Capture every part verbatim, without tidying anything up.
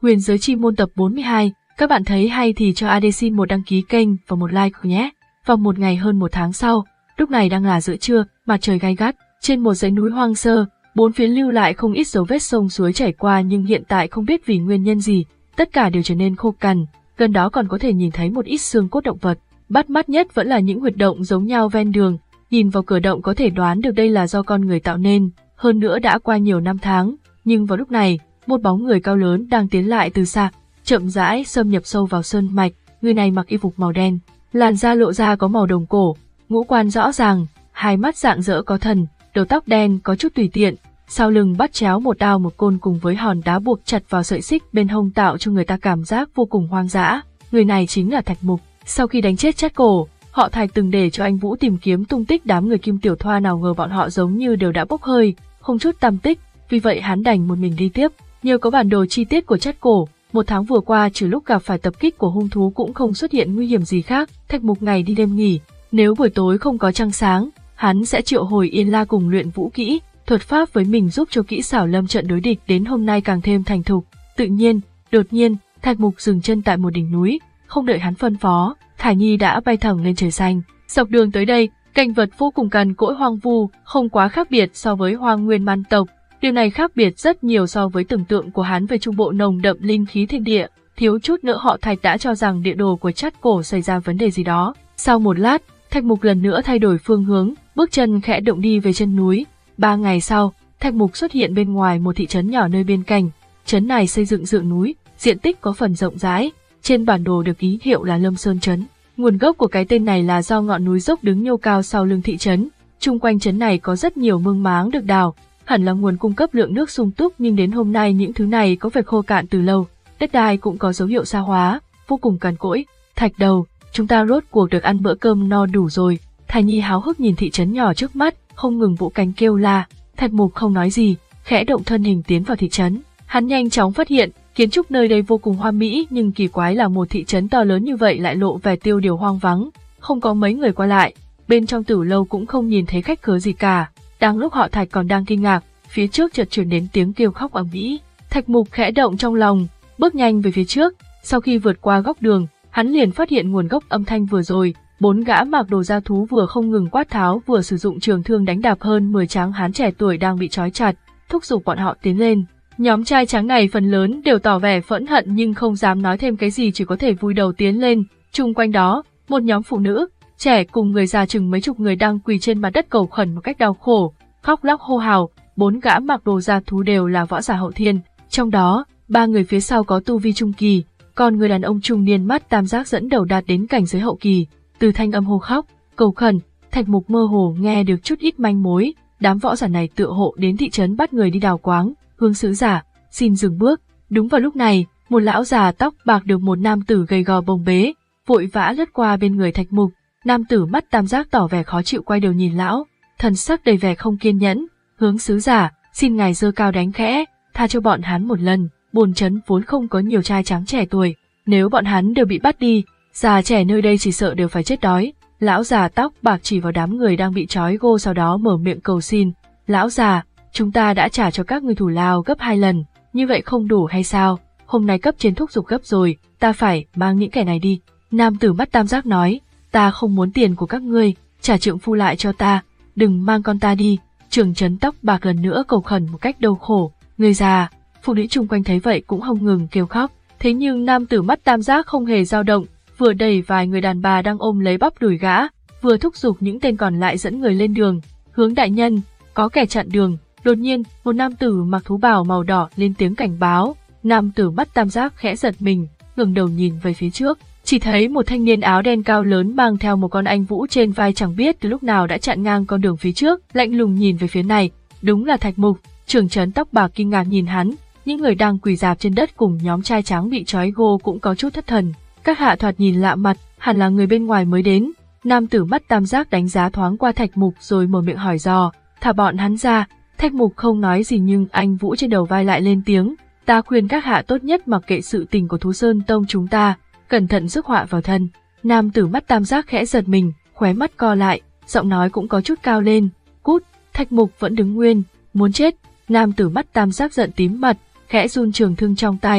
Huyền Giới Chi Môn tập bốn mươi hai, các bạn thấy hay thì cho a đê xin một đăng ký kênh và một like nhé. Vào một ngày hơn một tháng sau, lúc này đang là giữa trưa, mặt trời gay gắt, trên một dãy núi hoang sơ, bốn phía lưu lại không ít dấu vết sông suối chảy qua nhưng hiện tại không biết vì nguyên nhân gì, tất cả đều trở nên khô cằn, gần đó còn có thể nhìn thấy một ít xương cốt động vật. Bắt mắt nhất vẫn là những huyệt động giống nhau ven đường, nhìn vào cửa động có thể đoán được đây là do con người tạo nên, hơn nữa đã qua nhiều năm tháng, nhưng vào lúc này, một bóng người cao lớn đang tiến lại từ xa, chậm rãi xâm nhập sâu vào sơn mạch. Người này mặc y phục màu đen, làn da lộ ra có màu đồng cổ, ngũ quan rõ ràng, hai mắt rạng rỡ có thần, đầu tóc đen có chút tùy tiện, sau lưng bắt chéo một đao một côn cùng với hòn đá buộc chặt vào sợi xích bên hông tạo cho người ta cảm giác vô cùng hoang dã. Người này chính là Thạch Mục. Sau khi đánh chết Chát Cổ, họ Thạch từng để cho anh Vũ tìm kiếm tung tích đám người Kim Tiểu Thoa, nào ngờ bọn họ giống như đều đã bốc hơi, không chút tăm tích, vì vậy hắn đành một mình đi tiếp. Nhờ có bản đồ chi tiết của Chát Cổ, một tháng vừa qua trừ lúc gặp phải tập kích của hung thú cũng không xuất hiện nguy hiểm gì khác. Thạch Mục ngày đi đêm nghỉ, nếu buổi tối không có trăng sáng, hắn sẽ triệu hồi Yên La cùng luyện vũ kỹ, thuật pháp với mình giúp cho kỹ xảo lâm trận đối địch đến hôm nay càng thêm thành thục. Tự nhiên, đột nhiên, Thạch Mục dừng chân tại một đỉnh núi, không đợi hắn phân phó, Thải Nhi đã bay thẳng lên trời xanh. Dọc đường tới đây, cảnh vật vô cùng cằn cỗi hoang vu, không quá khác biệt so với Hoang Nguyên Man tộc. Điều này khác biệt rất nhiều so với tưởng tượng của hắn về trung bộ nồng đậm linh khí thiên địa, thiếu chút nữa họ Thạch đã cho rằng địa đồ của Chát Cổ xảy ra vấn đề gì đó. Sau một lát, Thạch Mục lần nữa thay đổi phương hướng, bước chân khẽ động đi về chân núi. Ba ngày sau, Thạch Mục xuất hiện bên ngoài một thị trấn nhỏ nơi biên cảnh. Trấn này xây dựng dựa núi, diện tích có phần rộng rãi, trên bản đồ được ký hiệu là Lâm Sơn Trấn. Nguồn gốc của cái tên này là do ngọn núi dốc đứng nhô cao sau lưng thị trấn. Chung quanh trấn này có rất nhiều mương máng được đào, hẳn là nguồn cung cấp lượng nước sung túc, nhưng đến hôm nay những thứ này có vẻ khô cạn từ lâu. Đất đai cũng có dấu hiệu sa hóa, vô cùng cằn cỗi. Thạch Đầu, chúng ta rốt cuộc được ăn bữa cơm no đủ rồi. Thải Nhi háo hức nhìn thị trấn nhỏ trước mắt, không ngừng vỗ cánh kêu la. Thạch Mục không nói gì, khẽ động thân hình tiến vào thị trấn. Hắn nhanh chóng phát hiện, kiến trúc nơi đây vô cùng hoa mỹ, nhưng kỳ quái là một thị trấn to lớn như vậy lại lộ vẻ tiêu điều hoang vắng, không có mấy người qua lại. Bên trong tử lâu cũng không nhìn thấy khách khứa gì cả. Đang lúc họ Thạch còn đang kinh ngạc, phía trước chợt truyền đến tiếng kêu khóc ầm ĩ. Thạch Mục khẽ động trong lòng, bước nhanh về phía trước. Sau khi vượt qua góc đường, hắn liền phát hiện nguồn gốc âm thanh vừa rồi. Bốn gã mặc đồ da thú vừa không ngừng quát tháo vừa sử dụng trường thương đánh đạp hơn mười tráng hán trẻ tuổi đang bị trói chặt, thúc giục bọn họ tiến lên. Nhóm trai tráng này phần lớn đều tỏ vẻ phẫn hận nhưng không dám nói thêm cái gì, chỉ có thể vùi đầu tiến lên. Chung quanh đó, một nhóm phụ nữ, trẻ cùng người già chừng mấy chục người đang quỳ trên mặt đất cầu khẩn một cách đau khổ, khóc lóc hô hào. Bốn gã mặc đồ da thú đều là võ giả hậu thiên, trong đó, ba người phía sau có tu vi trung kỳ, còn người đàn ông trung niên mắt tam giác dẫn đầu đạt đến cảnh giới hậu kỳ. Từ thanh âm hô khóc, cầu khẩn, Thạch Mục mơ hồ nghe được chút ít manh mối. Đám võ giả này tựa hộ đến thị trấn bắt người đi đào quáng. Hương sứ giả, xin dừng bước. Đúng vào lúc này, một lão già tóc bạc được một nam tử gầy gò bồng bế, vội vã lướt qua bên người Thạch Mục. Nam tử mắt tam giác tỏ vẻ khó chịu quay đầu nhìn lão, thần sắc đầy vẻ không kiên nhẫn. Hướng sứ giả, xin ngài giơ cao đánh khẽ, tha cho bọn hắn một lần. Bồn trấn vốn không có nhiều trai tráng trẻ tuổi, nếu bọn hắn đều bị bắt đi, già trẻ nơi đây chỉ sợ đều phải chết đói. Lão già tóc bạc chỉ vào đám người đang bị trói gô, sau đó mở miệng cầu xin. Lão già, chúng ta đã trả cho các người thủ lao gấp hai lần, như vậy không đủ hay sao? Hôm nay cấp trên thúc giục gấp rồi, ta phải mang những kẻ này đi. Nam tử mắt tam giác nói, ta không muốn tiền của các ngươi, trả trượng phu lại cho ta, đừng mang con ta đi. Trưởng trấn tóc bạc lần nữa cầu khẩn một cách đau khổ. Người già, phụ nữ chung quanh thấy vậy cũng không ngừng kêu khóc. Thế nhưng nam tử mắt tam giác không hề dao động, vừa đẩy vài người đàn bà đang ôm lấy bắp đùi gã, vừa thúc giục những tên còn lại dẫn người lên đường. Hướng đại nhân, có kẻ chặn đường. Đột nhiên, một nam tử mặc thú bào màu đỏ lên tiếng cảnh báo. Nam tử mắt tam giác khẽ giật mình, ngẩng đầu nhìn về phía trước, chỉ thấy một thanh niên áo đen cao lớn mang theo một con anh vũ trên vai, chẳng biết từ lúc nào đã chặn ngang con đường phía trước, lạnh lùng nhìn về phía này. Đúng là Thạch Mục. Trưởng trấn tóc bạc kinh ngạc nhìn hắn, những người đang quỳ rạp trên đất cùng nhóm trai tráng bị trói gô cũng có chút thất thần. Các hạ thoạt nhìn lạ mặt, hẳn là người bên ngoài mới đến. Nam tử mắt tam giác đánh giá thoáng qua Thạch Mục rồi mở miệng hỏi dò, thả bọn hắn ra. Thạch Mục không nói gì nhưng anh vũ trên đầu vai lại lên tiếng, ta khuyên các hạ tốt nhất mặc kệ sự tình của Thú Sơn Tông chúng ta, cẩn thận rước họa vào thân. Nam tử mắt tam giác khẽ giật mình, khóe mắt co lại, giọng nói cũng có chút cao lên, cút. Thạch Mục vẫn đứng nguyên, muốn chết. Nam tử mắt tam giác giận tím mặt, khẽ run trường thương trong tay,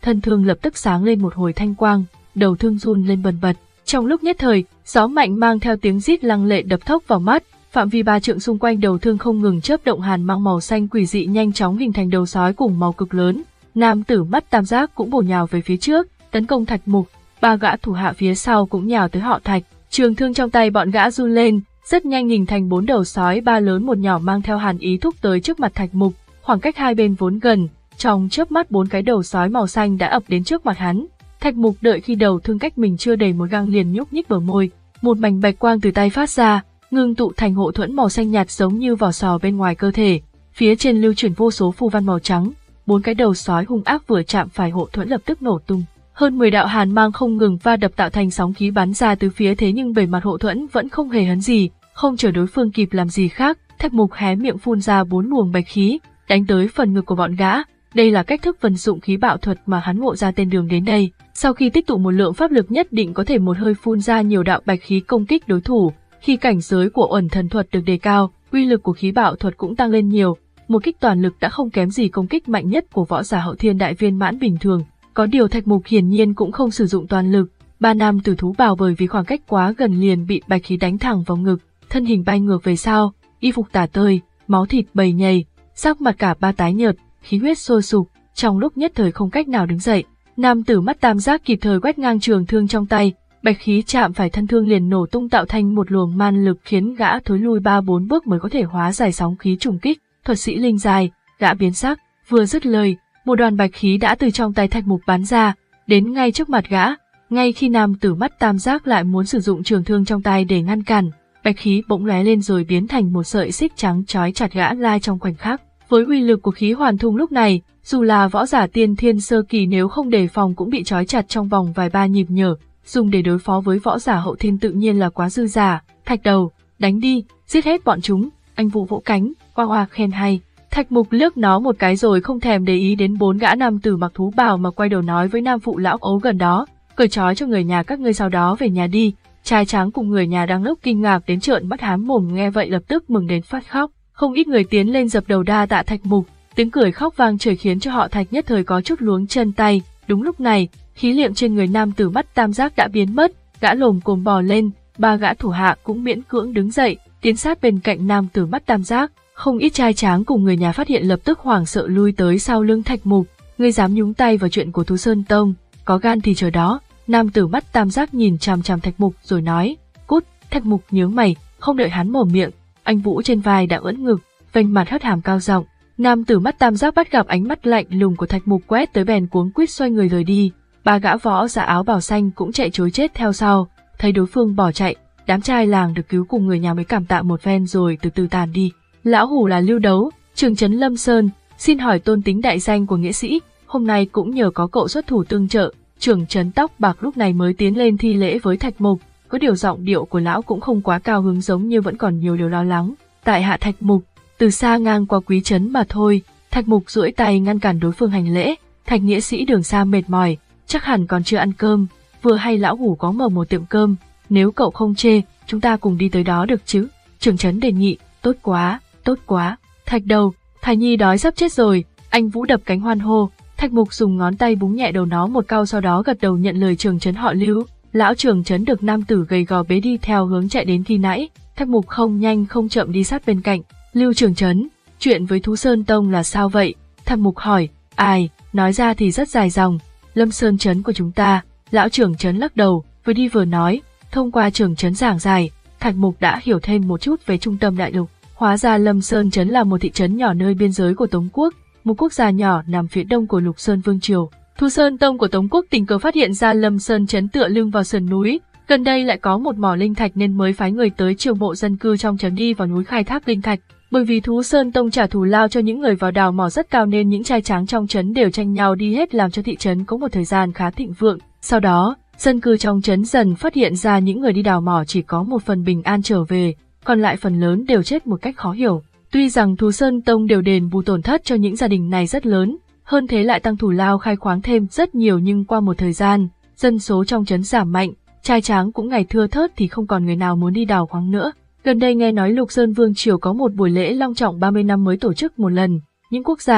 thân thương lập tức sáng lên một hồi thanh quang, đầu thương run lên bần bật. Trong lúc nhất thời, gió mạnh mang theo tiếng rít lăng lệ đập thốc vào mắt, phạm vi ba trượng xung quanh đầu thương không ngừng chớp động hàn mang màu xanh quỷ dị nhanh chóng hình thành đầu sói cùng màu cực lớn. Nam tử mắt tam giác cũng bổ nhào về phía trước, tấn công Thạch Mục, ba gã thủ hạ phía sau cũng nhào tới họ Thạch. Trường thương trong tay bọn gã run lên, rất nhanh hình thành bốn đầu sói ba lớn một nhỏ mang theo hàn ý thúc tới trước mặt Thạch Mục, khoảng cách hai bên vốn gần, trong chớp mắt bốn cái đầu sói màu xanh đã ập đến trước mặt hắn. Thạch Mục đợi khi đầu thương cách mình chưa đầy một gang liền nhúc nhích bờ môi, một mảnh bạch quang từ tay phát ra, ngưng tụ thành hộ thuẫn màu xanh nhạt giống như vỏ sò bên ngoài cơ thể, phía trên lưu chuyển vô số phù văn màu trắng, bốn cái đầu sói hung ác vừa chạm phải hộ thuẫn lập tức nổ tung. Hơn mười đạo hàn mang không ngừng va đập tạo thành sóng khí bắn ra từ phía thế nhưng bề mặt hộ thuẫn vẫn không hề hấn gì, không chờ đối phương kịp làm gì khác, Thạch Mục hé miệng phun ra bốn luồng bạch khí, đánh tới phần ngực của bọn gã. Đây là cách thức vận dụng khí bạo thuật mà hắn ngộ ra tên đường đến đây. Sau khi tích tụ một lượng pháp lực nhất định có thể một hơi phun ra nhiều đạo bạch khí công kích đối thủ. Khi cảnh giới của uẩn thần thuật được đề cao, uy lực của khí bạo thuật cũng tăng lên nhiều. Một kích toàn lực đã không kém gì công kích mạnh nhất của võ giả hậu thiên đại viên mãn bình thường. Có điều Thạch Mục hiển nhiên cũng không sử dụng toàn lực. Ba nam tử thú bào bởi vì khoảng cách quá gần liền bị bạch khí đánh thẳng vào ngực, thân hình bay ngược về sau, y phục tả tơi, máu thịt bầy nhầy, sắc mặt cả ba tái nhợt, khí huyết sôi sục, trong lúc nhất thời không cách nào đứng dậy. Nam tử mắt tam giác kịp thời quét ngang trường thương trong tay, bạch khí chạm phải thân thương liền nổ tung tạo thành một luồng man lực khiến gã thối lui ba bốn bước mới có thể hóa giải sóng khí trùng kích. Thuật sĩ linh dài, gã biến sắc, vừa dứt lời, một đoàn bạch khí đã từ trong tay Thạch Mục bắn ra, đến ngay trước mặt gã. Ngay khi nam tử mắt tam giác lại muốn sử dụng trường thương trong tay để ngăn cản, bạch khí bỗng lóe lên rồi biến thành một sợi xích trắng trói chặt gã lai trong khoảnh khắc. Với uy lực của khí hoàn thung lúc này, dù là võ giả tiên thiên sơ kỳ nếu không đề phòng cũng bị trói chặt trong vòng vài ba nhịp nhở, dùng để đối phó với võ giả hậu thiên tự nhiên là quá dư giả. Thạch đầu, đánh đi, giết hết bọn chúng. Anh Vũ vỗ cánh, oa oa khen hay. Thạch Mục liếc nó một cái rồi không thèm để ý đến bốn gã nam tử mặc thú bào mà quay đầu nói với nam phụ lão ấu gần đó, cởi trói cho người nhà các ngươi sau đó về nhà đi. Trai tráng cùng người nhà đang lúc kinh ngạc đến trợn mắt hám mồm nghe vậy lập tức mừng đến phát khóc. Không ít người tiến lên dập đầu đa tạ Thạch Mục, tiếng cười khóc vang trời khiến cho họ Thạch nhất thời có chút luống chân tay. Đúng lúc này, khí liệm trên người nam tử mắt tam giác đã biến mất, gã lồm cồm bò lên, ba gã thủ hạ cũng miễn cưỡng đứng dậy, tiến sát bên cạnh nam tử mắt tam giác. Không ít trai tráng cùng người nhà phát hiện lập tức hoảng sợ lui tới sau lưng Thạch Mục. Ngươi dám nhúng tay vào chuyện của Thú Sơn Tông, có gan thì chờ đó. Nam tử mắt tam giác nhìn chằm chằm Thạch Mục rồi nói, cút. Thạch Mục nhướng mày, không đợi hắn mở miệng, anh Vũ trên vai đã ưỡn ngực, vênh mặt hất hàm cao giọng. Nam tử mắt tam giác bắt gặp ánh mắt lạnh lùng của Thạch Mục quét tới bèn cuống quýt xoay người rời đi. Ba gã võ giả áo bào xanh cũng chạy trối chết theo sau, thấy đối phương bỏ chạy, đám trai làng được cứu cùng người nhà mới cảm tạ một phen rồi từ từ tàn đi. Lão hủ là Lưu Đấu, Trường trấn Lâm Sơn, xin hỏi tôn tính đại danh của nghĩa sĩ, hôm nay cũng nhờ có cậu xuất thủ tương trợ. Trưởng trấn tóc bạc lúc này mới tiến lên thi lễ với Thạch Mục, có điều giọng điệu của lão cũng không quá cao hứng giống như vẫn còn nhiều điều lo lắng. Tại hạ Thạch Mục, từ xa ngang qua quý trấn mà thôi. Thạch Mục duỗi tay ngăn cản đối phương hành lễ. Thạch nghĩa sĩ đường xa mệt mỏi, chắc hẳn còn chưa ăn cơm, vừa hay lão hủ có mở một tiệm cơm, nếu cậu không chê, chúng ta cùng đi tới đó được chứ? Trưởng trấn đề nghị. Tốt quá, tốt quá. Thạch đầu, Thải Nhi đói sắp chết rồi. Anh Vũ đập cánh hoan hô. Thạch Mục dùng ngón tay búng nhẹ đầu nó một cau sau đó gật đầu nhận lời trưởng trấn họ Lưu. Lão trưởng trấn được nam tử gầy gò bế đi theo hướng chạy đến khi nãy. Thạch Mục không nhanh không chậm đi sát bên cạnh. Lưu trưởng trấn, chuyện với Thú Sơn Tông là sao vậy? Thạch Mục hỏi. Ai, nói ra thì rất dài dòng. Lâm Sơn trấn của chúng ta. Lão trưởng trấn lắc đầu, vừa đi vừa nói. Thông qua trưởng trấn giảng giải, Thạch Mục đã hiểu thêm một chút về trung tâm đại lục. Hóa ra Lâm Sơn trấn là một thị trấn nhỏ nơi biên giới của Tống quốc, một quốc gia nhỏ nằm phía đông của Lục Sơn Vương triều. Thú Sơn Tông của Tống quốc tình cờ phát hiện ra Lâm Sơn trấn tựa lưng vào sườn núi, gần đây lại có một mỏ linh thạch nên mới phái người tới chiêu mộ dân cư trong trấn đi vào núi khai thác linh thạch. Bởi vì Thú Sơn Tông trả thù lao cho những người vào đào mỏ rất cao nên những trai tráng trong trấn đều tranh nhau đi hết làm cho thị trấn có một thời gian khá thịnh vượng. Sau đó, dân cư trong trấn dần phát hiện ra những người đi đào mỏ chỉ có một phần bình an trở về, còn lại phần lớn đều chết một cách khó hiểu. Tuy rằng Thú Sơn Tông đều đền bù tổn thất cho những gia đình này rất lớn, hơn thế lại tăng thù lao khai khoáng thêm rất nhiều, nhưng qua một thời gian, dân số trong trấn giảm mạnh, trai tráng cũng ngày thưa thớt thì không còn người nào muốn đi đào khoáng nữa. Gần đây nghe nói Lục Sơn Vương triều có một buổi lễ long trọng ba mươi năm mới tổ chức một lần, những quốc gia,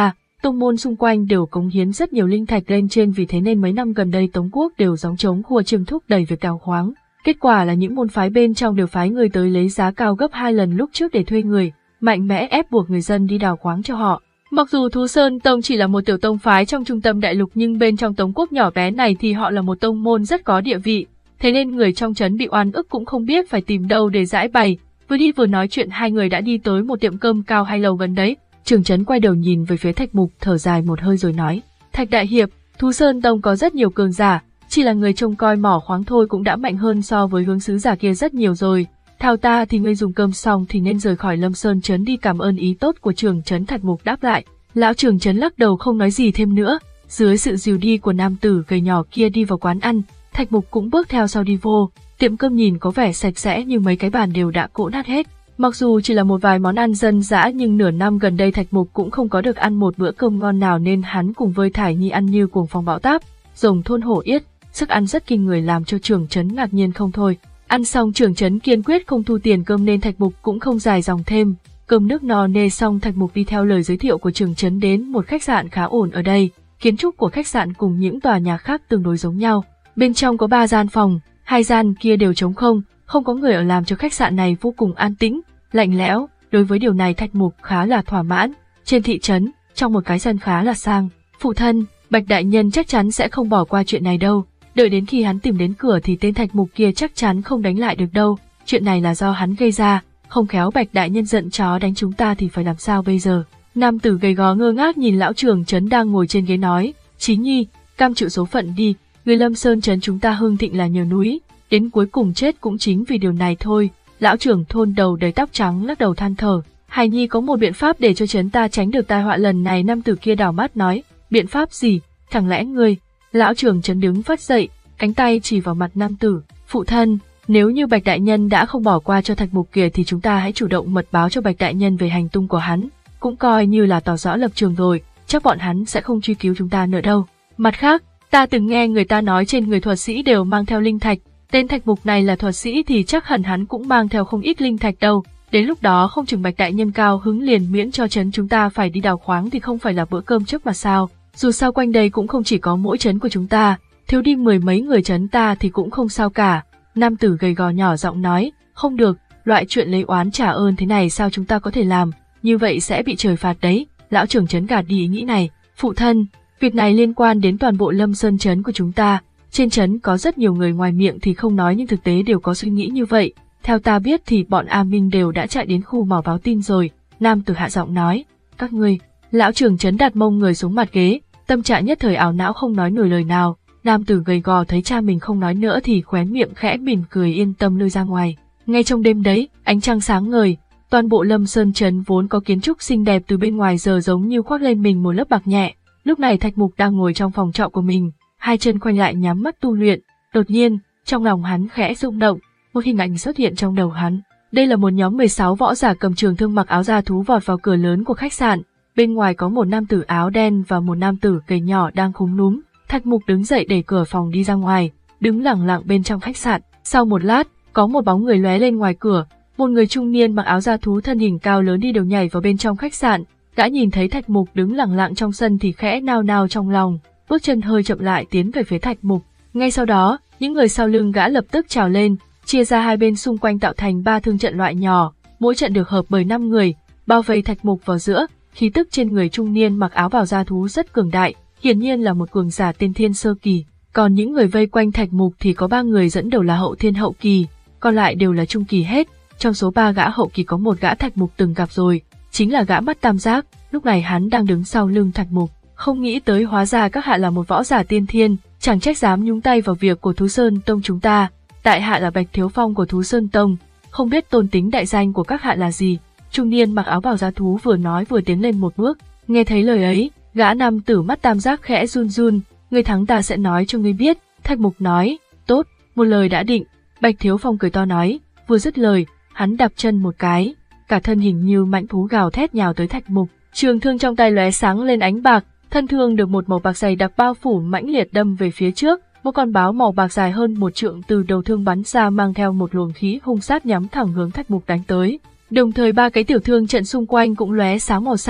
tông môn xung quanh đều cống hiến rất nhiều linh thạch lên trên, vì thế nên mấy năm gần đây Tống quốc đều gióng trống khua chiêng thúc đẩy việc đào khoáng. Kết quả là những môn phái bên trong đều phái người tới lấy giá cao gấp hai lần lúc trước để thuê người, mạnh mẽ ép buộc người dân đi đào khoáng cho họ. Mặc dù Thú Sơn Tông chỉ là một tiểu tông phái trong trung tâm đại lục, nhưng bên trong Tống quốc nhỏ bé này thì họ là một tông môn rất có địa vị. Thế nên người trong trấn bị oan ức cũng không biết phải tìm đâu để giải bày. Vừa đi vừa nói chuyện, hai người đã đi tới một tiệm cơm cao hay lầu gần đấy. Trường Trấn quay đầu nhìn về phía Thạch Mục, thở dài một hơi rồi nói: Thạch đại hiệp, Thú Sơn Tông có rất nhiều cường giả, chỉ là người trông coi mỏ khoáng thôi cũng đã mạnh hơn so với hướng sứ giả kia rất nhiều rồi. Theo ta thì ngươi dùng cơm xong thì nên rời khỏi Lâm Sơn Trấn đi, cảm ơn ý tốt của Trường Trấn. Thạch Mục đáp lại. Lão Trường Trấn lắc đầu không nói gì thêm nữa. Dưới sự dìu đi của nam tử gầy nhỏ kia đi vào quán ăn, Thạch Mục cũng bước theo sau đi vô. Tiệm cơm nhìn có vẻ sạch sẽ nhưng mấy cái bàn đều đã cỗ nát hết. Mặc dù chỉ là một vài món ăn dân dã nhưng nửa năm gần đây Thạch Mục cũng không có được ăn một bữa cơm ngon nào, nên hắn cùng với Thải Nhi ăn như cuồng phong bão táp, rồng thôn hổ yết, sức ăn rất kinh người làm cho Trường Trấn ngạc nhiên không thôi. Ăn xong Trường Trấn kiên quyết không thu tiền cơm nên Thạch Mục cũng không dài dòng thêm. Cơm nước no nê xong, Thạch Mục đi theo lời giới thiệu của Trường Trấn đến một khách sạn khá ổn ở đây. Kiến trúc của khách sạn cùng những tòa nhà khác tương đối giống nhau. Bên trong có ba gian phòng, hai gian kia đều trống không, không có người ở, làm cho khách sạn này vô cùng an tĩnh, lạnh lẽo. Đối với điều này Thạch Mục khá là thỏa mãn. Trên thị trấn, trong một cái sân khá là sang, phụ thân, Bạch đại nhân chắc chắn sẽ không bỏ qua chuyện này đâu. Đợi đến khi hắn tìm đến cửa thì tên Thạch Mục kia chắc chắn không đánh lại được đâu. Chuyện này là do hắn gây ra, không khéo Bạch đại nhân giận chó đánh chúng ta thì phải làm sao bây giờ? Nam tử gầy gò ngơ ngác nhìn lão Trường Trấn đang ngồi trên ghế nói: Chí Nhi, cam chịu số phận đi, người Lâm Sơn Trấn chúng ta hưng thịnh là nhờ núi, đến cuối cùng chết cũng chính vì điều này thôi. Lão trưởng thôn đầu đầy tóc trắng lắc đầu than thở: Hải Nhi có một biện pháp để cho trấn ta tránh được tai họa lần này. Nam tử kia đảo mắt nói: Biện pháp gì? Chẳng lẽ ngươi? Lão trưởng trấn đứng phắt dậy, cánh tay chỉ vào mặt nam tử: Phụ thân, nếu như Bạch đại nhân đã không bỏ qua cho Thạch Mục kia thì chúng ta hãy chủ động mật báo cho Bạch đại nhân về hành tung của hắn, cũng coi như là tỏ rõ lập trường rồi, chắc bọn hắn sẽ không truy cứu chúng ta nữa đâu. Mặt khác, ta từng nghe người ta nói trên người thuật sĩ đều mang theo linh thạch, tên Thạch Mục này là thuật sĩ thì chắc hẳn hắn cũng mang theo không ít linh thạch đâu. Đến lúc đó không chừng Bạch đại nhân cao hứng liền miễn cho trấn chúng ta phải đi đào khoáng thì không phải là bữa cơm trước mà sao? Dù sao quanh đây cũng không chỉ có mỗi trấn của chúng ta, thiếu đi mười mấy người trấn ta thì cũng không sao cả. Nam tử gầy gò nhỏ giọng nói: Không được, loại chuyện lấy oán trả ơn thế này sao chúng ta có thể làm, như vậy sẽ bị trời phạt đấy. Lão trưởng trấn gạt đi ý nghĩ này: Phụ thân, việc này liên quan đến toàn bộ Lâm Sơn trấn của chúng ta. Trên trấn có rất nhiều người ngoài miệng thì không nói nhưng thực tế đều có suy nghĩ như vậy. Theo ta biết thì bọn A Minh đều đã chạy đến khu mỏ báo tin rồi. Nam tử hạ giọng nói: Các ngươi. Lão trưởng trấn đặt mông người xuống mặt ghế, tâm trạng nhất thời ảo não không nói nổi lời nào. Nam tử gầy gò thấy cha mình không nói nữa thì khóe miệng khẽ mỉm cười yên tâm lui ra ngoài. Ngay trong đêm đấy, ánh trăng sáng ngời, toàn bộ Lâm Sơn trấn vốn có kiến trúc xinh đẹp từ bên ngoài giờ giống như khoác lên mình một lớp bạc nhẹ. Lúc này Thạch Mục đang ngồi trong phòng trọ của mình, hai chân khoanh lại nhắm mắt tu luyện. Đột nhiên, trong lòng hắn khẽ rung động, một hình ảnh xuất hiện trong đầu hắn. Đây là một nhóm mười sáu võ giả cầm trường thương mặc áo da thú vọt vào cửa lớn của khách sạn. Bên ngoài có một nam tử áo đen và một nam tử gầy nhỏ đang khúm núm. Thạch Mục đứng dậy đẩy cửa phòng đi ra ngoài, đứng lặng lặng bên trong khách sạn. Sau một lát, có một bóng người lóe lên ngoài cửa. Một người trung niên mặc áo da thú thân hình cao lớn đi đầu nhảy vào bên trong khách sạn. Đã nhìn thấy Thạch Mục đứng lặng lặng trong sân thì khẽ nao nao trong lòng, bước chân hơi chậm lại tiến về phía Thạch Mục. Ngay sau đó, những người sau lưng gã lập tức trào lên, chia ra hai bên xung quanh tạo thành ba thương trận loại nhỏ, mỗi trận được hợp bởi năm người, bao vây Thạch Mục vào giữa. Khí tức trên người trung niên mặc áo bào da thú rất cường đại, hiển nhiên là một cường giả tiên thiên sơ kỳ. Còn những người vây quanh Thạch Mục thì có ba người dẫn đầu là hậu thiên hậu kỳ, còn lại đều là trung kỳ hết. Trong số ba gã hậu kỳ có một gã Thạch Mục từng gặp rồi, chính là gã mắt tam giác. Lúc này hắn đang đứng sau lưng Thạch Mục, không nghĩ tới hóa ra các hạ là một võ giả tiên thiên, chẳng trách dám nhúng tay vào việc của Thú Sơn Tông chúng ta. Tại hạ là Bạch Thiếu Phong của Thú Sơn Tông, không biết tôn tính đại danh của các hạ là gì? Trung niên mặc áo bào da thú vừa nói vừa tiến lên một bước. Nghe thấy lời ấy, gã nam tử mắt tam giác khẽ run run. Ngươi thắng ta sẽ nói cho ngươi biết. Thạch Mục nói: Tốt, một lời đã định. Bạch Thiếu Phong cười to nói. Vừa dứt lời, hắn đạp chân một cái, cả thân hình như mãnh thú gào thét nhào tới Thạch Mục. Trường thương trong tay lóe sáng lên ánh bạc, thân thương được một màu bạc dày đặc bao phủ mãnh liệt đâm về phía trước. Một con báo màu bạc dài hơn một trượng từ đầu thương bắn ra mang theo một luồng khí hung sát nhắm thẳng hướng Thạch Mục đánh tới. Đồng thời ba cái tiểu thương trận xung quanh cũng lóe sáng màu xanh,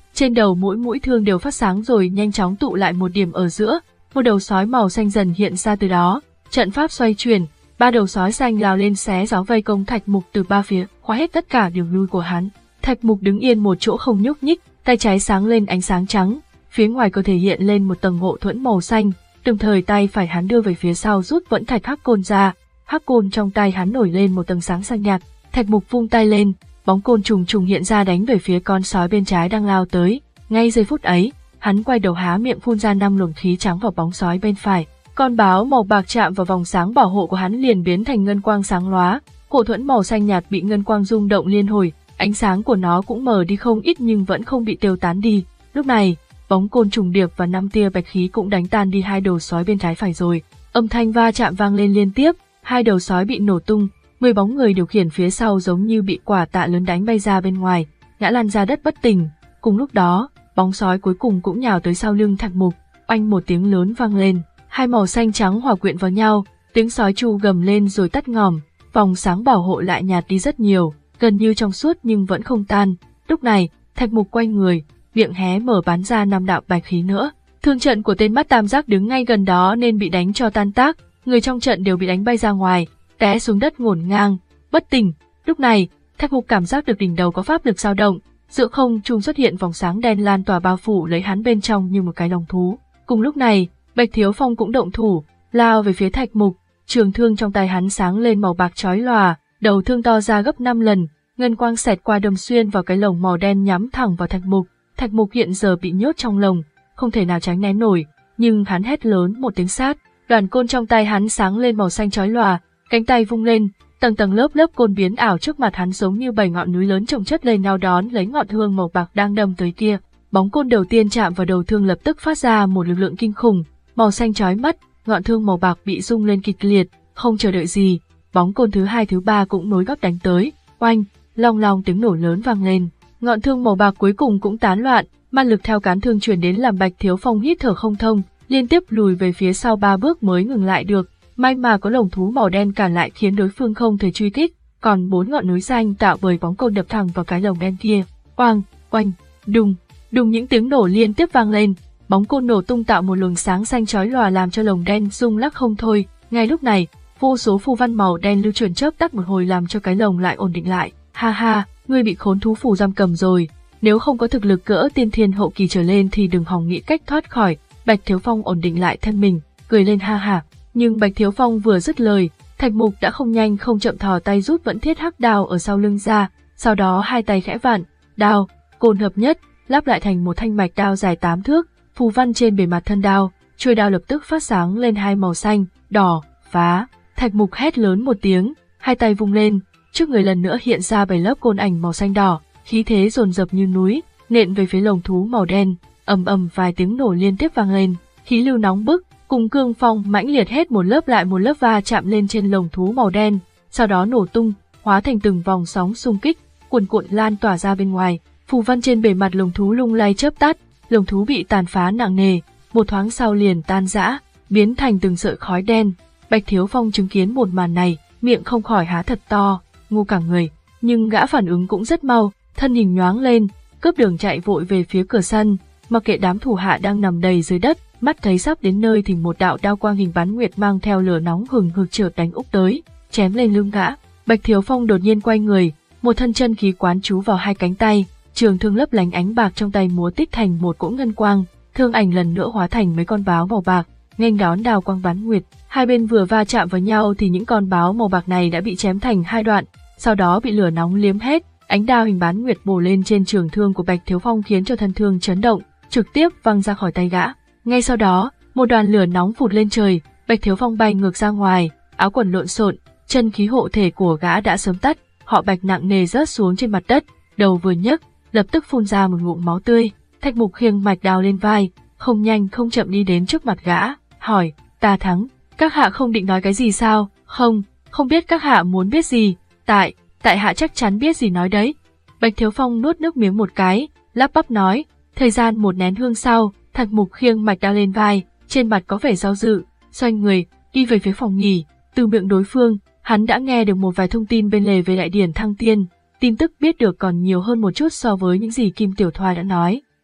trên đầu mỗi mũi thương đều phát sáng rồi nhanh chóng tụ lại một điểm ở giữa, một đầu sói màu xanh dần hiện ra từ đó. Trận pháp xoay chuyển, ba đầu sói xanh lao lên xé gió vây công Thạch Mục từ ba phía, khóa hết tất cả đường lui của hắn. Thạch Mục đứng yên một chỗ không nhúc nhích, tay trái sáng lên ánh sáng trắng, phía ngoài cơ thể hiện lên một tầng hộ thuẫn màu xanh, đồng thời tay phải hắn đưa về phía sau rút vẫn thạch hắc côn ra, hắc côn trong tay hắn nổi lên một tầng sáng xanh nhạt. Thạch Mục vung tay lên, bóng côn trùng trùng hiện ra đánh về phía con sói bên trái đang lao tới. Ngay giây phút ấy, hắn quay đầu há miệng phun ra năm luồng khí trắng vào bóng sói bên phải. Con báo màu bạc chạm vào vòng sáng bảo hộ của hắn liền biến thành ngân quang sáng lóa, hộ thuẫn màu xanh nhạt bị ngân quang rung động liên hồi, ánh sáng của nó cũng mờ đi không ít nhưng vẫn không bị tiêu tán đi. Lúc này, bóng côn trùng điệp và năm tia bạch khí cũng đánh tan đi hai đầu sói bên trái phải rồi. Âm thanh va chạm vang lên liên tiếp, hai đầu sói bị nổ tung, mười bóng người điều khiển phía sau giống như bị quả tạ lớn đánh bay ra bên ngoài, ngã lăn ra đất bất tỉnh. Cùng lúc đó, bóng sói cuối cùng cũng nhào tới sau lưng Thạch Mục, oanh một tiếng lớn vang lên, hai màu xanh trắng hòa quyện vào nhau, tiếng sói tru gầm lên rồi tắt ngòm, vòng sáng bảo hộ lại nhạt đi rất nhiều, gần như trong suốt nhưng vẫn không tan. Lúc này, Thạch Mục quay người, miệng hé mở bắn ra năm đạo bạch khí nữa. Thương trận của tên mắt tam giác đứng ngay gần đó nên bị đánh cho tan tác, người trong trận đều bị đánh bay ra ngoài, té xuống đất ngổn ngang, bất tỉnh. Lúc này, Thạch Mục cảm giác được đỉnh đầu có pháp lực dao động, giữa không trung xuất hiện vòng sáng đen lan tỏa bao phủ lấy hắn bên trong như một cái lồng thú. Cùng lúc này, Bạch Thiếu Phong cũng động thủ, lao về phía Thạch Mục, trường thương trong tay hắn sáng lên màu bạc chói lòa, đầu thương to ra gấp năm lần, ngân quang xẹt qua đâm xuyên vào cái lồng màu đen nhắm thẳng vào Thạch Mục. Thạch Mục hiện giờ bị nhốt trong lồng, không thể nào tránh né nổi, nhưng hắn hét lớn một tiếng sát, đoàn côn trong tay hắn sáng lên màu xanh chói lòa, cánh tay vung lên, tầng tầng lớp lớp côn biến ảo trước mặt hắn giống như bảy ngọn núi lớn chồng chất lên nhau đón lấy ngọn thương màu bạc đang đâm tới kia. Bóng côn đầu tiên chạm vào đầu thương lập tức phát ra một lực lượng kinh khủng, màu xanh chói mắt, ngọn thương màu bạc bị rung lên kịch liệt, không chờ đợi gì, bóng côn thứ hai thứ ba cũng nối gót đánh tới, oanh, long long tiếng nổ lớn vang lên, ngọn thương màu bạc cuối cùng cũng tán loạn, ma lực theo cán thương truyền đến làm Bạch Thiếu Phong hít thở không thông, liên tiếp lùi về phía sau ba bước mới ngừng lại được. May mà có lồng thú màu đen cản lại khiến đối phương không thể truy kích, còn bốn ngọn núi xanh tạo bởi bóng côn đập thẳng vào cái lồng đen kia. Oang, oanh, đùng, đùng những tiếng nổ liên tiếp vang lên, bóng côn nổ tung tạo một luồng sáng xanh chói lòa làm cho lồng đen rung lắc không thôi. Ngay lúc này, vô số phù văn màu đen lưu chuyển chớp tắt một hồi làm cho cái lồng lại ổn định lại. Ha ha, ngươi bị khốn thú phù giam cầm rồi, nếu không có thực lực cỡ tiên thiên hậu kỳ trở lên thì đừng hòng nghĩ cách thoát khỏi. Bạch Thiếu Phong ổn định lại thân mình, cười lên ha ha. Nhưng Bạch Thiếu Phong vừa dứt lời, Thạch Mục đã không nhanh không chậm thò tay rút vẫn thiết hắc đao ở sau lưng ra, sau đó hai tay khẽ vặn, đao, côn hợp nhất, lắp lại thành một thanh mạch đao dài tám thước, phù văn trên bề mặt thân đao, chuôi đao lập tức phát sáng lên hai màu xanh, đỏ, phá. Thạch Mục hét lớn một tiếng, hai tay vung lên, trước người lần nữa hiện ra bảy lớp côn ảnh màu xanh đỏ, khí thế dồn dập như núi, nện về phía lồng thú màu đen, ầm ầm vài tiếng nổ liên tiếp vang lên, khí lưu nóng bức cùng cương phong mãnh liệt hết một lớp lại một lớp va chạm lên trên lồng thú màu đen, sau đó nổ tung, hóa thành từng vòng sóng xung kích, cuồn cuộn lan tỏa ra bên ngoài. Phù văn trên bề mặt lồng thú lung lay chớp tắt, lồng thú bị tàn phá nặng nề, một thoáng sau liền tan rã, biến thành từng sợi khói đen. Bạch Thiếu Phong chứng kiến một màn này, miệng không khỏi há thật to, ngu cả người, nhưng gã phản ứng cũng rất mau, thân hình nhoáng lên, cướp đường chạy vội về phía cửa sân, mặc kệ đám thủ hạ đang nằm đầy dưới đất. Mắt thấy sắp đến nơi thì một đạo đao quang hình bán nguyệt mang theo lửa nóng hừng hực chợt đánh úp tới, chém lên lưng gã. Bạch Thiếu Phong đột nhiên quay người, một thân chân khí quán trú vào hai cánh tay, trường thương lấp lánh ánh bạc trong tay múa tích thành một cỗ ngân quang, thương ảnh lần nữa hóa thành mấy con báo màu bạc, nghênh đón đao quang bán nguyệt. Hai bên vừa va chạm vào nhau thì những con báo màu bạc này đã bị chém thành hai đoạn, sau đó bị lửa nóng liếm hết. Ánh đao hình bán nguyệt bổ lên trên trường thương của Bạch Thiếu Phong khiến cho thân thương chấn động, trực tiếp văng ra khỏi tay gã. Ngay sau đó, một đoàn lửa nóng phụt lên trời, Bạch Thiếu Phong bay ngược ra ngoài, áo quần lộn xộn, chân khí hộ thể của gã đã sớm tắt, họ Bạch nặng nề rớt xuống trên mặt đất, đầu vừa nhấc, lập tức phun ra một ngụm máu tươi. Thạch Mục khiêng mạch đao lên vai, không nhanh không chậm đi đến trước mặt gã, hỏi: "Ta thắng, các hạ không định nói cái gì sao?" "Không, không biết các hạ muốn biết gì." "Tại, tại hạ chắc chắn biết gì nói đấy." Bạch Thiếu Phong nuốt nước miếng một cái, lắp bắp nói. Thời gian một nén hương sau, Thạch Mục khiêng mạch đao lên vai, trên mặt có vẻ do dự, xoay người, đi về phía phòng nghỉ. Từ miệng đối phương, hắn đã nghe được một vài thông tin bên lề về đại điển thăng tiên, tin tức biết được còn nhiều hơn một chút so với những gì Kim Tiểu Thoa đã nói.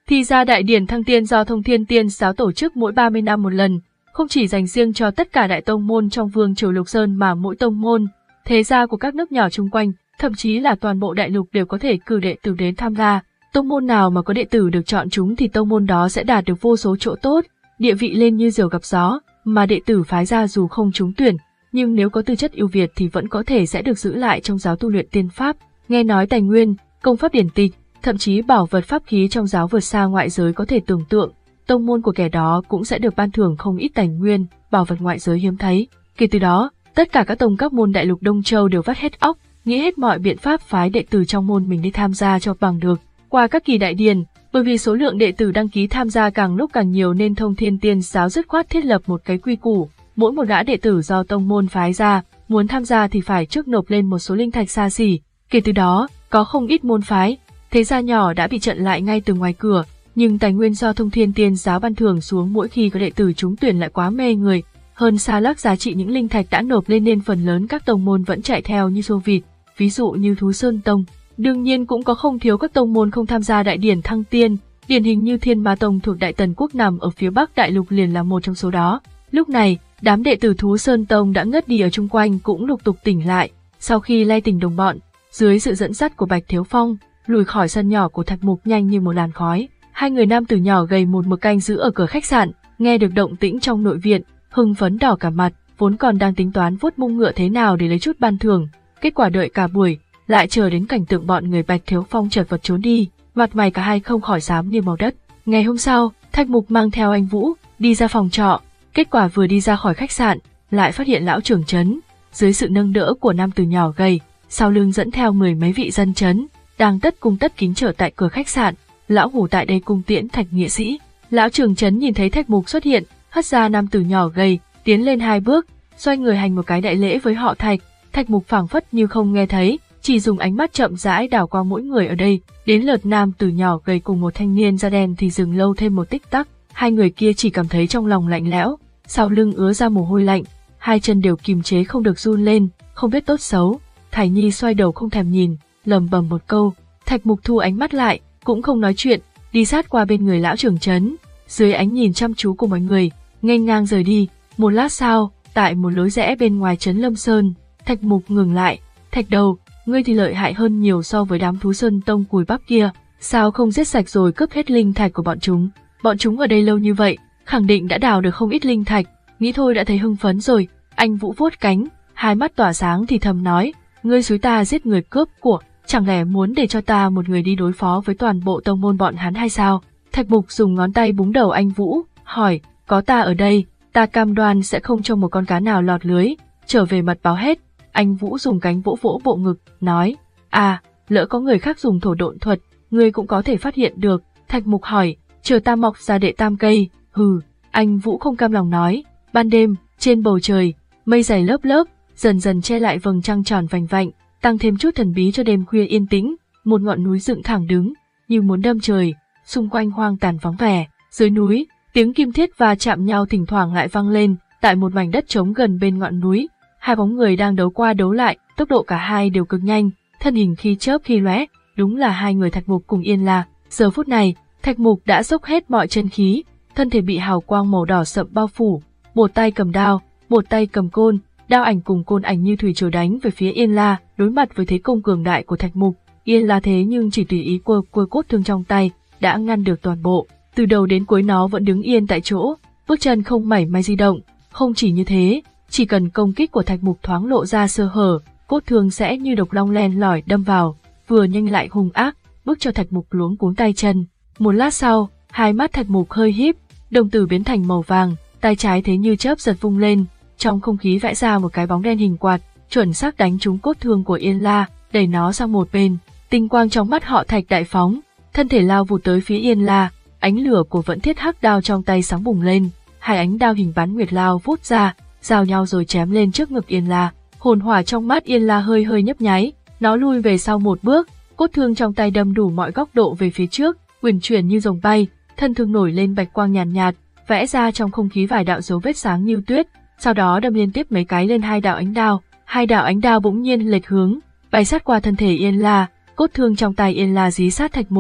Thì ra đại điển thăng tiên do Thông Thiên Tiên Giáo tổ chức mỗi ba mươi năm một lần, không chỉ dành riêng cho tất cả đại tông môn trong vương triều Lục Sơn mà mỗi tông môn, thế gia của các nước nhỏ chung quanh, thậm chí là toàn bộ đại lục đều có thể cử đệ tử đến tham gia. Tông môn nào mà có đệ tử được chọn chúng thì tông môn đó sẽ đạt được vô số chỗ tốt, địa vị lên như diều gặp gió, mà đệ tử phái ra dù không trúng tuyển, nhưng nếu có tư chất ưu việt thì vẫn có thể sẽ được giữ lại trong giáo tu luyện tiên pháp. Nghe nói tài nguyên, công pháp điển tịch, thậm chí bảo vật pháp khí trong giáo vượt xa ngoại giới có thể tưởng tượng, tông môn của kẻ đó cũng sẽ được ban thưởng không ít tài nguyên, bảo vật ngoại giới hiếm thấy. Kể từ đó, tất cả các tông các môn đại lục Đông Châu đều vắt hết óc, nghĩ hết mọi biện pháp phái đệ tử trong môn mình đi tham gia cho bằng được. Qua các kỳ đại điển, bởi vì số lượng đệ tử đăng ký tham gia càng lúc càng nhiều nên Thông Thiên Tiên Giáo dứt khoát thiết lập một cái quy củ, mỗi một gã đệ tử do tông môn phái ra, muốn tham gia thì phải trước nộp lên một số linh thạch xa xỉ. Kể từ đó, có không ít môn phái, thế gia nhỏ đã bị chặn lại ngay từ ngoài cửa, nhưng tài nguyên do Thông Thiên Tiên Giáo ban thưởng xuống mỗi khi có đệ tử trúng tuyển lại quá mê người, hơn xa lắc giá trị những linh thạch đã nộp lên nên phần lớn các tông môn vẫn chạy theo như xô vịt, ví dụ như Thú Sơn Tông. Đương nhiên cũng có không thiếu các tông môn không tham gia đại điển thăng tiên, điển hình như Thiên Ma Tông thuộc Đại Tần Quốc nằm ở phía Bắc Đại Lục liền là một trong số đó. Lúc này, đám đệ tử Thú Sơn Tông đã ngất đi ở chung quanh cũng lục tục tỉnh lại, sau khi lay tỉnh đồng bọn, dưới sự dẫn dắt của Bạch Thiếu Phong, lùi khỏi sân nhỏ của Thạch Mục nhanh như một làn khói. Hai người nam tử nhỏ gầy một mực canh giữ ở cửa khách sạn, nghe được động tĩnh trong nội viện, hưng phấn đỏ cả mặt, vốn còn đang tính toán vuốt mông ngựa thế nào để lấy chút ban thưởng, kết quả đợi cả buổi, lại chờ đến cảnh tượng bọn người Bạch Thiếu Phong chật vật trốn đi, mặt mày cả hai không khỏi xám như màu đất. Ngày hôm sau, Thạch Mục mang theo anh Vũ đi ra phòng trọ, kết quả vừa đi ra khỏi khách sạn, lại phát hiện lão trưởng trấn, dưới sự nâng đỡ của nam tử nhỏ gầy, sau lưng dẫn theo mười mấy vị dân trấn, đang tất cung tất kính chờ tại cửa khách sạn. Lão hủ tại đây cung tiễn Thạch nghĩa sĩ. Lão trưởng trấn nhìn thấy Thạch Mục xuất hiện, hất ra nam tử nhỏ gầy, tiến lên hai bước, xoay người hành một cái đại lễ với họ Thạch. Thạch Mục phảng phất như không nghe thấy, chỉ dùng ánh mắt chậm rãi đảo qua mỗi người ở đây, đến lượt nam tử nhỏ gầy cùng một thanh niên da đen thì dừng lâu thêm một tích tắc, hai người kia chỉ cảm thấy trong lòng lạnh lẽo, sau lưng ứa ra mồ hôi lạnh, hai chân đều kiềm chế không được run lên, không biết tốt xấu. Thải Nhi xoay đầu không thèm nhìn, lầm bầm một câu. Thạch Mục thu ánh mắt lại, cũng không nói chuyện, đi sát qua bên người lão trưởng trấn, dưới ánh nhìn chăm chú của mọi người, nghênh ngang rời đi. Một lát sau, tại một lối rẽ bên ngoài trấn Lâm Sơn, Thạch Mục ngừng lại. Thạch Đầu, ngươi thì lợi hại hơn nhiều so với đám Thú Sơn Tông cùi bắp kia, sao không giết sạch rồi cướp hết linh thạch của bọn chúng? Bọn chúng ở đây lâu như vậy, khẳng định đã đào được không ít linh thạch, nghĩ thôi đã thấy hưng phấn rồi. Anh Vũ vuốt cánh, hai mắt tỏa sáng thì thầm nói, ngươi xúi ta giết người cướp của, chẳng lẽ muốn để cho ta một người đi đối phó với toàn bộ tông môn bọn hắn hay sao? Thạch Mục dùng ngón tay búng đầu anh Vũ, hỏi, có ta ở đây, ta cam đoan sẽ không cho một con cá nào lọt lưới, trở về mật báo hết. Anh Vũ dùng cánh vỗ vỗ bộ ngực, nói, à, lỡ có người khác dùng thổ độn thuật, ngươi cũng có thể phát hiện được. Thạch Mục hỏi, chờ ta mọc ra đệ tam cây, hừ. Anh Vũ không cam lòng nói, ban đêm, trên bầu trời, mây dày lớp lớp, dần dần che lại vầng trăng tròn vành vạnh, tăng thêm chút thần bí cho đêm khuya yên tĩnh. Một ngọn núi dựng thẳng đứng, như muốn đâm trời, xung quanh hoang tàn vắng vẻ. Dưới núi, tiếng kim thiết va chạm nhau thỉnh thoảng lại vang lên. Tại một mảnh đất trống gần bên ngọn núi, hai bóng người đang đấu qua đấu lại, tốc độ cả hai đều cực nhanh, thân hình khi chớp khi lóe, đúng là hai người Thạch Mục cùng Yên La. Giờ phút này, Thạch Mục đã dốc hết mọi chân khí, thân thể bị hào quang màu đỏ sậm bao phủ, một tay cầm đao, một tay cầm côn, đao ảnh cùng côn ảnh như thủy triều đánh về phía Yên La. Đối mặt với thế công cường đại của Thạch Mục, Yên La thế nhưng chỉ tùy ý quơ quơ cốt thương trong tay, đã ngăn được toàn bộ. Từ đầu đến cuối nó vẫn đứng yên tại chỗ, bước chân không mảy may di động. Không chỉ như thế, chỉ cần công kích của Thạch Mục thoáng lộ ra sơ hở, cốt thương sẽ như độc long len lỏi đâm vào, vừa nhanh lại hung ác, bức cho Thạch Mục luống cuống tay chân. Một lát sau, hai mắt Thạch Mục hơi híp, đồng tử biến thành màu vàng, tay trái thế như chớp giật vung lên, trong không khí vẽ ra một cái bóng đen hình quạt, chuẩn xác đánh trúng cốt thương của Yên La, đẩy nó sang một bên. Tinh quang trong mắt họ Thạch đại phóng, thân thể lao vụt tới phía Yên La, ánh lửa của Vẫn Thiết Hắc đao trong tay sáng bùng lên, hai ánh đao hình bán nguyệt lao vút ra, giao nhau rồi chém lên trước ngực Yên La. Hồn hỏa trong mắt Yên La hơi hơi nhấp nháy, nó lui về sau một bước, cốt thương trong tay đâm đủ mọi góc độ về phía trước, uyển chuyển như rồng bay, thân thương nổi lên bạch quang nhàn nhạt, nhạt, vẽ ra trong không khí vài đạo dấu vết sáng như tuyết, sau đó đâm liên tiếp mấy cái lên hai đạo ánh đao, hai đạo ánh đao bỗng nhiên lệch hướng, bay sát qua thân thể Yên La, cốt thương trong tay Yên La dí sát Thạch Mục,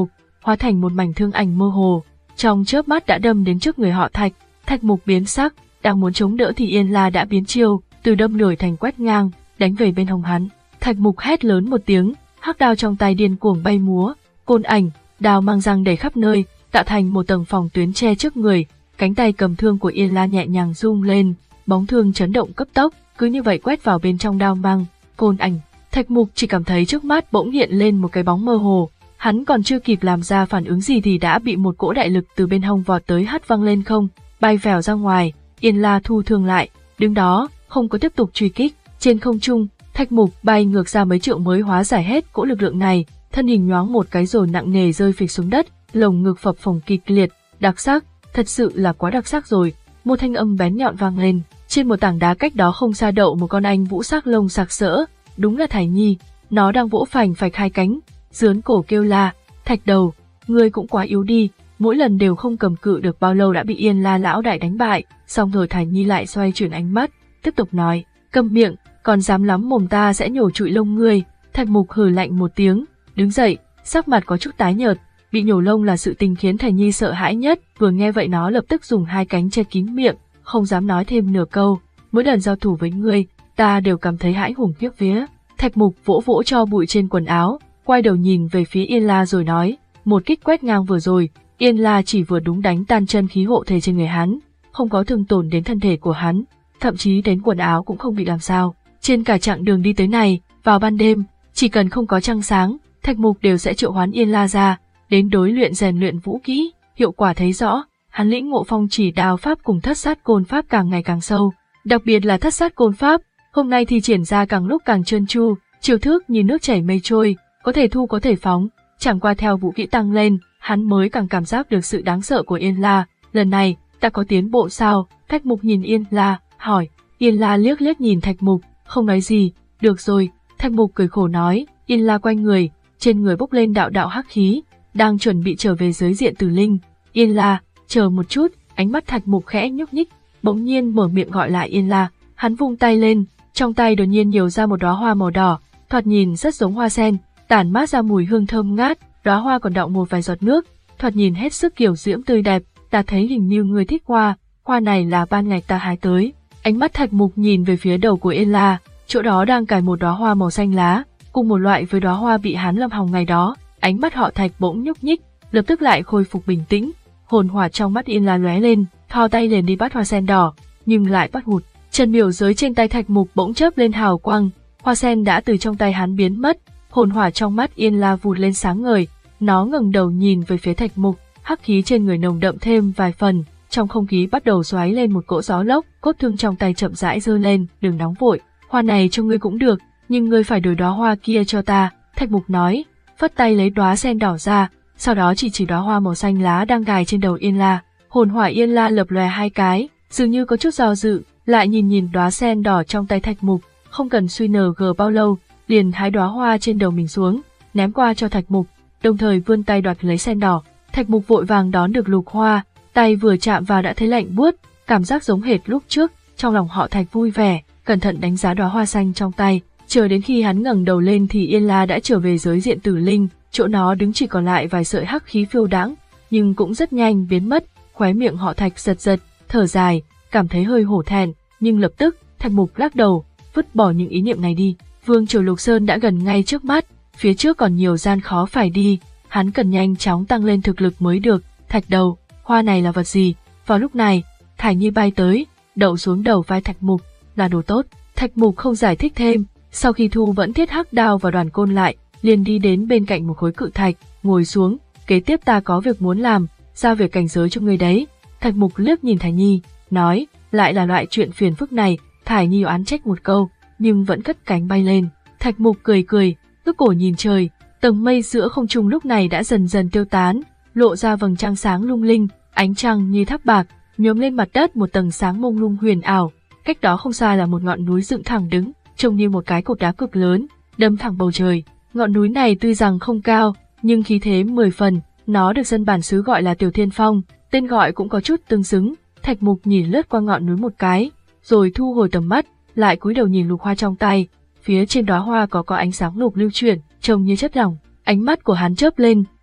hóa thành một mảnh thương ảnh mơ hồ, trong chớp mắt đã đâm đến trước người họ Thạch. Thạch Mục biến sắc, đang muốn chống đỡ thì Yên La đã biến chiêu, từ đâm lưỡi thành quét ngang, đánh về bên hông hắn. Thạch Mục hét lớn một tiếng, hắc đao trong tay điên cuồng bay múa, côn ảnh, đao mang răng đầy khắp nơi, tạo thành một tầng phòng tuyến che trước người. Cánh tay cầm thương của Yên La nhẹ nhàng rung lên, bóng thương chấn động cấp tốc, cứ như vậy quét vào bên trong đao mang, côn ảnh. Thạch Mục chỉ cảm thấy trước mắt bỗng hiện lên một cái bóng mơ hồ, hắn còn chưa kịp làm ra phản ứng gì thì đã bị một cỗ đại lực từ bên hông vọt tới hất văng lên không, bay vèo ra ngoài. Yên La thu thương lại, đứng đó, không có tiếp tục truy kích. Trên không trung, Thạch Mục bay ngược ra mấy trượng mới hóa giải hết cỗ lực lượng này, thân hình nhoáng một cái rồi nặng nề rơi phịch xuống đất, lồng ngực phập phồng kịch liệt, đặc sắc, thật sự là quá đặc sắc rồi. Một thanh âm bén nhọn vang lên, trên một tảng đá cách đó không xa đậu một con anh vũ sắc lông sặc sỡ, đúng là Thải Nhi, nó đang vỗ phành phạch hai cánh, dướn cổ kêu la, Thạch Đầu, ngươi cũng quá yếu đi, mỗi lần đều không cầm cự được bao lâu đã bị Yên La lão đại đánh bại. Xong rồi Thải Nhi lại xoay chuyển ánh mắt, tiếp tục nói, câm miệng, còn dám lắm mồm ta sẽ nhổ trụi lông ngươi. Thạch Mục hừ lạnh một tiếng, đứng dậy, sắc mặt có chút tái nhợt, bị nhổ lông là sự tình khiến Thải Nhi sợ hãi nhất, vừa nghe vậy nó lập tức dùng hai cánh che kín miệng, không dám nói thêm nửa câu. Mỗi lần giao thủ với ngươi, ta đều cảm thấy hãi hùng khiếp vía. Thạch Mục vỗ vỗ cho bụi trên quần áo, quay đầu nhìn về phía Yên La rồi nói, một kích quét ngang vừa rồi, Yên La chỉ vừa đúng đánh tan chân khí hộ thể trên người hắn, không có thương tổn đến thân thể của hắn, thậm chí đến quần áo cũng không bị làm sao. Trên cả chặng đường đi tới này, vào ban đêm, chỉ cần không có trăng sáng, Thạch Mục đều sẽ triệu hoán Yên La ra, đến đối luyện rèn luyện vũ kỹ, hiệu quả thấy rõ, hắn lĩnh ngộ phong chỉ đao pháp cùng thất sát côn pháp càng ngày càng sâu, đặc biệt là thất sát côn pháp, hôm nay thì triển ra càng lúc càng trơn tru, chiêu thức như nước chảy mây trôi, có thể thu có thể phóng, chẳng qua theo vũ kỹ tăng lên, hắn mới càng cảm giác được sự đáng sợ của Yên La. Lần này, ta có tiến bộ sao? Thạch Mục nhìn Yên La, hỏi. Yên La liếc liếc nhìn Thạch Mục, không nói gì. Được rồi, Thạch Mục cười khổ nói. Yên La quay người, trên người bốc lên đạo đạo hắc khí, đang chuẩn bị trở về giới diện tử linh. Yên La, chờ một chút. Ánh mắt Thạch Mục khẽ nhúc nhích, bỗng nhiên mở miệng gọi lại Yên La. Hắn vung tay lên, trong tay đột nhiên nhiều ra một đóa hoa màu đỏ, thoạt nhìn rất giống hoa sen, tản mát ra mùi hương thơm ngát. Đóa hoa còn đọng một vài giọt nước, thoạt nhìn hết sức kiều diễm tươi đẹp. Ta thấy hình như ngươi thích hoa, hoa này là ban ngày ta hái tới. Ánh mắt Thạch Mục nhìn về phía đầu của Yên La, chỗ đó đang cài một đóa hoa màu xanh lá, cùng một loại với đóa hoa bị hắn làm hỏng ngày đó. Ánh mắt họ Thạch bỗng nhúc nhích, lập tức lại khôi phục bình tĩnh. Hồn hỏa trong mắt Yên La lóe lên, thò tay liền đi bắt hoa sen đỏ, nhưng lại bắt hụt. Chân miểu giới trên tay Thạch Mục bỗng chớp lên hào quang, hoa sen đã từ trong tay hắn biến mất. Hồn hỏa trong mắt Yên La vụt lên sáng ngời, nó ngẩng đầu nhìn về phía Thạch Mục, hắc khí trên người nồng đậm thêm vài phần, trong không khí bắt đầu xoáy lên một cỗ gió lốc, cốt thương trong tay chậm rãi giơ lên, đừng nóng vội, hoa này cho ngươi cũng được, nhưng ngươi phải đổi đóa hoa kia cho ta. Thạch Mục nói, phất tay lấy đóa sen đỏ ra, sau đó chỉ chỉ đóa hoa màu xanh lá đang gài trên đầu Yên La. Hồn hỏa Yên La lập lòe hai cái, dường như có chút do dự, lại nhìn nhìn đóa sen đỏ trong tay Thạch Mục, không cần suy nờ gờ bao lâu, liền hái đóa hoa trên đầu mình xuống, ném qua cho Thạch Mục, đồng thời vươn tay đoạt lấy sen đỏ. Thạch Mục vội vàng đón được lục hoa, tay vừa chạm vào đã thấy lạnh buốt, cảm giác giống hệt lúc trước, trong lòng họ Thạch vui vẻ, cẩn thận đánh giá đóa hoa xanh trong tay, chờ đến khi hắn ngẩng đầu lên thì Yên La đã trở về giới diện tử linh, chỗ nó đứng chỉ còn lại vài sợi hắc khí phiêu đãng, nhưng cũng rất nhanh biến mất. Khóe miệng họ Thạch giật giật, thở dài, cảm thấy hơi hổ thẹn, nhưng lập tức Thạch Mục lắc đầu, vứt bỏ những ý niệm này đi. Vương triều Lục Sơn đã gần ngay trước mắt, phía trước còn nhiều gian khó phải đi, hắn cần nhanh chóng tăng lên thực lực mới được. Thạch Đầu, hoa này là vật gì? Vào lúc này, Thải Nhi bay tới, đậu xuống đầu vai Thạch Mục, là đồ tốt. Thạch Mục không giải thích thêm, sau khi thu vẫn thiết hắc đao và đoàn côn lại, liền đi đến bên cạnh một khối cự thạch, ngồi xuống. Kế tiếp ta có việc muốn làm, giao việc cảnh giới cho người đấy. Thạch Mục liếc nhìn Thải Nhi, nói, lại là loại chuyện phiền phức này. Thải Nhi oán trách một câu, nhưng vẫn cất cánh bay lên. Thạch Mục cười cười, ngước cổ nhìn trời, tầng mây giữa không trung lúc này đã dần dần tiêu tán, lộ ra vầng trăng sáng lung linh, ánh trăng như thác bạc, nhuốm lên mặt đất một tầng sáng mông lung huyền ảo. Cách đó không xa là một ngọn núi dựng thẳng đứng, trông như một cái cột đá cực lớn, đâm thẳng bầu trời. Ngọn núi này tuy rằng không cao, nhưng khí thế mười phần, nó được dân bản xứ gọi là Tiểu Thiên Phong, tên gọi cũng có chút tương xứng. Thạch Mục nhìn lướt qua ngọn núi một cái, rồi thu hồi tầm mắt, lại cúi đầu nhìn lục hoa trong tay. Phía trên đóa hoa có có ánh sáng lục lưu chuyển, trông như chất lỏng. Ánh mắt của hắn chớp lên,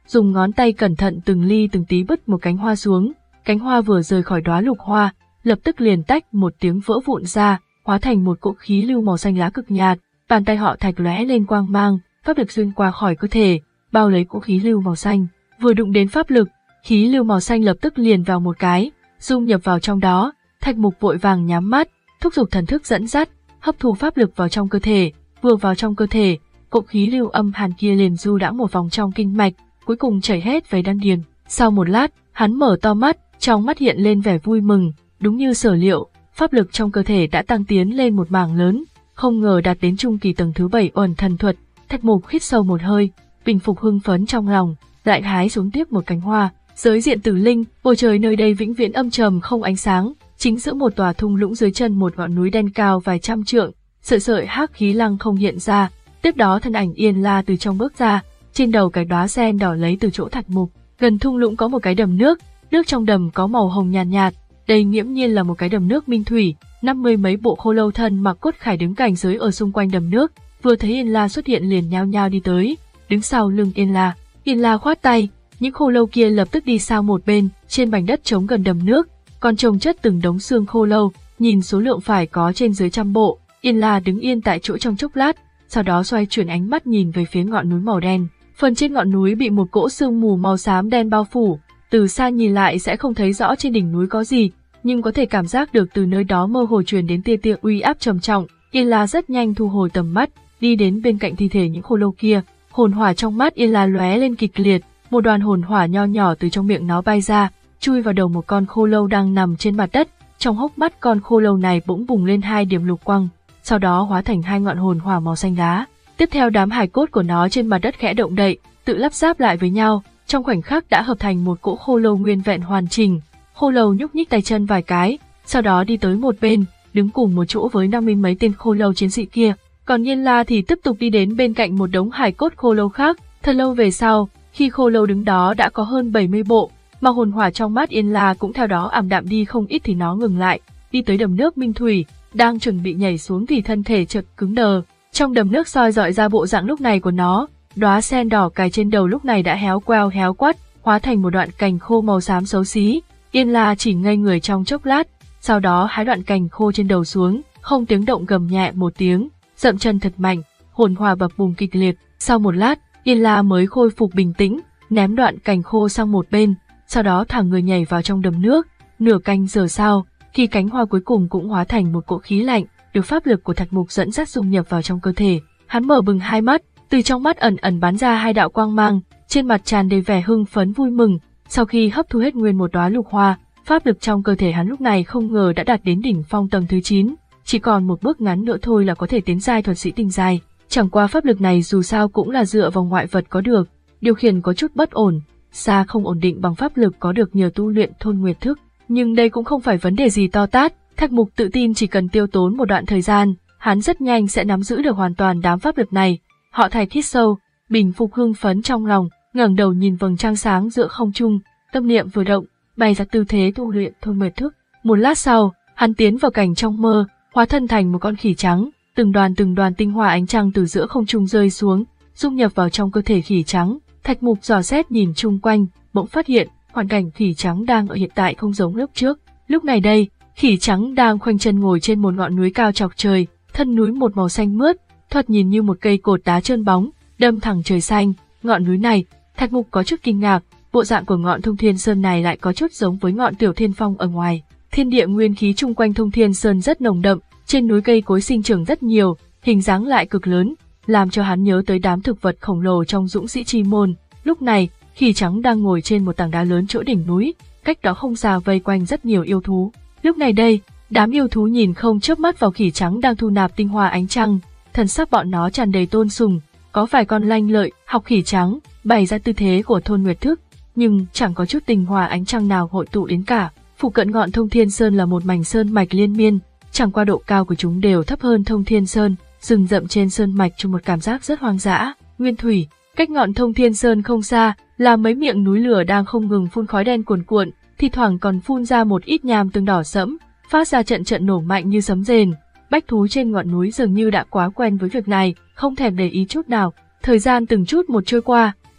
dùng ngón tay cẩn thận từng ly từng tí bứt một cánh hoa xuống. Cánh hoa vừa rời khỏi đóa lục hoa, lập tức liền tách một tiếng vỡ vụn ra, hóa thành một cỗ khí lưu màu xanh lá cực nhạt. Bàn tay họ Thạch lóe lên quang mang, pháp lực xuyên qua khỏi cơ thể, bao lấy cỗ khí lưu màu xanh. Vừa đụng đến pháp lực, khí lưu màu xanh lập tức liền vào một cái, dung nhập vào trong đó. Thạch Mục vội vàng nhắm mắt, thúc giục thần thức dẫn dắt, hấp thu pháp lực vào trong cơ thể. Vừa vào trong cơ thể, cỗ khí lưu âm hàn kia liền du đãng một vòng trong kinh mạch, cuối cùng chảy hết về đan điền. Sau một lát, hắn mở to mắt, trong mắt hiện lên vẻ vui mừng, đúng như sở liệu, pháp lực trong cơ thể đã tăng tiến lên một mảng lớn, không ngờ đạt đến trung kỳ tầng thứ bảy Uẩn Thần Thuật. Thạch Mục hít sâu một hơi, bình phục hưng phấn trong lòng, lại hái xuống tiếp một cánh hoa. Giới diện Tử Linh, bầu trời nơi đây vĩnh viễn âm trầm không ánh sáng, chính giữa một tòa thung lũng dưới chân một ngọn núi đen cao vài trăm trượng, sợi sợi hắc khí lăng không hiện ra. Tiếp đó thân ảnh Yên La từ trong bước ra, trên đầu cái đóa sen đỏ lấy từ chỗ Thạch Mục. Gần thung lũng có một cái đầm nước, nước trong đầm có màu hồng nhàn nhạt, nhạt, đây nghiễm nhiên là một cái đầm nước minh thủy. Năm mươi mấy bộ khô lâu thân mặc cốt khải đứng cảnh giới ở xung quanh đầm nước, vừa thấy Yên La xuất hiện liền nhao nhao đi tới, đứng sau lưng Yên La. Yên La khoát tay, những khô lâu kia lập tức đi sang một bên. Trên mảnh đất trống gần đầm nước, còn chồng chất từng đống xương khô lâu, nhìn số lượng phải có trên dưới trăm bộ. Yên La đứng yên tại chỗ trong chốc lát, sau đó xoay chuyển ánh mắt nhìn về phía ngọn núi màu đen. Phần trên ngọn núi bị một cỗ sương mù màu xám đen bao phủ, từ xa nhìn lại sẽ không thấy rõ trên đỉnh núi có gì, nhưng có thể cảm giác được từ nơi đó mơ hồ truyền đến tia tia uy áp trầm trọng. Yên La rất nhanh thu hồi tầm mắt, đi đến bên cạnh thi thể những khô lâu kia. Hồn hỏa trong mắt Yên La lóe lên kịch liệt, một đoàn hồn hỏa nho nhỏ từ trong miệng nó bay ra, chui vào đầu một con khô lâu đang nằm trên mặt đất. Trong hốc mắt con khô lâu này bỗng bùng lên hai điểm lục quang, sau đó hóa thành hai ngọn hồn hỏa màu xanh lá. Tiếp theo đám hài cốt của nó trên mặt đất khẽ động đậy, tự lắp ráp lại với nhau, trong khoảnh khắc đã hợp thành một cỗ khô lâu nguyên vẹn hoàn chỉnh. Khô lâu nhúc nhích tay chân vài cái, sau đó đi tới một bên, đứng cùng một chỗ với năm mươi mấy tên khô lâu chiến sĩ kia. Còn Yên La thì tiếp tục đi đến bên cạnh một đống hài cốt khô lâu khác. Thật lâu về sau, khi khô lâu đứng đó đã có hơn bảy mươi bộ, mà hồn hỏa trong mắt Yên La cũng theo đó ảm đạm đi không ít thì nó ngừng lại, đi tới đầm nước minh thủy, đang chuẩn bị nhảy xuống thì thân thể chợt cứng đờ. Trong đầm nước soi dọi ra bộ dạng lúc này của nó, đóa sen đỏ cài trên đầu lúc này đã héo queo héo quắt, hóa thành một đoạn cành khô màu xám xấu xí. Yên La chỉ ngây người trong chốc lát, sau đó hái đoạn cành khô trên đầu xuống, không tiếng động gầm nhẹ một tiếng, dậm chân thật mạnh, hồn hỏa bập bùng kịch liệt. Sau một lát, Yên La mới khôi phục bình tĩnh, ném đoạn cành khô sang một bên, sau đó thả người nhảy vào trong đầm nước. Nửa canh giờ sau, khi cánh hoa cuối cùng cũng hóa thành một cỗ khí lạnh, được pháp lực của Thạch Mục dẫn dắt dung nhập vào trong cơ thể. Hắn mở bừng hai mắt, từ trong mắt ẩn ẩn bắn ra hai đạo quang mang, trên mặt tràn đầy vẻ hưng phấn vui mừng. Sau khi hấp thu hết nguyên một đóa lục hoa, pháp lực trong cơ thể hắn lúc này không ngờ đã đạt đến đỉnh phong tầng thứ chín, chỉ còn một bước ngắn nữa thôi là có thể tiến giai thuật sĩ tinh giai. Chẳng qua pháp lực này dù sao cũng là dựa vào ngoại vật có được, điều khiển có chút bất ổn, xa không ổn định bằng pháp lực có được nhờ tu luyện thôn nguyệt thức. Nhưng đây cũng không phải vấn đề gì to tát, Thạch Mục tự tin chỉ cần tiêu tốn một đoạn thời gian, hắn rất nhanh sẽ nắm giữ được hoàn toàn đám pháp lực này. Họ Thạch hít sâu, bình phục hưng phấn trong lòng, ngẩng đầu nhìn vầng trăng sáng giữa không trung, tâm niệm vừa động, bày ra tư thế tu luyện thôn nguyệt thức. Một lát sau, hắn tiến vào cảnh trong mơ, hóa thân thành một con khỉ trắng, từng đoàn từng đoàn tinh hoa ánh trăng từ giữa không trung rơi xuống, dung nhập vào trong cơ thể khỉ trắng. Thạch Mục dò xét nhìn chung quanh, bỗng phát hiện hoàn cảnh khỉ trắng đang ở hiện tại không giống lúc trước. Lúc này đây, khỉ trắng đang khoanh chân ngồi trên một ngọn núi cao chọc trời, thân núi một màu xanh mướt, thoạt nhìn như một cây cột đá trơn bóng, đâm thẳng trời xanh. Ngọn núi này, Thạch Mục có chút kinh ngạc, bộ dạng của ngọn Thông Thiên Sơn này lại có chút giống với ngọn Tiểu Thiên Phong ở ngoài. Thiên địa nguyên khí chung quanh Thông Thiên Sơn rất nồng đậm, trên núi cây cối sinh trưởng rất nhiều, hình dáng lại cực lớn, làm cho hắn nhớ tới đám thực vật khổng lồ trong Dũng Sĩ Chi Môn. Lúc này, khỉ trắng đang ngồi trên một tảng đá lớn chỗ đỉnh núi, cách đó không xa vây quanh rất nhiều yêu thú. Lúc này đây, đám yêu thú nhìn không chớp mắt vào khỉ trắng đang thu nạp tinh hoa ánh trăng, thần sắc bọn nó tràn đầy tôn sùng. Có vài con lanh lợi học khỉ trắng bày ra tư thế của thôn nguyệt thức, nhưng chẳng có chút tinh hoa ánh trăng nào hội tụ đến cả. Phụ cận ngọn Thông Thiên Sơn là một mảnh sơn mạch liên miên, chẳng qua độ cao của chúng đều thấp hơn Thông Thiên Sơn, rừng rậm trên sơn mạch cho một cảm giác rất hoang dã, nguyên thủy. Cách ngọn Thông Thiên Sơn không xa là mấy miệng núi lửa đang không ngừng phun khói đen cuồn cuộn, thi thoảng còn phun ra một ít nham tương đỏ sẫm, phát ra trận trận nổ mạnh như sấm rền. Bách thú trên ngọn núi dường như đã quá quen với việc này, không thèm để ý chút nào. Thời gian từng chút một trôi qua,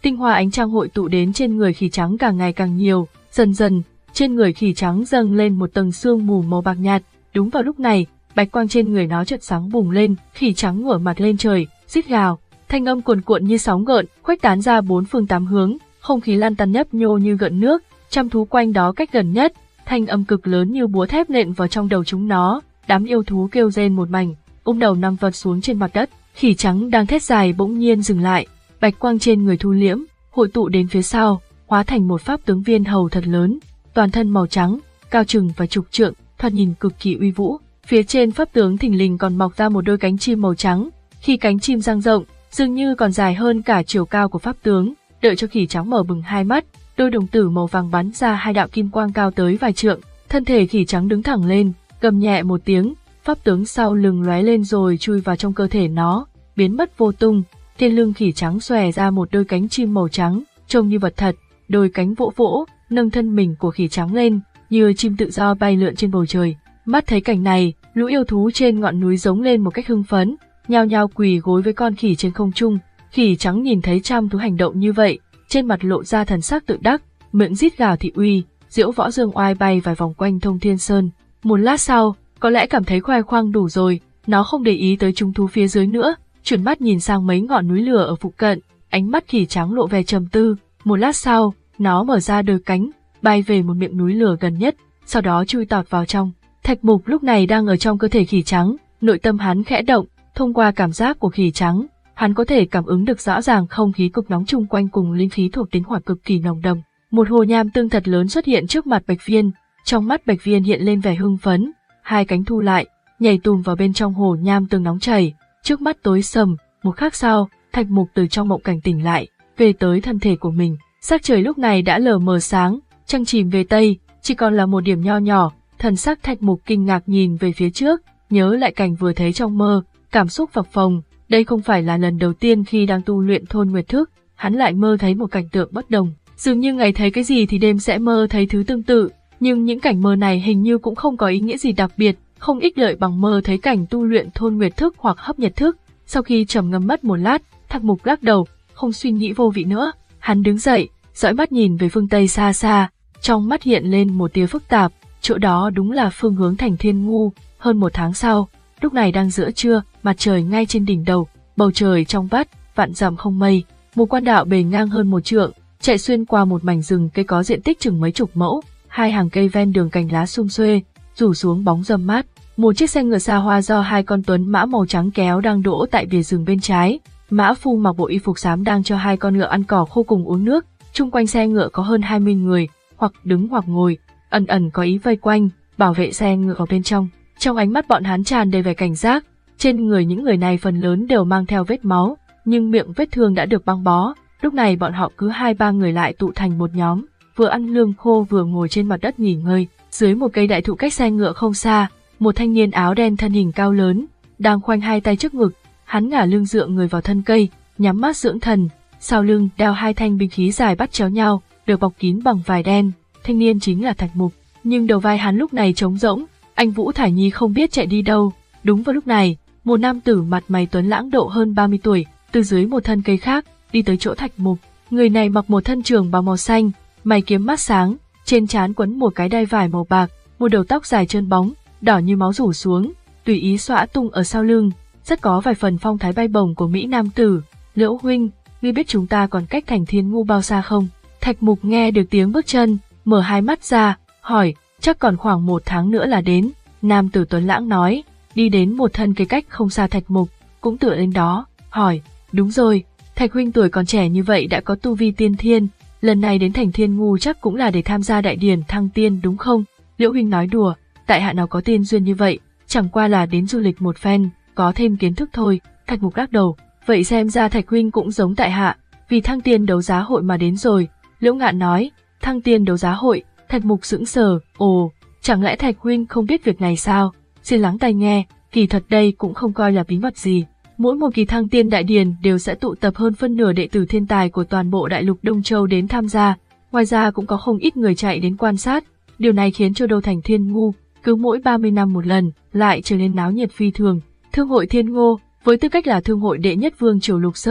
Tinh hoa ánh trăng hội tụ đến trên người khỉ trắng càng ngày càng nhiều, dần dần, trên người khỉ trắng dâng lên một tầng sương mù màu bạc nhạt. Đúng vào lúc này, bạch quang trên người nó chợt sáng bùng lên, khỉ trắng ngửa mặt lên trời, rít gào, thanh âm cuồn cuộn như sóng gợn, khuếch tán ra bốn phương tám hướng, không khí lan tăn nhấp nhô như gợn nước, trăm thú quanh đó cách gần nhất, thanh âm cực lớn như búa thép nện vào trong đầu chúng nó, đám yêu thú kêu rên một mảnh, ôm đầu nằm vật xuống trên mặt đất. Khỉ trắng đang thét dài bỗng nhiên dừng lại, bạch quang trên người thu liễm, hội tụ đến phía sau, hóa thành một pháp tướng viên hầu thật lớn, toàn thân màu trắng, cao chừng vài chục trượng, thoạt nhìn cực kỳ uy vũ. Phía trên pháp tướng thình lình còn mọc ra một đôi cánh chim màu trắng, khi cánh chim dang rộng, dường như còn dài hơn cả chiều cao của pháp tướng. Đợi cho khỉ trắng mở bừng hai mắt, đôi đồng tử màu vàng bắn ra hai đạo kim quang cao tới vài trượng, thân thể khỉ trắng đứng thẳng lên, gầm nhẹ một tiếng, pháp tướng sau lưng lóe lên rồi chui vào trong cơ thể nó, biến mất vô tung. Trên lưng khỉ trắng xòe ra một đôi cánh chim màu trắng, trông như vật thật, đôi cánh vỗ vỗ, nâng thân mình của khỉ trắng lên, như chim tự do bay lượn trên bầu trời. Mắt thấy cảnh này, lũ yêu thú trên ngọn núi giống lên một cách hưng phấn, nhao nhao quỳ gối với con khỉ trên không trung. Khỉ trắng nhìn thấy trăm thú hành động như vậy, trên mặt lộ ra thần sắc tự đắc, miệng rít gào thị uy, diễu võ dương oai bay vài vòng quanh Thông Thiên Sơn. Một lát sau, có lẽ cảm thấy khoe khoang đủ rồi, nó không để ý tới chúng thú phía dưới nữa, chuyển mắt nhìn sang mấy ngọn núi lửa ở phụ cận, ánh mắt khỉ trắng lộ vẻ trầm tư. Một lát sau, nó mở ra đôi cánh, bay về một miệng núi lửa gần nhất, sau đó chui tọt vào trong. Thạch Mục lúc này đang ở trong cơ thể khỉ trắng, nội tâm hắn khẽ động, thông qua cảm giác của khỉ trắng, hắn có thể cảm ứng được rõ ràng không khí cực nóng chung quanh cùng linh khí thuộc tính hỏa cực kỳ nồng đậm. Một hồ nham tương thật lớn xuất hiện trước mặt Bạch Viên, trong mắt Bạch Viên hiện lên vẻ hưng phấn, hai cánh thu lại, nhảy tùm vào bên trong hồ nham tương nóng chảy, trước mắt tối sầm. Một khắc sau, Thạch Mục từ trong mộng cảnh tỉnh lại, về tới thân thể của mình. Sắc trời lúc này đã lờ mờ sáng, trăng chìm về tây, chỉ còn là một điểm nho nhỏ. Thần sắc Thạch Mục kinh ngạc nhìn về phía trước, nhớ lại cảnh vừa thấy trong mơ, cảm xúc phập phồng. Đây không phải là lần đầu tiên khi đang tu luyện thôn nguyệt thức, hắn lại mơ thấy một cảnh tượng bất đồng. Dường như ngày thấy cái gì thì đêm sẽ mơ thấy thứ tương tự, nhưng những cảnh mơ này hình như cũng không có ý nghĩa gì đặc biệt, không ích lợi bằng mơ thấy cảnh tu luyện thôn nguyệt thức hoặc hấp nhật thức. Sau khi trầm ngâm mất một lát, Thạch Mục lắc đầu, không suy nghĩ vô vị nữa. Hắn đứng dậy, dõi mắt nhìn về phương Tây xa xa, trong mắt hiện lên một tia phức tạp, chỗ đó đúng là phương hướng thành Thiên Ngu. Hơn một tháng sau, lúc này đang giữa trưa, mặt trời ngay trên đỉnh đầu, bầu trời trong vắt, vạn dặm không mây, một quan đạo bề ngang hơn một trượng, chạy xuyên qua một mảnh rừng cây có diện tích chừng mấy chục mẫu, hai hàng cây ven đường cành lá sum xuê, rủ xuống bóng râm mát. Một chiếc xe ngựa xa hoa do hai con tuấn mã màu trắng kéo đang đỗ tại bìa rừng bên trái. Mã phu mặc bộ y phục xám đang cho hai con ngựa ăn cỏ khô cùng uống nước. Chung quanh xe ngựa có hơn hai mươi người, hoặc đứng hoặc ngồi, ẩn ẩn có ý vây quanh, bảo vệ xe ngựa ở bên trong. Trong ánh mắt bọn hắn tràn đầy vẻ cảnh giác. Trên người những người này phần lớn đều mang theo vết máu, nhưng miệng vết thương đã được băng bó. Lúc này bọn họ cứ hai ba người lại tụ thành một nhóm, vừa ăn lương khô vừa ngồi trên mặt đất nghỉ ngơi. Dưới một cây đại thụ cách xe ngựa không xa, một thanh niên áo đen thân hình cao lớn, đang khoanh hai tay trước ngực, hắn ngả lưng dựa người vào thân cây, nhắm mắt dưỡng thần, sau lưng đeo hai thanh binh khí dài bắt chéo nhau, được bọc kín bằng vải đen. Thanh niên chính là Thạch Mục, nhưng đầu vai hắn lúc này trống rỗng, anh Vũ Thải Nhi không biết chạy đi đâu. Đúng vào lúc này, một nam tử mặt mày tuấn lãng độ hơn ba mươi tuổi, từ dưới một thân cây khác, đi tới chỗ Thạch Mục. Người này mặc một thân trường bào màu xanh, mày kiếm mắt sáng, trên trán quấn một cái đai vải màu bạc, một đầu tóc dài trơn bóng, đỏ như máu rủ xuống, tùy ý xõa tung ở sau lưng, rất có vài phần phong thái bay bổng của mỹ nam tử. Liễu huynh, ngươi biết chúng ta còn cách thành Thiên Ngu bao xa không? Thạch Mục nghe được tiếng bước chân, mở hai mắt ra, hỏi, chắc còn khoảng một tháng nữa là đến. Nam tử tuấn lãng nói, đi đến một thân cây cách không xa Thạch Mục, cũng tựa lên đó, hỏi, đúng rồi, Thạch huynh tuổi còn trẻ như vậy đã có tu vi tiên thiên, lần này đến thành Thiên Ngu chắc cũng là để tham gia đại điển thăng tiên đúng không? Liễu huynh nói đùa, tại hạ nào có tiên duyên như vậy, chẳng qua là đến du lịch một phen, có thêm kiến thức thôi. Thạch Mục lắc đầu, vậy xem ra Thạch huynh cũng giống tại hạ, vì thăng tiên đấu giá hội mà đến rồi. Liễu Ngạn nói, thăng tiên đấu giá hội. Thạch Mục sững sờ, ồ, chẳng lẽ Thạch huynh không biết việc này sao? Xin lắng tai nghe, kỳ thật đây cũng không coi là bí mật gì. Mỗi một kỳ thăng tiên đại điển đều sẽ tụ tập hơn phân nửa đệ tử thiên tài của toàn bộ đại lục Đông Châu đến tham gia, ngoài ra cũng có không ít người chạy đến quan sát. Điều này khiến cho đô thành Thiên Ngu cứ mỗi ba mươi năm một lần lại trở nên náo nhiệt phi thường. Thương hội Thiên Ngô với tư cách là thương hội đệ nhất vương triều Lục Sơn,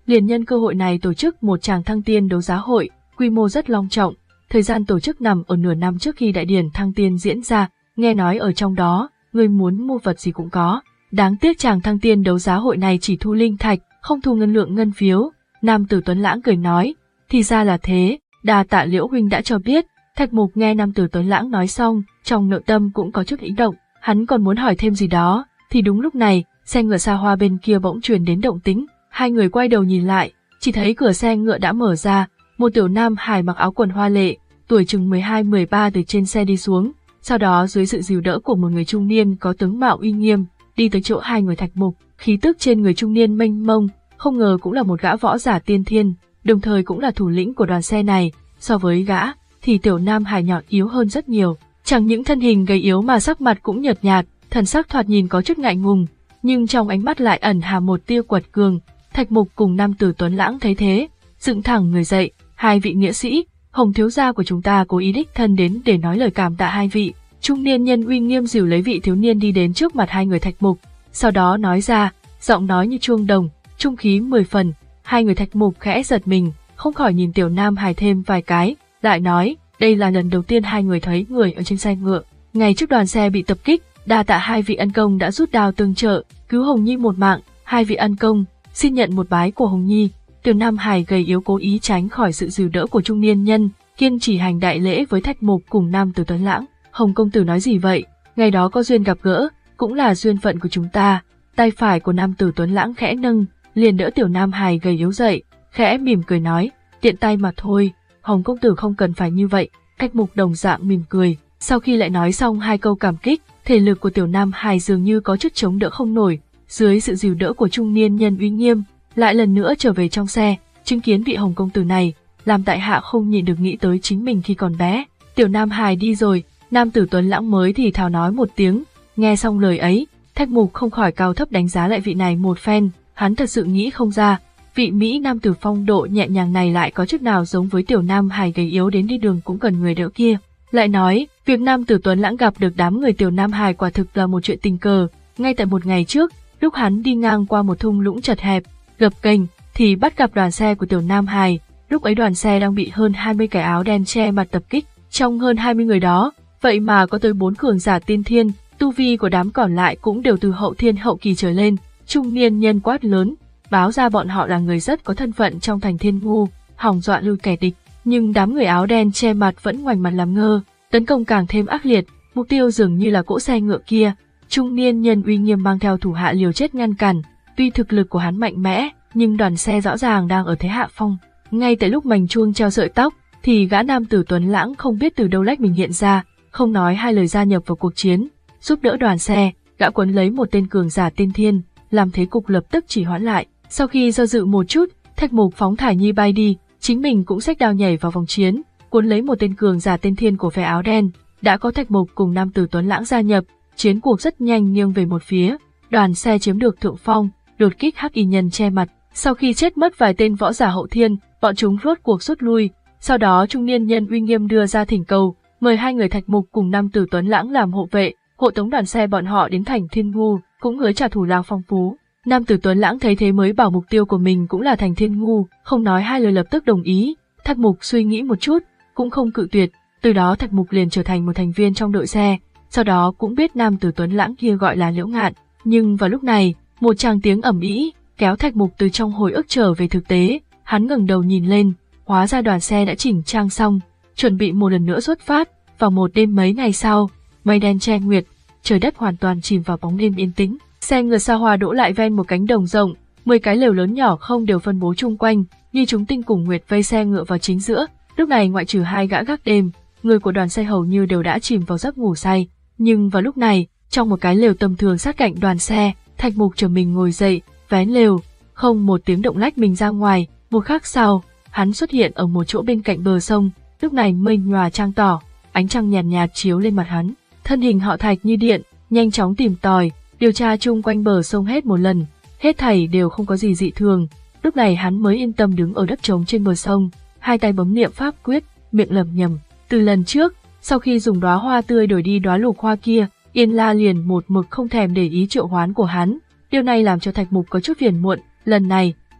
liền nhân cơ hội này tổ chức một tràng thăng tiên đấu giá hội, quy mô rất long trọng. Thời gian tổ chức nằm ở nửa năm trước khi đại điển thăng tiên diễn ra, nghe nói ở trong đó, người muốn mua vật gì cũng có. Đáng tiếc tràng thăng tiên đấu giá hội này chỉ thu linh thạch, không thu ngân lượng ngân phiếu. Nam tử Tuấn Lãng cười nói, thì ra là thế, đa tạ Liễu huynh đã cho biết. Thạch Mục nghe nam tử Tuấn Lãng nói xong, trong nội tâm cũng có chút kích động, hắn còn muốn hỏi thêm gì đó, thì đúng lúc này, xe ngựa xa hoa bên kia bỗng truyền đến động tĩnh, hai người quay đầu nhìn lại, chỉ thấy cửa xe ngựa đã mở ra, một tiểu nam hài mặc áo quần hoa lệ, tuổi chừng mười hai mười ba từ trên xe đi xuống, sau đó dưới sự dìu đỡ của một người trung niên có tướng mạo uy nghiêm, đi tới chỗ hai người Thạch Mục, khí tức trên người trung niên mênh mông, không ngờ cũng là một gã võ giả tiên thiên, đồng thời cũng là thủ lĩnh của đoàn xe này, so với gã thì tiểu nam hài nhỏ yếu hơn rất nhiều, chẳng những thân hình gầy yếu mà sắc mặt cũng nhợt nhạt, thần sắc thoạt nhìn có chút ngại ngùng, nhưng trong ánh mắt lại ẩn hàm một tia quật cường. Thạch Mục cùng nam tử Tuấn Lãng thấy thế, dựng thẳng người dậy, hai vị nghĩa sĩ, Hồng thiếu gia của chúng ta cố ý đích thân đến để nói lời cảm tạ hai vị. Trung niên nhân uy nghiêm dìu lấy vị thiếu niên đi đến trước mặt hai người Thạch Mục, sau đó nói ra, giọng nói như chuông đồng, trung khí mười phần. Hai người Thạch Mục khẽ giật mình, không khỏi nhìn tiểu nam hài thêm vài cái, lại nói, đây là lần đầu tiên hai người thấy người ở trên xe ngựa. Ngày trước đoàn xe bị tập kích, đa tạ hai vị ân công đã rút đao tương trợ, cứu Hồng Nhi một mạng, hai vị ân công, xin nhận một bái của Hồng Nhi. Tiểu nam hài gầy yếu cố ý tránh khỏi sự dìu đỡ của trung niên nhân, kiên trì hành đại lễ với Thạch Mục cùng nam tử Tuấn Lãng. Hồng công tử nói gì vậy? Ngày đó có duyên gặp gỡ, cũng là duyên phận của chúng ta. Tay phải của nam tử Tuấn Lãng khẽ nâng, liền đỡ tiểu nam hài gầy yếu dậy, khẽ mỉm cười nói, tiện tay mà thôi, Hồng công tử không cần phải như vậy. Thạch Mục đồng dạng mỉm cười, sau khi lại nói xong hai câu cảm kích, thể lực của tiểu nam hài dường như có chút chống đỡ không nổi, dưới sự dìu đỡ của trung niên nhân uy nghiêm, lại lần nữa trở về trong xe, chứng kiến vị Hồng công tử này, làm tại hạ không nhịn được nghĩ tới chính mình khi còn bé. Tiểu nam hài đi rồi, nam tử Tuấn Lãng mới thì thào nói một tiếng, nghe xong lời ấy, Thạch Mục không khỏi cao thấp đánh giá lại vị này một phen, hắn thật sự nghĩ không ra, vị Mỹ nam tử phong độ nhẹ nhàng này lại có chút nào giống với tiểu nam hài gầy yếu đến đi đường cũng cần người đỡ kia. Lại nói, việc nam tử Tuấn Lãng gặp được đám người tiểu nam hài quả thực là một chuyện tình cờ, ngay tại một ngày trước, lúc hắn đi ngang qua một thung lũng chật hẹp, gập ghềnh, thì bắt gặp đoàn xe của tiểu nam hài, lúc ấy đoàn xe đang bị hơn hai mươi kẻ áo đen che mặt tập kích, trong hơn hai mươi người đó, vậy mà có tới bốn cường giả tiên thiên, tu vi của đám còn lại cũng đều từ hậu thiên hậu kỳ trở lên. Trung niên nhân quát lớn, báo ra bọn họ là người rất có thân phận trong thành Thiên Ngu, hòng dọa lui kẻ địch, nhưng đám người áo đen che mặt vẫn ngoảnh mặt làm ngơ, tấn công càng thêm ác liệt, mục tiêu dường như là cỗ xe ngựa kia. Trung niên nhân uy nghiêm mang theo thủ hạ liều chết ngăn cản, tuy thực lực của hắn mạnh mẽ, nhưng đoàn xe rõ ràng đang ở thế hạ phong. Ngay tại lúc mảnh chuông treo sợi tóc, thì gã nam tử Tuấn Lãng không biết từ đâu lách mình hiện ra, không nói hai lời gia nhập vào cuộc chiến, giúp đỡ đoàn xe, gã quấn lấy một tên cường giả tiên thiên, làm thế cục lập tức chỉ hoãn lại. Sau khi do dự một chút, Thạch Mục phóng thải nhi bay đi, chính mình cũng xách đao nhảy vào vòng chiến, cuốn lấy một tên cường giả tiên thiên của phe áo đen. Đã có Thạch Mục cùng nam tử Tuấn Lãng gia nhập, chiến cuộc rất nhanh nghiêng về một phía, đoàn xe chiếm được thượng phong, đột kích hắc y nhân che mặt. Sau khi chết mất vài tên võ giả hậu thiên, bọn chúng rốt cuộc rút lui. Sau đó trung niên nhân uy nghiêm đưa ra thỉnh cầu, mời hai người Thạch Mục cùng nam tử Tuấn Lãng làm hộ vệ, hộ tống đoàn xe bọn họ đến thành Thiên Ngu, cũng hứa trả thù lao phong phú. Nam tử Tuấn Lãng thấy thế mới bảo mục tiêu của mình cũng là thành Thiên Ngu, không nói hai lời lập tức đồng ý. Thạch Mục suy nghĩ một chút, cũng không cự tuyệt, từ đó Thạch Mục liền trở thành một thành viên trong đội xe, sau đó cũng biết nam tử Tuấn Lãng kia gọi là Liễu Ngạn. Nhưng vào lúc này, một tràng tiếng ầm ĩ kéo Thạch Mục từ trong hồi ức trở về thực tế, hắn ngẩng đầu nhìn lên, hóa ra đoàn xe đã chỉnh trang xong, chuẩn bị một lần nữa xuất phát. Vào một đêm mấy ngày sau, mây đen che nguyệt, trời đất hoàn toàn chìm vào bóng đêm yên tĩnh. Xe ngựa xa hoa đỗ lại ven một cánh đồng rộng, mười cái lều lớn nhỏ không đều phân bố chung quanh, như chúng tinh cùng nguyệt vây xe ngựa vào chính giữa. Lúc này ngoại trừ hai gã gác đêm, người của đoàn xe hầu như đều đã chìm vào giấc ngủ say. Nhưng vào lúc này, trong một cái lều tầm thường sát cạnh đoàn xe, Thạch Mục trở mình ngồi dậy, vén lều, không một tiếng động lách mình ra ngoài. Một khắc sau, hắn xuất hiện ở một chỗ bên cạnh bờ sông. Lúc này mây nhòa trăng tỏ, ánh trăng nhàn nhạt, nhạt chiếu lên mặt hắn. Thân hình họ Thạch như điện, nhanh chóng tìm tòi, điều tra chung quanh bờ sông hết một lần, hết thảy đều không có gì dị thường. Lúc này hắn mới yên tâm đứng ở đất trống trên bờ sông, hai tay bấm niệm pháp quyết, miệng lẩm nhẩm. Từ lần trước, sau khi dùng đóa hoa tươi đổi đi đóa lục hoa kia, Yên La liền một mực không thèm để ý triệu hoán của hắn. Điều này làm cho Thạch Mục có chút phiền muộn. Lần này,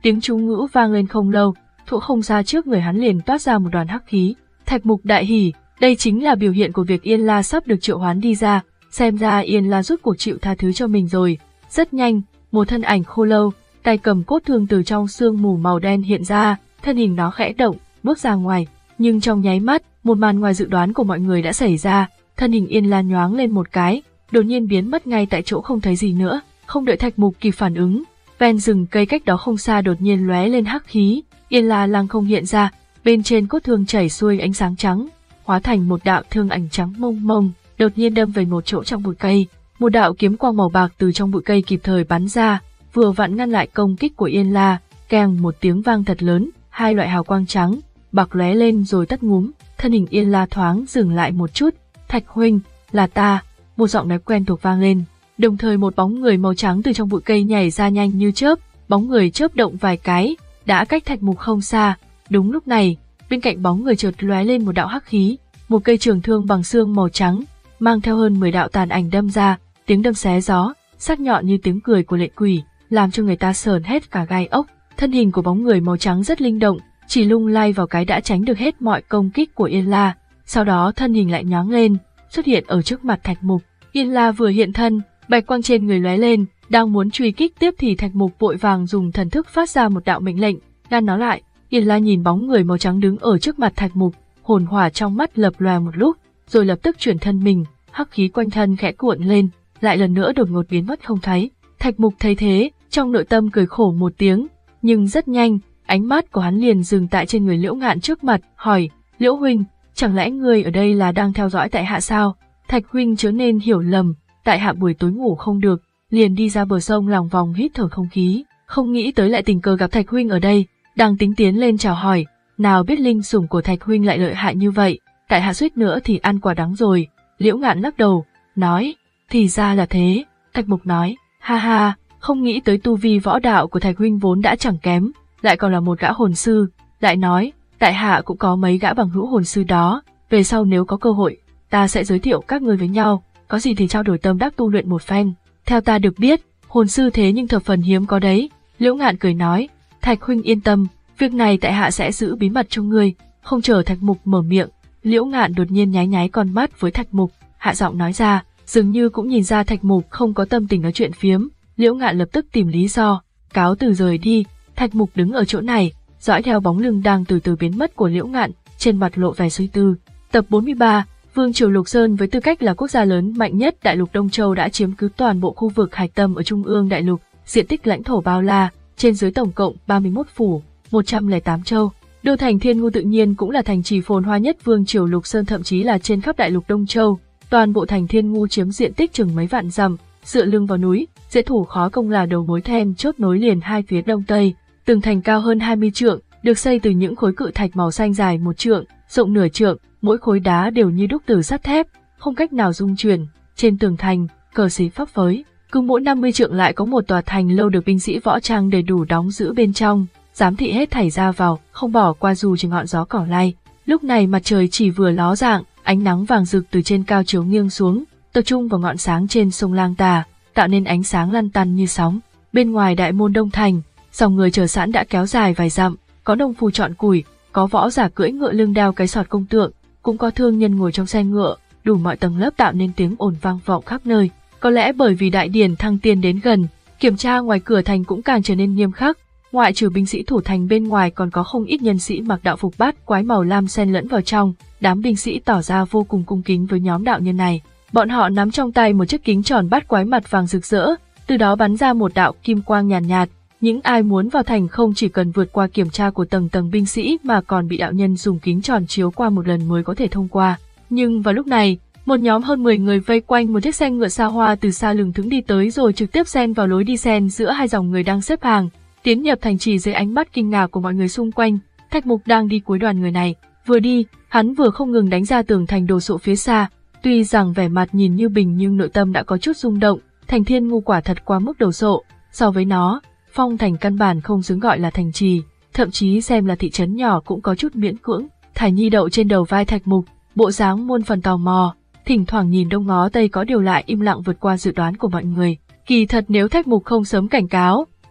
tiếng chú ngữ vang lên không lâu, thụ không xa trước người hắn liền toát ra một đoàn hắc khí. Thạch Mục đại hỉ, đây chính là biểu hiện của việc Yên La sắp được triệu hoán đi ra, xem ra Yên La rút cuộc chịu tha thứ cho mình rồi. Rất nhanh, một thân ảnh khô lâu, tay cầm cốt thương từ trong sương mù màu đen hiện ra, thân hình nó khẽ động, bước ra ngoài, nhưng trong nháy mắt, một màn ngoài dự đoán của mọi người đã xảy ra, thân hình Yên La nhoáng lên một cái, đột nhiên biến mất ngay tại chỗ không thấy gì nữa. Không đợi Thạch Mục kịp phản ứng, ven rừng cây cách đó không xa đột nhiên lóe lên hắc khí, Yên La lăng không hiện ra, bên trên cốt thương chảy xuôi ánh sáng trắng, hóa thành một đạo thương ảnh trắng mông mông, đột nhiên đâm về một chỗ trong bụi cây. Một đạo kiếm quang màu bạc từ trong bụi cây kịp thời bắn ra, vừa vặn ngăn lại công kích của Yên La. Keng một tiếng vang thật lớn, hai loại hào quang trắng, bạc lóe lên rồi tắt ngúm, thân hình Yên La thoáng dừng lại một chút. Thạch huynh, là ta, một giọng nói quen thuộc vang lên. Đồng thời một bóng người màu trắng từ trong bụi cây nhảy ra nhanh như chớp, bóng người chớp động vài cái, đã cách Thạch Mục không xa. Đúng lúc này, bên cạnh bóng người chợt lóe lên một đạo hắc khí, một cây trường thương bằng xương màu trắng, mang theo hơn mười đạo tàn ảnh đâm ra, tiếng đâm xé gió, sắc nhọn như tiếng cười của lệ quỷ, làm cho người ta sởn hết cả gai ốc. Thân hình của bóng người màu trắng rất linh động, chỉ lung lay vào cái đã tránh được hết mọi công kích của Yên La, sau đó thân hình lại nhoáng lên, xuất hiện ở trước mặt Thạch Mục. Yên La vừa hiện thân, bạch quang trên người lóe lên, đang muốn truy kích tiếp thì Thạch Mục vội vàng dùng thần thức phát ra một đạo mệnh lệnh, ngăn nó lại. Yên La nhìn bóng người màu trắng đứng ở trước mặt Thạch Mục, hồn hỏa trong mắt lập lòe một lúc, rồi lập tức chuyển thân mình, hắc khí quanh thân khẽ cuộn lên, lại lần nữa đột ngột biến mất không thấy. Thạch Mục thấy thế, trong nội tâm cười khổ một tiếng, nhưng rất nhanh, ánh mắt của hắn liền dừng tại trên người Liễu Ngạn trước mặt, hỏi: Liễu huynh, chẳng lẽ ngươi ở đây là đang theo dõi tại hạ sao? Thạch huynh chớ nên hiểu lầm, tại hạ buổi tối ngủ không được, liền đi ra bờ sông lòng vòng hít thở không khí, không nghĩ tới lại tình cờ gặp Thạch huynh ở đây, đang tính tiến lên chào hỏi, nào biết linh sủng của Thạch huynh lại lợi hại như vậy, tại hạ suýt nữa thì ăn quả đắng rồi. Liễu Ngạn lắc đầu, nói: thì ra là thế. Thạch Mục nói: ha ha, không nghĩ tới tu vi võ đạo của Thạch huynh vốn đã chẳng kém, lại còn là một gã hồn sư. Lại nói, tại hạ cũng có mấy gã bằng hữu hồn sư đó, về sau nếu có cơ hội, ta sẽ giới thiệu các người với nhau, có gì thì trao đổi tâm đắc tu luyện một phen. Theo ta được biết, hồn sư thế nhưng thập phần hiếm có đấy. Liễu Ngạn cười nói: Thạch huynh yên tâm, việc này tại hạ sẽ giữ bí mật cho ngươi. Không chờ Thạch Mục mở miệng, Liễu Ngạn đột nhiên nháy nháy con mắt với Thạch Mục, hạ giọng nói ra, dường như cũng nhìn ra Thạch Mục không có tâm tình nói chuyện phiếm. Liễu Ngạn lập tức tìm lý do, cáo từ rời đi. Thạch Mục đứng ở chỗ này, dõi theo bóng lưng đang từ từ biến mất của Liễu Ngạn, trên mặt lộ vẻ suy tư. Tập bốn mươi ba, Vương triều Lục Sơn với tư cách là quốc gia lớn mạnh nhất đại lục Đông Châu đã chiếm cứ toàn bộ khu vực hạch tâm ở trung ương đại lục, diện tích lãnh thổ bao la, trên dưới tổng cộng ba mươi mốt phủ, một trăm lẻ tám châu. Đô thành Thiên Ngu tự nhiên cũng là thành trì phồn hoa nhất Vương triều Lục Sơn, thậm chí là trên khắp đại lục Đông Châu. Toàn bộ thành Thiên Ngu chiếm diện tích chừng mấy vạn dặm, dựa lưng vào núi, dễ thủ khó công là đầu mối then chốt nối liền hai phía đông tây. Tường thành cao hơn hai mươi trượng, được xây từ những khối cự thạch màu xanh dài một trượng, rộng nửa trượng, mỗi khối đá đều như đúc từ sắt thép, không cách nào rung chuyển. Trên tường thành, cờ xí phấp phới, cứ mỗi năm mươi trượng lại có một tòa thành lâu được binh sĩ võ trang đầy đủ đóng giữ bên trong, giám thị hết thảy ra vào, không bỏ qua dù chỉ ngọn gió cỏ lay. Lúc này mặt trời chỉ vừa ló dạng, ánh nắng vàng rực từ trên cao chiếu nghiêng xuống, tập trung vào ngọn sáng trên sông Lang Tà, tạo nên ánh sáng lăn tăn như sóng. Bên ngoài đại môn Đông Thành, dòng người chờ sẵn đã kéo dài vài dặm, có nông phu chọn củi, có võ giả cưỡi ngựa lưng đeo cái sọt công tượng, cũng có thương nhân ngồi trong xe ngựa, đủ mọi tầng lớp tạo nên tiếng ồn vang vọng khắp nơi. Có lẽ bởi vì đại điển thăng tiên đến gần, kiểm tra ngoài cửa thành cũng càng trở nên nghiêm khắc. Ngoại trừ binh sĩ thủ thành bên ngoài còn có không ít nhân sĩ mặc đạo phục bát quái màu lam xen lẫn vào trong. Đám binh sĩ tỏ ra vô cùng cung kính với nhóm đạo nhân này. Bọn họ nắm trong tay một chiếc kính tròn bát quái mặt vàng rực rỡ, từ đó bắn ra một đạo kim quang nhàn nhạt, nhạt. Những ai muốn vào thành không chỉ cần vượt qua kiểm tra của tầng tầng binh sĩ mà còn bị đạo nhân dùng kính tròn chiếu qua một lần mới có thể thông qua. Nhưng vào lúc này, một nhóm hơn mười người vây quanh một chiếc xe ngựa xa hoa từ xa lừng thững đi tới rồi trực tiếp xen vào lối đi xen giữa hai dòng người đang xếp hàng, tiến nhập thành trì dưới ánh mắt kinh ngạc của mọi người xung quanh. Thạch Mục đang đi cuối đoàn người này, vừa đi, hắn vừa không ngừng đánh ra tường thành đồ sộ phía xa. Tuy rằng vẻ mặt nhìn như bình nhưng nội tâm đã có chút rung động, thành Thiên Ngu quả thật quá mức đồ sộ, so với nó, Phong thành căn bản không xứng gọi là thành trì, thậm chí xem là thị trấn nhỏ cũng có chút miễn cưỡng. Thải Nhi đậu trên đầu vai Thạch Mục, bộ dáng muôn phần tò mò, thỉnh thoảng nhìn đông ngó tây, có điều lại im lặng vượt qua dự đoán của mọi người. Kỳ thật nếu Thạch Mục không sớm cảnh cáo,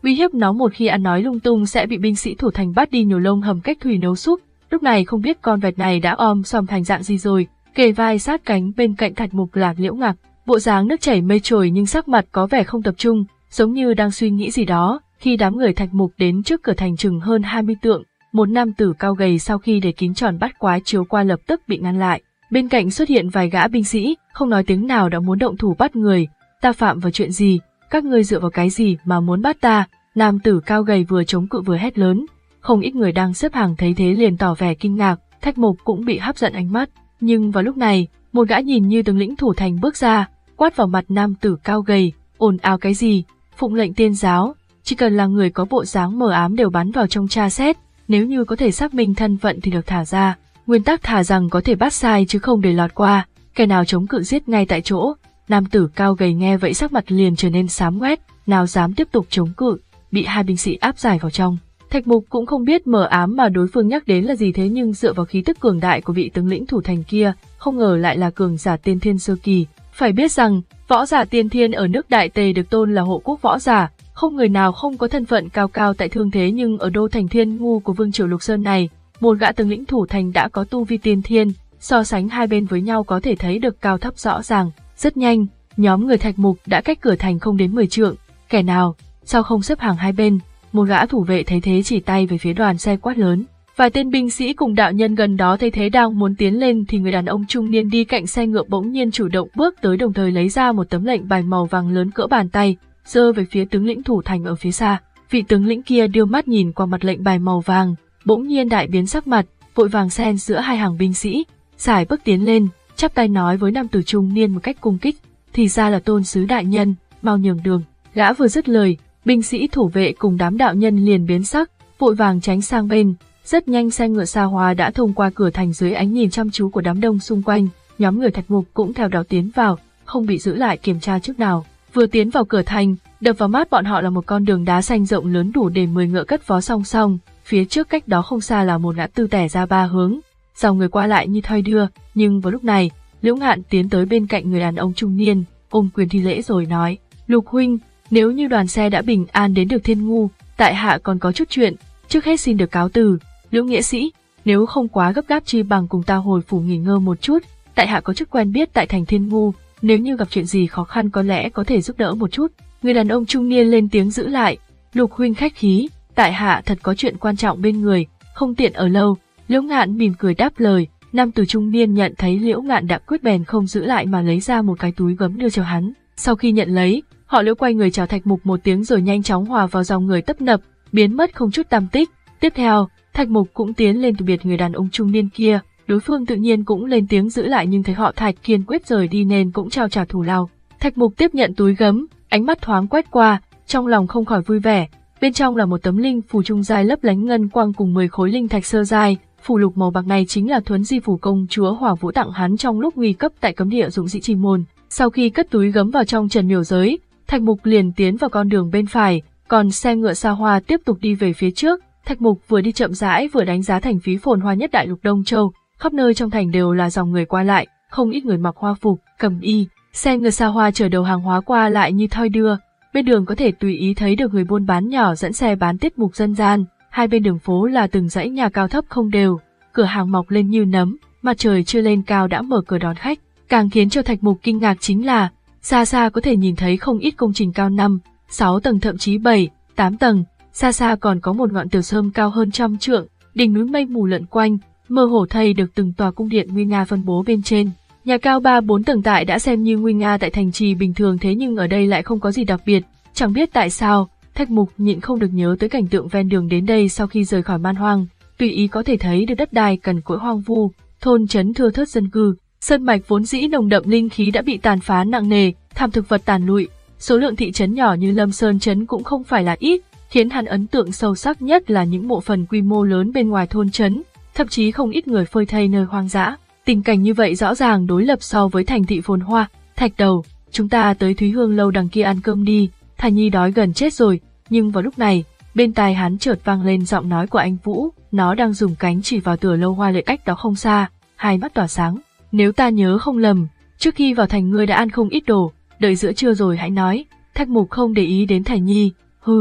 uy hiếp nó một khi ăn nói lung tung sẽ bị binh sĩ thủ thành bắt đi nhổ lông hầm cách thủy nấu súp. Lúc này không biết con vẹt này đã om sòm thành dạng gì rồi, kề vai sát cánh bên cạnh Thạch Mục là Liễu Ngạc, bộ dáng nước chảy mây trôi nhưng sắc mặt có vẻ không tập trung, giống như đang suy nghĩ gì đó. Khi đám người Thạch Mục đến trước cửa thành chừng hơn hai mươi tượng, một nam tử cao gầy sau khi để kính tròn bắt quái chiếu qua lập tức bị ngăn lại. Bên cạnh xuất hiện vài gã binh sĩ, không nói tiếng nào đã muốn động thủ bắt người. Ta phạm vào chuyện gì? Các ngươi dựa vào cái gì mà muốn bắt ta? Nam tử cao gầy vừa chống cự vừa hét lớn. Không ít người đang xếp hàng thấy thế liền tỏ vẻ kinh ngạc, Thạch Mục cũng bị hấp dẫn ánh mắt. Nhưng vào lúc này, một gã nhìn như tướng lĩnh thủ thành bước ra, quát vào mặt nam tử cao gầy, ồn ào cái gì? Phụng lệnh tiên giáo, chỉ cần là người có bộ dáng mờ ám đều bắn vào trong tra xét, nếu như có thể xác minh thân phận thì được thả ra. Nguyên tắc thả rằng có thể bắt sai chứ không để lọt qua, kẻ nào chống cự giết ngay tại chỗ. Nam tử cao gầy nghe vậy sắc mặt liền trở nên xám ngoét, nào dám tiếp tục chống cự, bị hai binh sĩ áp giải vào trong. Thạch Mục cũng không biết mờ ám mà đối phương nhắc đến là gì, thế nhưng dựa vào khí tức cường đại của vị tướng lĩnh thủ thành kia, không ngờ lại là cường giả tiên thiên sơ kỳ. Phải biết rằng, võ giả tiên thiên ở nước Đại Tề được tôn là hộ quốc võ giả, không người nào không có thân phận cao cao tại thương, thế nhưng ở đô thành Thiên Ngu của Vương triều Lục Sơn này, một gã tướng lĩnh thủ thành đã có tu vi tiên thiên, so sánh hai bên với nhau có thể thấy được cao thấp rõ ràng. Rất nhanh, nhóm người Thạch Mục đã cách cửa thành không đến mười trượng. Kẻ nào? Sao không xếp hàng hai bên? Một gã thủ vệ thấy thế chỉ tay về phía đoàn xe quát lớn. Vài tên binh sĩ cùng đạo nhân gần đó thấy thế đang muốn tiến lên thì người đàn ông trung niên đi cạnh xe ngựa bỗng nhiên chủ động bước tới, đồng thời lấy ra một tấm lệnh bài màu vàng lớn cỡ bàn tay, giơ về phía tướng lĩnh thủ thành ở phía xa. Vị tướng lĩnh kia đưa mắt nhìn qua mặt lệnh bài màu vàng, bỗng nhiên đại biến sắc mặt, vội vàng xen giữa hai hàng binh sĩ, sải bước tiến lên, chắp tay nói với nam tử trung niên một cách cung kích, thì ra là tôn sứ đại nhân, mau nhường đường. Gã vừa dứt lời, binh sĩ thủ vệ cùng đám đạo nhân liền biến sắc, vội vàng tránh sang bên. Rất nhanh xe ngựa xa hoa đã thông qua cửa thành dưới ánh nhìn chăm chú của đám đông xung quanh, nhóm người Thạch Mục cũng theo đó tiến vào, không bị giữ lại kiểm tra chút nào. Vừa tiến vào cửa thành, đập vào mắt bọn họ là một con đường đá xanh rộng lớn đủ để mười ngựa cất vó song song, phía trước cách đó không xa là một ngã tư tẻ ra ba hướng, dòng người qua lại như thoi đưa. Nhưng vào lúc này, Liễu Ngạn tiến tới bên cạnh người đàn ông trung niên, ôm quyền thi lễ rồi nói: Lục huynh, nếu như đoàn xe đã bình an đến được Thiên Ngu, tại hạ còn có chút chuyện, trước hết xin được cáo từ. Liễu nghĩa sĩ, nếu không quá gấp gáp chi bằng cùng ta hồi phủ nghỉ ngơi một chút, tại hạ có chút quen biết tại thành Thiên Ngu, nếu như gặp chuyện gì khó khăn có lẽ có thể giúp đỡ một chút. Người đàn ông trung niên lên tiếng giữ lại: Lục huynh khách khí, tại hạ thật có chuyện quan trọng bên người, không tiện ở lâu. Liễu Ngạn mỉm cười đáp lời. Nam tử trung niên nhận thấy Liễu Ngạn đã quyết bèn không giữ lại mà lấy ra một cái túi gấm đưa cho hắn. Sau khi nhận lấy, họ Liễu quay người chào Thạch Mục một tiếng rồi nhanh chóng hòa vào dòng người tấp nập, biến mất không chút tăm tích. Tiếp theo, Thạch Mục cũng tiến lên từ biệt người đàn ông trung niên kia, đối phương tự nhiên cũng lên tiếng giữ lại nhưng thấy họ Thạch kiên quyết rời đi nên cũng trao trả thù lao. Thạch Mục tiếp nhận túi gấm, ánh mắt thoáng quét qua, trong lòng không khỏi vui vẻ. Bên trong là một tấm linh phù trung giai lấp lánh ngân quang cùng mười khối linh thạch sơ giai. Phù lục màu bạc này chính là Thuấn Di Phủ công chúa Hỏa Vũ tặng hắn trong lúc nguy cấp tại cấm địa Dụng Dị Chi môn. Sau khi cất túi gấm vào trong trần miểu giới, Thạch Mục liền tiến vào con đường bên phải, còn xe ngựa xa hoa tiếp tục đi về phía trước. Thạch Mục vừa đi chậm rãi vừa đánh giá thành phí phồn hoa nhất đại lục Đông Châu, khắp nơi trong thành đều là dòng người qua lại, không ít người mặc hoa phục, cẩm y, xe ngựa xa hoa chở đầu hàng hóa qua lại như thoi đưa. Bên đường có thể tùy ý thấy được người buôn bán nhỏ dẫn xe bán tiết mục dân gian, hai bên đường phố là từng dãy nhà cao thấp không đều, cửa hàng mọc lên như nấm, mặt trời chưa lên cao đã mở cửa đón khách. Càng khiến cho Thạch Mục kinh ngạc chính là, xa xa có thể nhìn thấy không ít công trình cao năm, sáu tầng thậm chí bảy, tám tầng, xa xa còn có một ngọn tiểu sơn cao hơn trăm trượng, đỉnh núi mây mù lượn quanh, mơ hồ thấy được từng tòa cung điện nguy nga phân bố bên trên. Nhà cao ba bốn tầng tại đã xem như nguy nga tại thành trì bình thường, thế nhưng ở đây lại không có gì đặc biệt, chẳng biết tại sao, Thạch Mục nhịn không được nhớ tới cảnh tượng ven đường đến đây sau khi rời khỏi man hoang, tùy ý có thể thấy được đất đai cằn cỗi hoang vu, thôn trấn thưa thớt dân cư, sơn mạch vốn dĩ nồng đậm linh khí đã bị tàn phá nặng nề, thảm thực vật tàn lụi, số lượng thị trấn nhỏ như Lâm Sơn trấn cũng không phải là ít, khiến hắn ấn tượng sâu sắc nhất là những mộ phần quy mô lớn bên ngoài thôn trấn, thậm chí không ít người phơi thây nơi hoang dã. Tình cảnh như vậy rõ ràng đối lập so với thành thị phồn hoa. Thạch đầu, chúng ta tới Thúy Hương lâu đằng kia ăn cơm đi, Thành Nhi đói gần chết rồi. Nhưng vào lúc này, bên tai hắn chợt vang lên giọng nói của anh Vũ, nó đang dùng cánh chỉ vào tửa lâu hoa lệ cách đó không xa, hai mắt tỏa sáng. Nếu ta nhớ không lầm, trước khi vào thành ngươi đã ăn không ít đồ, đợi giữa trưa rồi hãy nói. Thạch Mục không để ý đến Thành Nhi, hừ,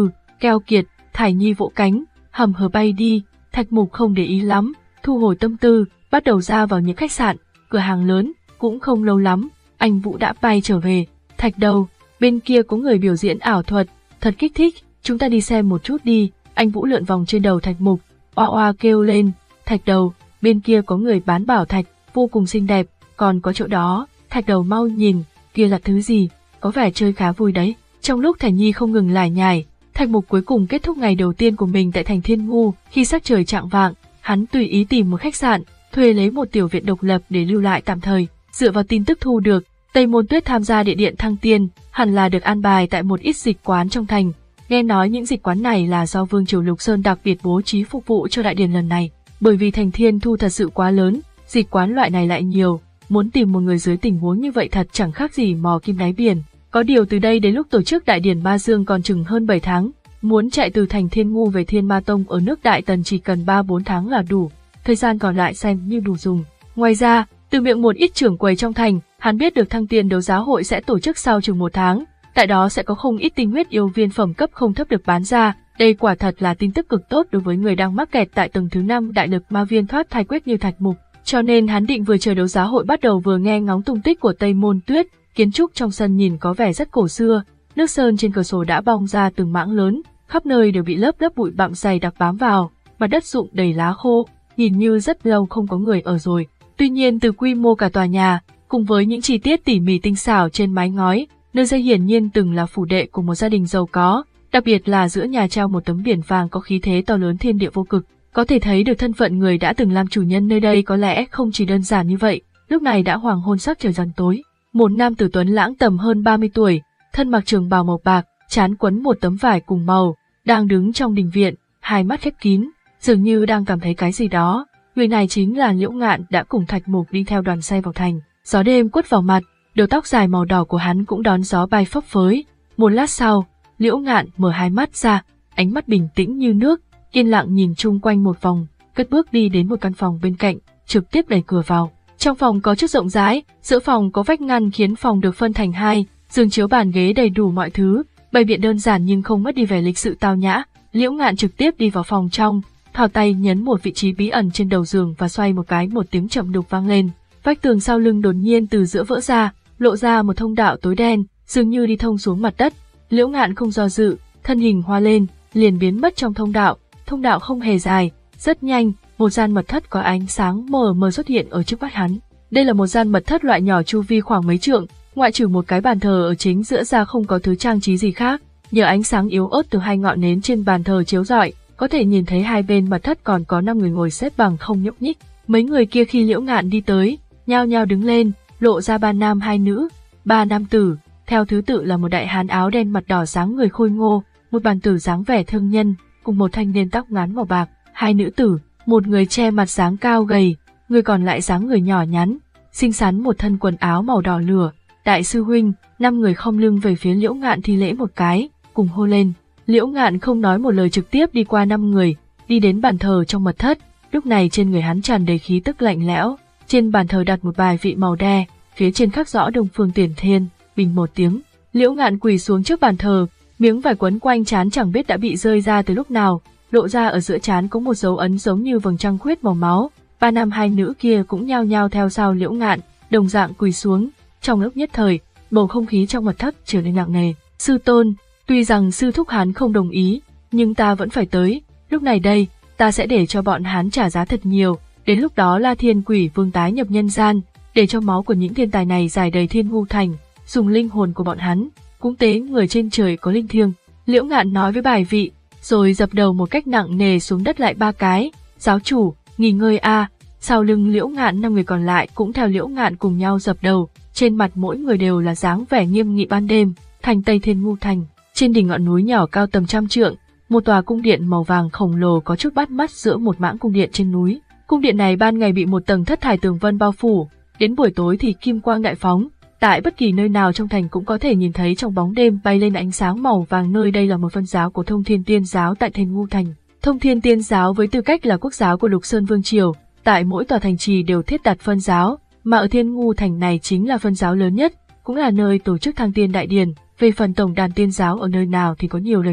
keo kiệt. Thải Nhi vỗ cánh, hầm hờ bay đi. Thạch Mục không để ý lắm, thu hồi tâm tư, bắt đầu ra vào những khách sạn, cửa hàng lớn. Cũng không lâu lắm, anh Vũ đã bay trở về. Thạch Đầu, bên kia có người biểu diễn ảo thuật, thật kích thích, chúng ta đi xem một chút đi. Anh Vũ lượn vòng trên đầu Thạch Mục, oa oa kêu lên. Thạch Đầu, bên kia có người bán bảo thạch, vô cùng xinh đẹp, còn có chỗ đó. Thạch Đầu mau nhìn, kia là thứ gì, có vẻ chơi khá vui đấy. Trong lúc Thải Nhi không ngừng lải nhải, Thạch Mục cuối cùng kết thúc ngày đầu tiên của mình tại thành Thiên Ngu. Khi sắc trời chạng vạng, hắn tùy ý tìm một khách sạn, thuê lấy một tiểu viện độc lập để lưu lại tạm thời. Dựa vào tin tức thu được, Tây Môn Tuyết tham gia địa điện thăng tiên, hẳn là được an bài tại một ít dịch quán trong thành. Nghe nói những dịch quán này là do Vương Triều Lục Sơn đặc biệt bố trí phục vụ cho đại điển lần này. Bởi vì thành Thiên Thu thật sự quá lớn, dịch quán loại này lại nhiều, muốn tìm một người dưới tình huống như vậy thật chẳng khác gì mò kim đáy biển. Có điều từ đây đến lúc tổ chức đại điển Ma Dương còn chừng hơn bảy tháng, muốn chạy từ thành Thiên Ngu về Thiên Ma Tông ở nước Đại Tần chỉ cần ba bốn tháng là đủ, thời gian còn lại xem như đủ dùng. Ngoài ra, từ miệng một ít trưởng quầy trong thành, hắn biết được thăng tiên đấu giá hội sẽ tổ chức sau chừng một tháng, tại đó sẽ có không ít tinh huyết yêu viên phẩm cấp không thấp được bán ra. Đây quả thật là tin tức cực tốt đối với người đang mắc kẹt tại tầng thứ năm đại lực ma viên thoát thai quyết như Thạch Mục. Cho nên hắn định vừa chờ đấu giá hội bắt đầu vừa nghe ngóng tung tích của Tây Môn Tuyết. Kiến trúc trong sân nhìn có vẻ rất cổ xưa, nước sơn trên cửa sổ đã bong ra từng mảng lớn, khắp nơi đều bị lớp lớp bụi bặm dày đặc bám vào, mặt đất rụng đầy lá khô, nhìn như rất lâu không có người ở rồi. Tuy nhiên từ quy mô cả tòa nhà, cùng với những chi tiết tỉ mỉ tinh xảo trên mái ngói, nơi đây hiển nhiên từng là phủ đệ của một gia đình giàu có, đặc biệt là giữa nhà treo một tấm biển vàng có khí thế to lớn thiên địa vô cực, có thể thấy được thân phận người đã từng làm chủ nhân nơi đây có lẽ không chỉ đơn giản như vậy. Lúc này đã hoàng hôn sắc trời dần tối, một nam tử tuấn lãng tầm hơn ba mươi tuổi, thân mặc trường bào màu bạc, trán quấn một tấm vải cùng màu, đang đứng trong đình viện, hai mắt khép kín, dường như đang cảm thấy cái gì đó. Người này chính là Liễu Ngạn đã cùng Thạch Mục đi theo đoàn xe vào thành. Gió đêm quất vào mặt, đầu tóc dài màu đỏ của hắn cũng đón gió bay phấp phới. Một lát sau, Liễu Ngạn mở hai mắt ra, ánh mắt bình tĩnh như nước, yên lặng nhìn chung quanh một vòng, cất bước đi đến một căn phòng bên cạnh, trực tiếp đẩy cửa vào. Trong phòng có chút rộng rãi, giữa phòng có vách ngăn khiến phòng được phân thành hai, giường chiếu bàn ghế đầy đủ mọi thứ, bày biện đơn giản nhưng không mất đi vẻ lịch sự tao nhã. Liễu Ngạn trực tiếp đi vào phòng trong, thò tay nhấn một vị trí bí ẩn trên đầu giường và xoay một cái, một tiếng chậm đục vang lên. Vách tường sau lưng đột nhiên từ giữa vỡ ra, lộ ra một thông đạo tối đen, dường như đi thông xuống mặt đất. Liễu Ngạn không do dự, thân hình hoa lên, liền biến mất trong thông đạo. Thông đạo không hề dài, rất nhanh, một gian mật thất có ánh sáng mờ mờ xuất hiện ở trước mắt hắn. Đây là một gian mật thất loại nhỏ chu vi khoảng mấy trượng, ngoại trừ một cái bàn thờ ở chính giữa ra không có thứ trang trí gì khác. Nhờ ánh sáng yếu ớt từ hai ngọn nến trên bàn thờ chiếu rọi, có thể nhìn thấy hai bên mật thất còn có năm người ngồi xếp bằng không nhúc nhích. Mấy người kia khi Liễu Ngạn đi tới, nhao nhao đứng lên, lộ ra ba nam hai nữ, ba nam tử, theo thứ tự là một đại hán áo đen mặt đỏ dáng người khôi ngô, một bàn tử dáng vẻ thương nhân, cùng một thanh niên tóc ngắn màu bạc, hai nữ tử, một người che mặt dáng cao gầy, người còn lại dáng người nhỏ nhắn, xinh xắn một thân quần áo màu đỏ lửa. Đại sư huynh, năm người khom lưng về phía Liễu Ngạn thi lễ một cái, cùng hô lên. Liễu Ngạn không nói một lời trực tiếp đi qua năm người, đi đến bàn thờ trong mật thất. Lúc này trên người hắn tràn đầy khí tức lạnh lẽo. Trên bàn thờ đặt một bài vị màu đen, phía trên khắc rõ Đông Phương Tiền Thiên. Bình một tiếng, Liễu Ngạn quỳ xuống trước bàn thờ, miếng vải quấn quanh trán chẳng biết đã bị rơi ra từ lúc nào, lộ ra ở giữa trán có một dấu ấn giống như vầng trăng khuyết màu máu. Ba nam hai nữ kia cũng nhao nhao theo sau Liễu Ngạn, đồng dạng quỳ xuống. Trong lúc nhất thời, bầu không khí trong mật thất trở nên nặng nề. Sư tôn, tuy rằng sư thúc hắn không đồng ý, nhưng ta vẫn phải tới. Lúc này đây, ta sẽ để cho bọn hắn trả giá thật nhiều. Đến lúc đó La Thiên Quỷ Vương tái nhập nhân gian, để cho máu của những thiên tài này rải đầy Thiên Ngu thành, dùng linh hồn của bọn hắn cúng tế người trên trời có linh thiêng. Liễu Ngạn nói với bài vị, rồi dập đầu một cách nặng nề xuống đất lại ba cái. Giáo chủ, nghỉ ngơi a. Sau lưng Liễu Ngạn năm người còn lại cũng theo Liễu Ngạn cùng nhau dập đầu, trên mặt mỗi người đều là dáng vẻ nghiêm nghị ban đêm. Thành Tây Thiên Ngu thành, trên đỉnh ngọn núi nhỏ cao tầm trăm trượng, một tòa cung điện màu vàng khổng lồ có chút bắt mắt giữa một mảng cung điện trên núi. Cung điện này ban ngày bị một tầng thất thải tường vân bao phủ, đến buổi tối thì kim quang đại phóng, tại bất kỳ nơi nào trong thành cũng có thể nhìn thấy trong bóng đêm bay lên ánh sáng màu vàng. Nơi đây là một phân giáo của Thông Thiên Tiên giáo tại Thiên Ngu thành. Thông Thiên Tiên giáo với tư cách là quốc giáo của Lục Sơn Vương triều, tại mỗi tòa thành trì đều thiết đặt phân giáo, mà ở Thiên Ngu thành này chính là phân giáo lớn nhất, cũng là nơi tổ chức thăng tiên đại điển. Về phần tổng đàn tiên giáo ở nơi nào thì có nhiều lời đồn.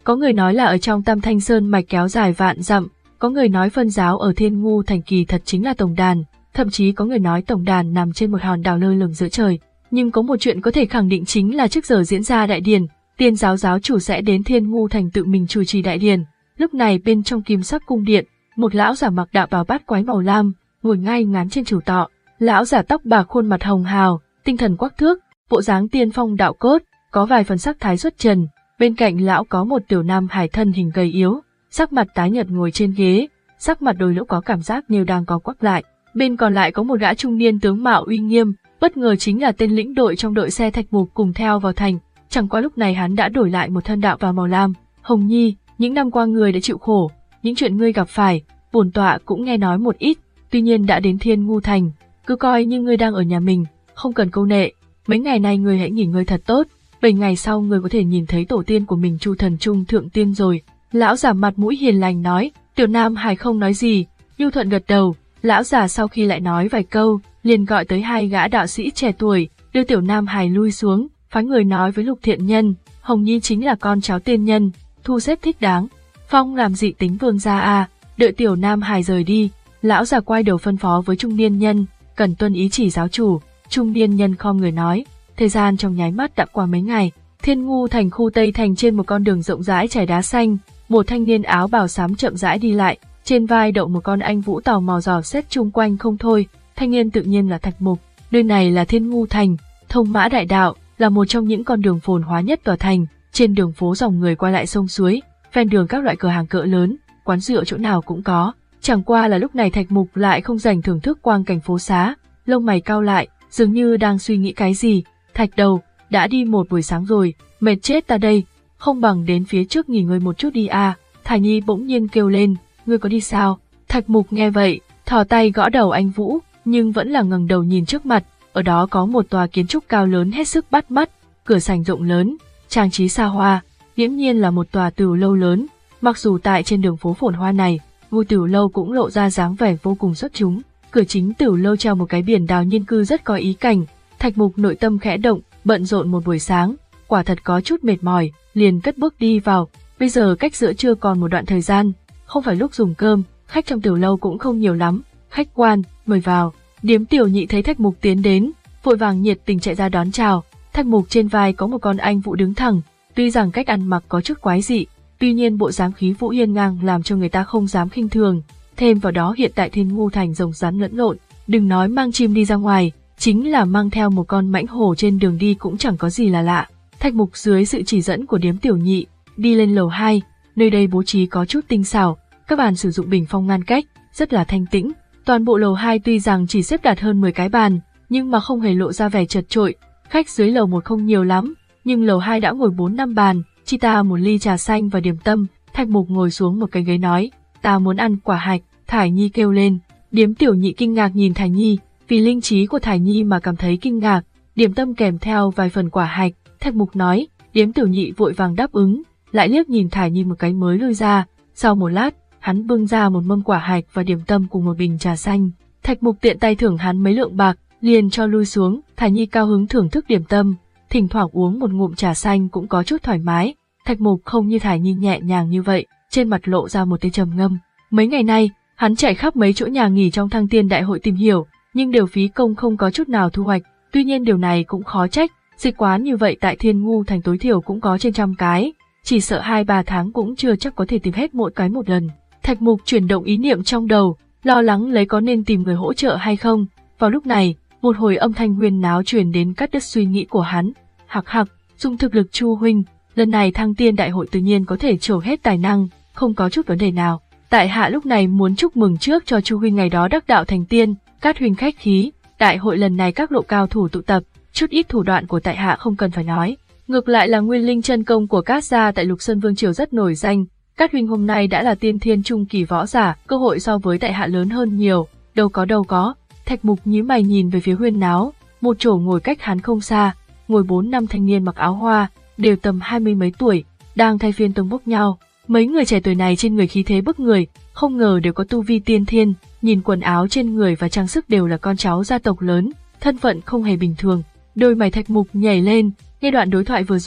Có người nói là ở trong Tam Thanh Sơn mạch kéo dài vạn dặm, có người nói phân giáo ở Thiên Ngu Thành kỳ thật chính là tổng đàn, thậm chí có người nói tổng đàn nằm trên một hòn đảo lơ lửng giữa trời. Nhưng có một chuyện có thể khẳng định chính là trước giờ diễn ra đại điển, Tiên giáo giáo chủ sẽ đến Thiên Ngu Thành tự mình chủ trì đại điển. Lúc này bên trong kim sắc cung điện, một lão giả mặc đạo bào bát quái màu lam, ngồi ngay ngắn trên chủ tọa. Lão giả tóc bạc, khuôn mặt hồng hào, tinh thần quắc thước, bộ dáng tiên phong đạo cốt, có vài phần sắc thái xuất trần. Bên cạnh lão có một tiểu nam hải thân hình gầy yếu, sắc mặt tái nhợt ngồi trên ghế, sắc mặt đôi lúc có cảm giác như đang có quắc lại. Bên còn lại có một gã trung niên tướng mạo uy nghiêm, bất ngờ chính là tên lĩnh đội trong đội xe Thạch Mục cùng theo vào thành. Chẳng qua lúc này hắn đã đổi lại một thân đạo bào màu lam. Hồng Nhi, những năm qua ngươi đã chịu khổ, những chuyện ngươi gặp phải, bổn tọa cũng nghe nói một ít. Tuy nhiên đã đến Thiên Ngu Thành, cứ coi như ngươi đang ở nhà mình, không cần câu nệ. Mấy ngày nay ngươi hãy nghỉ ngơi thật tốt, bảy ngày sau ngươi có thể nhìn thấy tổ tiên của mình Chu Thần Trung Thượng Tiên rồi. Lão giả mặt mũi hiền lành nói. Tiểu Nam Hải không nói gì, nhu thuận gật đầu. Lão già sau khi lại nói vài câu, liền gọi tới hai gã đạo sĩ trẻ tuổi, đưa Tiểu Nam Hải lui xuống, phái người nói với Lục Thiện Nhân, Hồng Nhi chính là con cháu tiên nhân, thu xếp thích đáng. Phong làm dị tính vương gia à, đợi Tiểu Nam Hải rời đi, lão già quay đầu phân phó với trung niên nhân, cần tuân ý chỉ giáo chủ. Trung niên nhân khom người nói. Thời gian trong nháy mắt đã qua mấy ngày, Thiên Ngu Thành khu Tây Thành trên một con đường rộng rãi trải đá xanh, một thanh niên áo bào xám chậm rãi đi lại, trên vai đậu một con anh vũ tò mò dò xét chung quanh không thôi. Thanh niên tự nhiên là Thạch Mục. Nơi này là Thiên Ngu Thành, thông mã đại đạo, là một trong những con đường phồn hóa nhất tòa thành. Trên đường phố dòng người qua lại sông suối, ven đường các loại cửa hàng cỡ lớn, quán rượu chỗ nào cũng có. Chẳng qua là lúc này Thạch Mục lại không dành thưởng thức quang cảnh phố xá, lông mày cau lại, dường như đang suy nghĩ cái gì. Thạch đầu, đã đi một buổi sáng rồi, mệt chết ta đây, không bằng đến phía trước nghỉ ngơi một chút đi à. Thải Nhi bỗng nhiên kêu lên, ngươi có đi sao? Thạch Mục nghe vậy, thò tay gõ đầu anh Vũ, nhưng vẫn là ngẩng đầu nhìn trước mặt. Ở đó có một tòa kiến trúc cao lớn hết sức bắt mắt, cửa sảnh rộng lớn, trang trí xa hoa, nghiễm nhiên là một tòa tửu lâu lớn. Mặc dù tại trên đường phố phồn hoa này, ngôi tửu lâu cũng lộ ra dáng vẻ vô cùng xuất chúng. Cửa chính tửu lâu treo một cái biển đào nhiên cư rất có ý cảnh. Thạch Mục nội tâm khẽ động, bận rộn một buổi sáng, quả thật có chút mệt mỏi, liền cất bước đi vào. Bây giờ cách giữa trưa còn một đoạn thời gian, không phải lúc dùng cơm, khách trong tiểu lâu cũng không nhiều lắm. Khách quan, mời vào. Điếm Tiểu Nhị thấy Thạch Mục tiến đến, vội vàng nhiệt tình chạy ra đón chào. Thạch Mục trên vai có một con anh vũ đứng thẳng, tuy rằng cách ăn mặc có chút quái dị, tuy nhiên bộ dáng khí vũ hiên ngang làm cho người ta không dám khinh thường. Thêm vào đó hiện tại Thiên Ngu Thành rồng rắn lẫn lộn, đừng nói mang chim đi ra ngoài, chính là mang theo một con mãnh hổ trên đường đi cũng chẳng có gì là lạ. Thạch Mục dưới sự chỉ dẫn của Điếm Tiểu Nhị, đi lên lầu hai, nơi đây bố trí có chút tinh xảo, các bàn sử dụng bình phong ngăn cách, rất là thanh tĩnh. Toàn bộ lầu hai tuy rằng chỉ xếp đặt hơn mười cái bàn, nhưng mà không hề lộ ra vẻ chật chội. Khách dưới lầu một không nhiều lắm, nhưng lầu hai đã ngồi bốn năm bàn, chi ta một ly trà xanh và điểm tâm. Thạch Mục ngồi xuống một cái ghế nói, ta muốn ăn quả hạch. Thải Nhi kêu lên. Điếm Tiểu Nhị kinh ngạc nhìn Thải Nhi, vì linh trí của Thải Nhi mà cảm thấy kinh ngạc. Điểm tâm kèm theo vài phần quả hạch. Thạch Mục nói. Điếm Tiểu Nhị vội vàng đáp ứng, lại liếc nhìn Thải Nhi một cái mới lui ra. Sau một lát, hắn bưng ra một mâm quả hạch và điểm tâm cùng một bình trà xanh. Thạch Mục tiện tay thưởng hắn mấy lượng bạc, liền cho lui xuống. Thải Nhi cao hứng thưởng thức điểm tâm, thỉnh thoảng uống một ngụm trà xanh cũng có chút thoải mái. Thạch Mục không như Thải Nhi nhẹ nhàng như vậy, trên mặt lộ ra một tia trầm ngâm. Mấy ngày nay, hắn chạy khắp mấy chỗ nhà nghỉ trong Thăng Tiên Đại hội tìm hiểu, nhưng đều phí công không có chút nào thu hoạch. Tuy nhiên điều này cũng khó trách, dịch quán như vậy tại Thiên Ngu Thành tối thiểu cũng có trên trăm cái, chỉ sợ hai ba tháng cũng chưa chắc có thể tìm hết mỗi cái một lần. Thạch Mục chuyển động ý niệm trong đầu, lo lắng lấy có nên tìm người hỗ trợ hay không. Vào lúc này, một hồi âm thanh huyên náo truyền đến cắt đứt suy nghĩ của hắn. Hặc hặc, dùng thực lực Chu huynh, lần này Thăng Tiên Đại hội tự nhiên có thể trổ hết tài năng, không có chút vấn đề nào. Tại hạ lúc này muốn chúc mừng trước cho Chu huynh ngày đó đắc đạo thành tiên. Cát huynh khách khí, đại hội lần này các lộ cao thủ tụ tập, chút ít thủ đoạn của tại hạ không cần phải nói. Ngược lại là nguyên linh chân công của Cát gia tại Lục Sơn Vương triều rất nổi danh. Cát huynh hôm nay đã là tiên thiên trung kỳ võ giả, cơ hội so với tại hạ lớn hơn nhiều. Đâu có đâu có. Thạch Mục nhíu mày nhìn về phía huyên náo, một chỗ ngồi cách hắn không xa, ngồi bốn năm thanh niên mặc áo hoa, đều tầm hai mươi mấy tuổi, đang thay phiên tông bốc nhau. Mấy người trẻ tuổi này trên người khí thế bức người, không ngờ đều có tu vi tiên thiên, nhìn quần áo trên người và trang sức đều là con cháu gia tộc lớn, thân phận không hề bình thường. Đôi mày Thạch Mục nhảy lên, nghe đoạn đối thoại vừa rồi,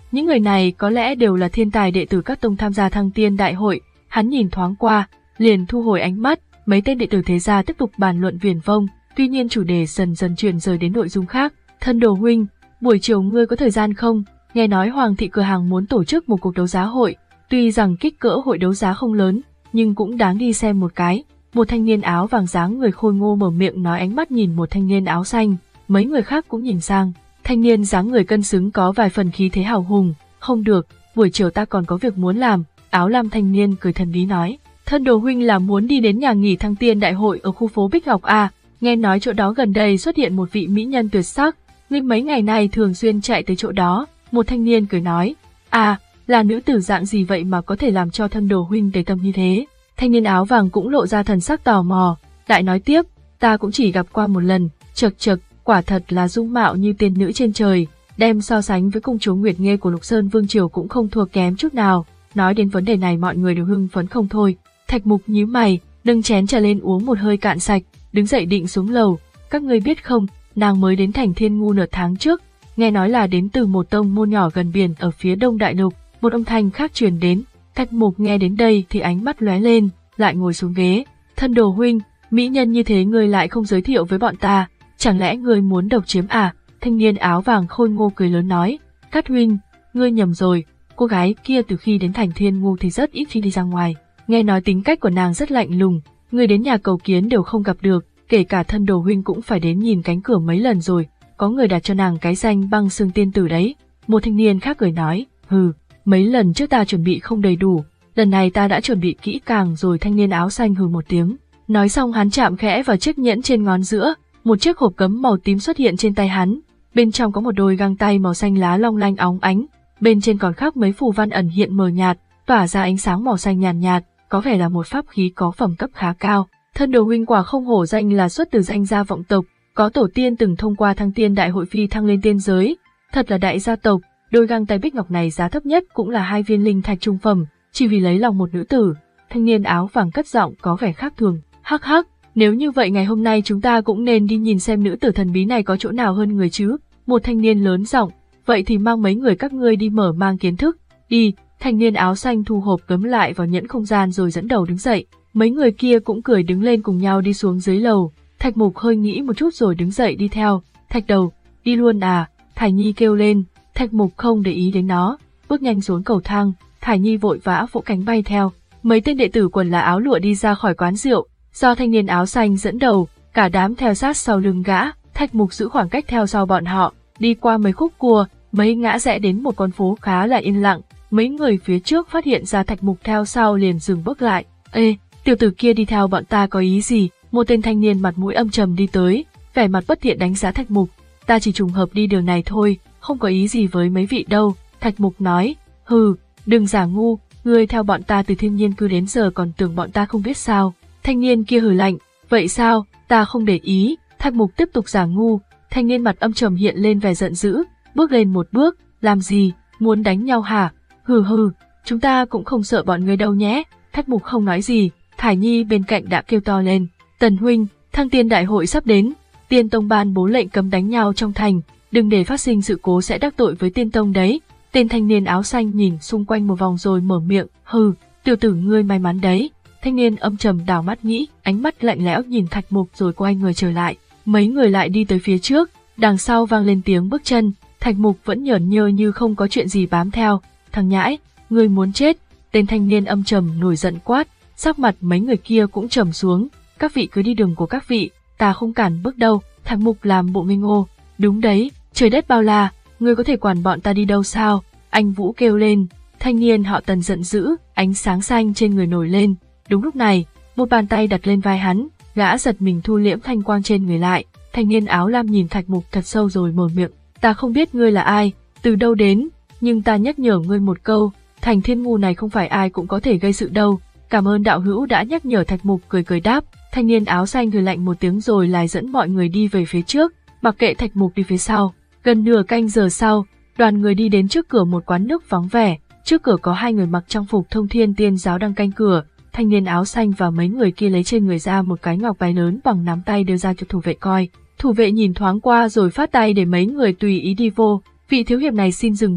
Những người này có lẽ đều là thiên tài đệ tử các tông tham gia Thăng Tiên Đại hội. Hắn nhìn thoáng qua, liền thu hồi ánh mắt. Mấy tên đệ tử thế gia tiếp tục bàn luận viển vông, tuy nhiên chủ đề dần dần chuyển rời đến nội dung khác. Thân đồ huynh, buổi chiều ngươi có thời gian không? Nghe nói Hoàng thị cửa hàng muốn tổ chức một cuộc đấu giá hội, tuy rằng kích cỡ hội đấu giá không lớn, nhưng cũng đáng đi xem một cái. Một thanh niên áo vàng dáng người khôi ngô mở miệng nói, ánh mắt nhìn một thanh niên áo xanh, mấy người khác cũng nhìn sang. Thanh niên dáng người cân xứng có vài phần khí thế hào hùng. Không được, buổi chiều ta còn có việc muốn làm. Áo lam thanh niên cười thần bí nói. Thân đồ huynh là muốn đi đến nhà nghỉ Thăng Tiên Đại hội ở khu phố Bích Ngọc à? Nghe nói chỗ đó gần đây xuất hiện một vị mỹ nhân tuyệt sắc, ngươi mấy ngày này thường xuyên chạy tới chỗ đó. Một thanh niên cười nói. À, là nữ tử dạng gì vậy mà có thể làm cho thân đồ huynh để tâm như thế? Thanh niên áo vàng cũng lộ ra thần sắc tò mò, lại nói tiếp, ta cũng chỉ gặp qua một lần, chật chật, quả thật là dung mạo như tiên nữ trên trời, đem so sánh với công chúa Nguyệt Nghê của Lục Sơn Vương Triều cũng không thua kém chút nào. Nói đến vấn đề này mọi người đều hưng phấn không thôi. Thạch Mục nhíu mày, nâng chén trà lên uống một hơi cạn sạch, đứng dậy định xuống lầu. Các ngươi biết không, nàng mới đến thành Thiên Ngu nửa tháng trước, nghe nói là đến từ một tông môn nhỏ gần biển ở phía đông đại lục. Một âm thanh khác truyền đến. Thạch Mục nghe đến đây thì ánh mắt lóe lên, lại ngồi xuống ghế. Thân đồ huynh, mỹ nhân như thế ngươi lại không giới thiệu với bọn ta, chẳng lẽ ngươi muốn độc chiếm à? Thanh niên áo vàng khôi ngô cười lớn nói. Cát huynh, ngươi nhầm rồi, cô gái kia từ khi đến thành Thiên Ngu thì rất ít khi đi ra ngoài. Nghe nói tính cách của nàng rất lạnh lùng, người đến nhà cầu kiến đều không gặp được, kể cả thân đồ huynh cũng phải đến nhìn cánh cửa mấy lần rồi, có người đặt cho nàng cái danh băng xương tiên tử đấy. Một thanh niên khác cười nói. Hừ, mấy lần trước ta chuẩn bị không đầy đủ, lần này ta đã chuẩn bị kỹ càng rồi. Thanh niên áo xanh hừ một tiếng. Nói xong hắn chạm khẽ vào chiếc nhẫn trên ngón giữa, một chiếc hộp cấm màu tím xuất hiện trên tay hắn, bên trong có một đôi găng tay màu xanh lá long lanh óng ánh, bên trên còn khắc mấy phù văn ẩn hiện mờ nhạt, tỏa ra ánh sáng màu xanh nhàn nhạt, nhạt, có vẻ là một pháp khí có phẩm cấp khá cao. Thân đồ huynh quả không hổ danh là xuất từ danh gia vọng tộc, có tổ tiên từng thông qua Thăng Tiên Đại hội phi thăng lên tiên giới, thật là đại gia tộc. Đôi găng tay bích ngọc này giá thấp nhất cũng là hai viên linh thạch trung phẩm, chỉ vì lấy lòng một nữ tử. Thanh niên áo vàng cất giọng có vẻ khác thường. Hắc hắc, nếu như vậy ngày hôm nay chúng ta cũng nên đi nhìn xem nữ tử thần bí này có chỗ nào hơn người chứ. Một thanh niên lớn giọng. Vậy thì mang mấy người các ngươi đi mở mang kiến thức. Đi. Thanh niên áo xanh thu hộp cấm lại vào nhẫn không gian rồi dẫn đầu đứng dậy. Mấy người kia cũng cười đứng lên cùng nhau đi xuống dưới lầu. Thạch Mục hơi nghĩ một chút rồi đứng dậy đi theo. Thạch đầu, đi luôn à? Thải Nhi kêu lên. Thạch Mục không để ý đến nó, bước nhanh xuống cầu thang. Thải Nhi vội vã vỗ cánh bay theo. Mấy tên đệ tử quần là áo lụa đi ra khỏi quán rượu, do thanh niên áo xanh dẫn đầu, cả đám theo sát sau lưng gã. Thạch Mục giữ khoảng cách theo sau bọn họ, đi qua mấy khúc cua, mấy ngã rẽ đến một con phố khá là yên lặng. Mấy người phía trước phát hiện ra Thạch Mục theo sau liền dừng bước lại. Ê, tiểu tử kia đi theo bọn ta có ý gì? Một tên thanh niên mặt mũi âm trầm đi tới, vẻ mặt bất thiện đánh giá Thạch Mục. Ta chỉ trùng hợp đi đường này thôi, không có ý gì với mấy vị đâu. Thạch Mục nói. Hừ, đừng giả ngu, ngươi theo bọn ta từ thiên nhiên cư đến giờ còn tưởng bọn ta không biết sao? Thanh niên kia hừ lạnh. Vậy sao, ta không để ý. Thạch Mục tiếp tục giả ngu. Thanh niên mặt âm trầm hiện lên vẻ giận dữ, bước lên một bước. Làm gì, muốn đánh nhau hả? Hừ hừ, chúng ta cũng không sợ bọn ngươi đâu nhé. Thạch Mục không nói gì. Thải Nhi bên cạnh đã kêu to lên. Tần huynh, Thăng Tiên Đại hội sắp đến, Tiên Tông ban bố lệnh cấm đánh nhau trong thành, đừng để phát sinh sự cố sẽ đắc tội với Tiên Tông đấy. Tên thanh niên áo xanh nhìn xung quanh một vòng rồi mở miệng. Hừ, tiểu tử ngươi may mắn đấy. Thanh niên âm trầm đảo mắt nghĩ, ánh mắt lạnh lẽo nhìn Thạch Mục rồi quay người trở lại. Mấy người lại đi tới phía trước, đằng sau vang lên tiếng bước chân. Thạch Mục vẫn nhởn nhơ như không có chuyện gì bám theo. Thằng nhãi, ngươi muốn chết? Tên thanh niên âm trầm nổi giận quát. Sắc mặt mấy người kia cũng trầm xuống. Các vị cứ đi đường của các vị, ta không cản bước đâu. Thạch Mục làm bộ ngây ngô. Đúng đấy, trời đất bao la, ngươi có thể quản bọn ta đi đâu sao? Anh Vũ kêu lên. Thanh niên họ Tần giận dữ, ánh sáng xanh trên người nổi lên. Đúng lúc này, một bàn tay đặt lên vai hắn, gã giật mình thu liễm thanh quang trên người lại. Thanh niên áo lam nhìn Thạch Mục thật sâu rồi mở miệng. Ta không biết ngươi là ai, từ đâu đến, nhưng ta nhắc nhở ngươi một câu, thành Thiên Ngu này không phải ai cũng có thể gây sự đâu. Cảm ơn đạo hữu đã nhắc nhở. Thạch Mục cười cười đáp. Thanh niên áo xanh cười lạnh một tiếng rồi lại dẫn mọi người đi về phía trước, mặc kệ Thạch Mục đi phía sau. Gần nửa canh giờ sau, đoàn người đi đến trước cửa một quán nước vắng vẻ. Trước cửa có hai người mặc trang phục Thông Thiên Tiên giáo đang canh cửa. Thanh niên áo xanh và mấy người kia lấy trên người ra một cái ngọc bài lớn bằng nắm tay đưa ra cho thủ vệ coi. Thủ vệ nhìn thoáng qua rồi phát tay để mấy người tùy ý đi vô. Vị thiếu hiệp này xin dừng bước.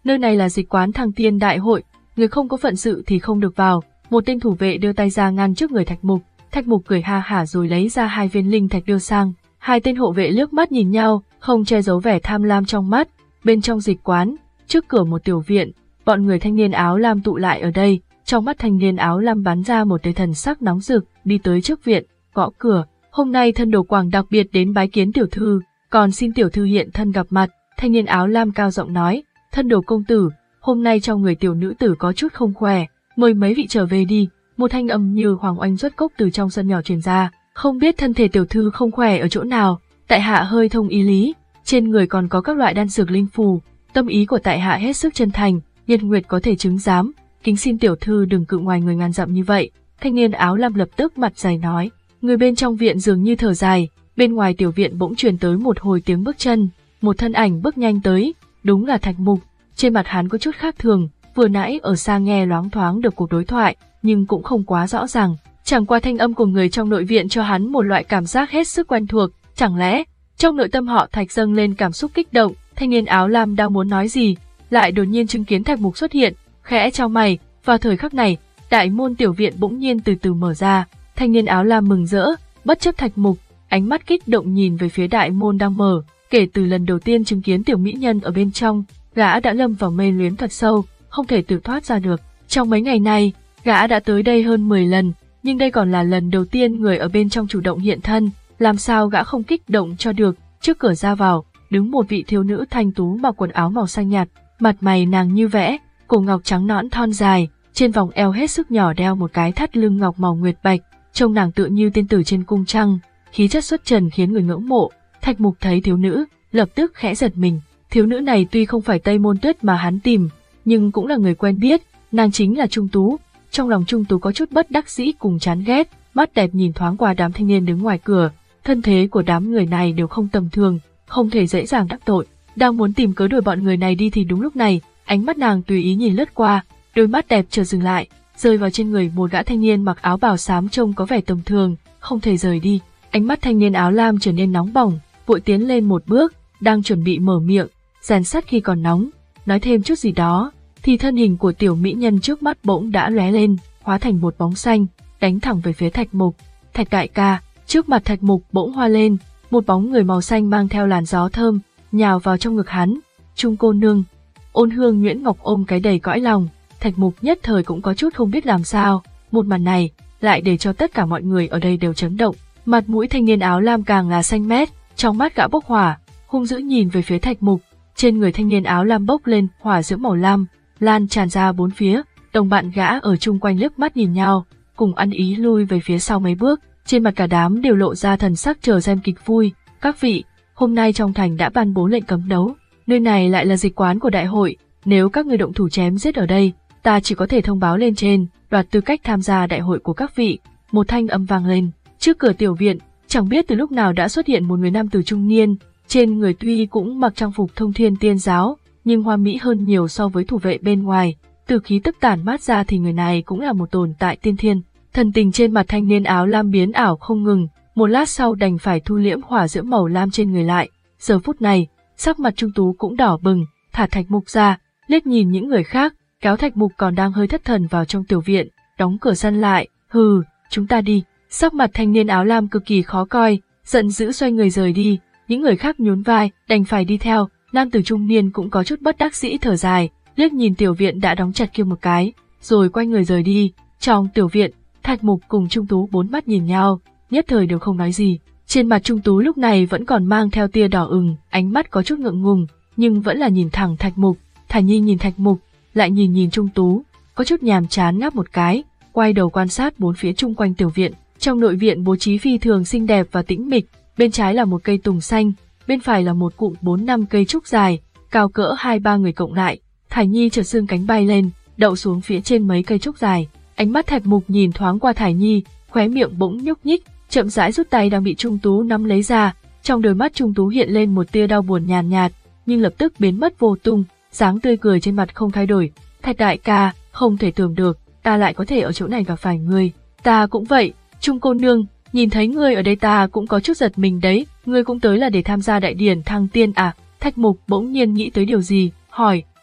nơi này là dịch quán Thăng Tiên Đại hội, người không có phận sự thì không được vào. Một tên thủ vệ đưa tay ra ngăn trước người Thạch Mục. Thạch Mục cười ha hả rồi lấy ra hai viên linh thạch đưa sang. Hai tên hộ vệ liếc mắt nhìn nhau, không che giấu vẻ tham lam trong mắt. Bên trong dịch quán, trước cửa một tiểu viện, bọn người thanh niên áo lam tụ lại ở đây. Trong mắt thanh niên áo lam bắn ra một tia thần sắc nóng rực, đi tới trước viện, gõ cửa. Hôm nay thân đồ Quảng đặc biệt đến bái kiến tiểu thư, còn xin tiểu thư hiện thân gặp mặt. Thanh niên áo lam cao giọng nói, thân đồ công tử, hôm nay trong người tiểu nữ tử có chút không khỏe, mời mấy vị trở về đi. Một thanh âm như hoàng oanh xuất cốc từ trong sân nhỏ truyền ra, không biết thân thể tiểu thư không khỏe ở chỗ nào, tại hạ hơi thông ý lý, trên người còn có các loại đan dược linh phù, tâm ý của tại hạ hết sức chân thành, Nhật Nguyệt có thể chứng giám, kính xin tiểu thư đừng cự ngoài người ngàn dặm như vậy. Thanh niên áo lam lập tức mặt dày nói. Người bên trong viện dường như thở dài, bên ngoài tiểu viện bỗng truyền tới một hồi tiếng bước chân, một thân ảnh bước nhanh tới, đúng là Thạch Mục. Trên mặt hắn có chút khác thường, vừa nãy ở xa nghe loáng thoáng được cuộc đối thoại, nhưng cũng không quá rõ ràng. Chẳng qua thanh âm của người trong nội viện cho hắn một loại cảm giác hết sức quen thuộc, chẳng lẽ trong nội tâm họ Thạch dâng lên cảm xúc kích động. Thanh niên áo lam đang muốn nói gì, lại đột nhiên chứng kiến Thạch Mục xuất hiện, khẽ chau mày. Vào thời khắc này, đại môn tiểu viện bỗng nhiên từ từ mở ra. Thanh niên áo lam mừng rỡ, bất chấp Thạch Mục, ánh mắt kích động nhìn về phía đại môn đang mở. Kể từ lần đầu tiên chứng kiến tiểu mỹ nhân ở bên trong, gã đã lâm vào mê luyến thật sâu, không thể tự thoát ra được. Trong mấy ngày này, gã đã tới đây hơn mười lần, nhưng đây còn là lần đầu tiên người ở bên trong chủ động hiện thân, làm sao gã không kích động cho được. Trước cửa ra vào, đứng một vị thiếu nữ thanh tú mặc quần áo màu xanh nhạt, mặt mày nàng như vẽ, cổ ngọc trắng nõn thon dài, trên vòng eo hết sức nhỏ đeo một cái thắt lưng ngọc màu nguyệt bạch, trông nàng tựa như tiên tử trên cung trăng, khí chất xuất trần khiến người ngưỡng mộ. Thạch Mục thấy thiếu nữ, lập tức khẽ giật mình. Thiếu nữ này tuy không phải Tây Môn Tuyết mà hắn tìm, nhưng cũng là người quen biết, nàng chính là Trung Tú. Trong lòng Trung Tú có chút bất đắc dĩ cùng chán ghét, mắt đẹp nhìn thoáng qua đám thanh niên đứng ngoài cửa, thân thế của đám người này đều không tầm thường, không thể dễ dàng đắc tội. Đang muốn tìm cớ đuổi bọn người này đi thì đúng lúc này, ánh mắt nàng tùy ý nhìn lướt qua, đôi mắt đẹp chợt dừng lại, rơi vào trên người một gã thanh niên mặc áo bào xám trông có vẻ tầm thường, không thể rời đi. Ánh mắt thanh niên áo lam trở nên nóng bỏng, vội tiến lên một bước, đang chuẩn bị mở miệng, rèn sắt khi còn nóng, nói thêm chút gì đó, thì thân hình của tiểu mỹ nhân trước mắt bỗng đã lóe lên, hóa thành một bóng xanh, đánh thẳng về phía Thạch Mục. Thạch đại ca. Trước mặt Thạch Mục bỗng hoa lên, một bóng người màu xanh mang theo làn gió thơm, nhào vào trong ngực hắn. Trung cô nương. Ôn Hương Nhuyễn Ngọc ôm cái đầy cõi lòng, Thạch Mục nhất thời cũng có chút không biết làm sao, một màn này lại để cho tất cả mọi người ở đây đều chấn động. Mặt mũi thanh niên áo lam càng là xanh mét, trong mắt gã bốc hỏa, hung dữ nhìn về phía Thạch Mục. Trên người thanh niên áo lam bốc lên hỏa diễm màu lam, lan tràn ra bốn phía. Đồng bạn gã ở chung quanh liếc mắt nhìn nhau, cùng ăn ý lui về phía sau mấy bước. Trên mặt cả đám đều lộ ra thần sắc chờ xem kịch vui. Các vị, hôm nay trong thành đã ban bố lệnh cấm đấu, nơi này lại là dịch quán của đại hội, nếu các người động thủ chém giết ở đây, ta chỉ có thể thông báo lên trên, đoạt tư cách tham gia đại hội của các vị. Một thanh âm vang lên. Trước cửa tiểu viện, chẳng biết từ lúc nào đã xuất hiện một người nam tử trung niên, trên người tuy cũng mặc trang phục thông thiên tiên giáo, nhưng hoa mỹ hơn nhiều so với thủ vệ bên ngoài. Từ khí tức tản mát ra thì người này cũng là một tồn tại tiên thiên. Thần tình trên mặt thanh niên áo lam biến ảo không ngừng, một lát sau đành phải thu liễm hỏa diễm màu lam trên người lại. Giờ phút này, sắc mặt Trung Tú cũng đỏ bừng, thả Thạch Mục ra, liếc nhìn những người khác, kéo Thạch Mục còn đang hơi thất thần vào trong tiểu viện, đóng cửa sân lại. Hừ, chúng ta đi. Sắc mặt thanh niên áo lam cực kỳ khó coi, giận dữ xoay người rời đi. Những người khác nhún vai, đành phải đi theo. Nam tử trung niên cũng có chút bất đắc dĩ thở dài, liếc nhìn tiểu viện đã đóng chặt kia một cái, rồi quay người rời đi. Trong tiểu viện, Thạch Mục cùng Trung Tú bốn mắt nhìn nhau, nhất thời đều không nói gì. Trên mặt Trung Tú lúc này vẫn còn mang theo tia đỏ ửng, ánh mắt có chút ngượng ngùng, nhưng vẫn là nhìn thẳng Thạch Mục. Thải Nhi nhìn Thạch Mục, lại nhìn nhìn Trung Tú, có chút nhàm chán ngáp một cái, quay đầu quan sát bốn phía chung quanh tiểu viện. Trong nội viện bố trí phi thường xinh đẹp và tĩnh mịch, bên trái là một cây tùng xanh, bên phải là một cụm bốn năm cây trúc dài, cao cỡ hai ba người cộng lại. Thải Nhi chợt xương cánh bay lên, đậu xuống phía trên mấy cây trúc dài. Ánh mắt Thạch Mục nhìn thoáng qua Thải Nhi, khóe miệng bỗng nhúc nhích, chậm rãi rút tay đang bị Trung Tú nắm lấy ra. Trong đôi mắt Trung Tú hiện lên một tia đau buồn nhàn nhạt, nhưng lập tức biến mất vô tung, dáng tươi cười trên mặt không thay đổi. Thạch đại ca, không thể tưởng được, ta lại có thể ở chỗ này gặp phải ngươi. Ta cũng vậy, Trung cô nương, nhìn thấy ngươi ở đây ta cũng có chút giật mình đấy, ngươi cũng tới là để tham gia đại điển thăng tiên à? Thạch Mục bỗng nhiên nghĩ tới điều gì, hỏi.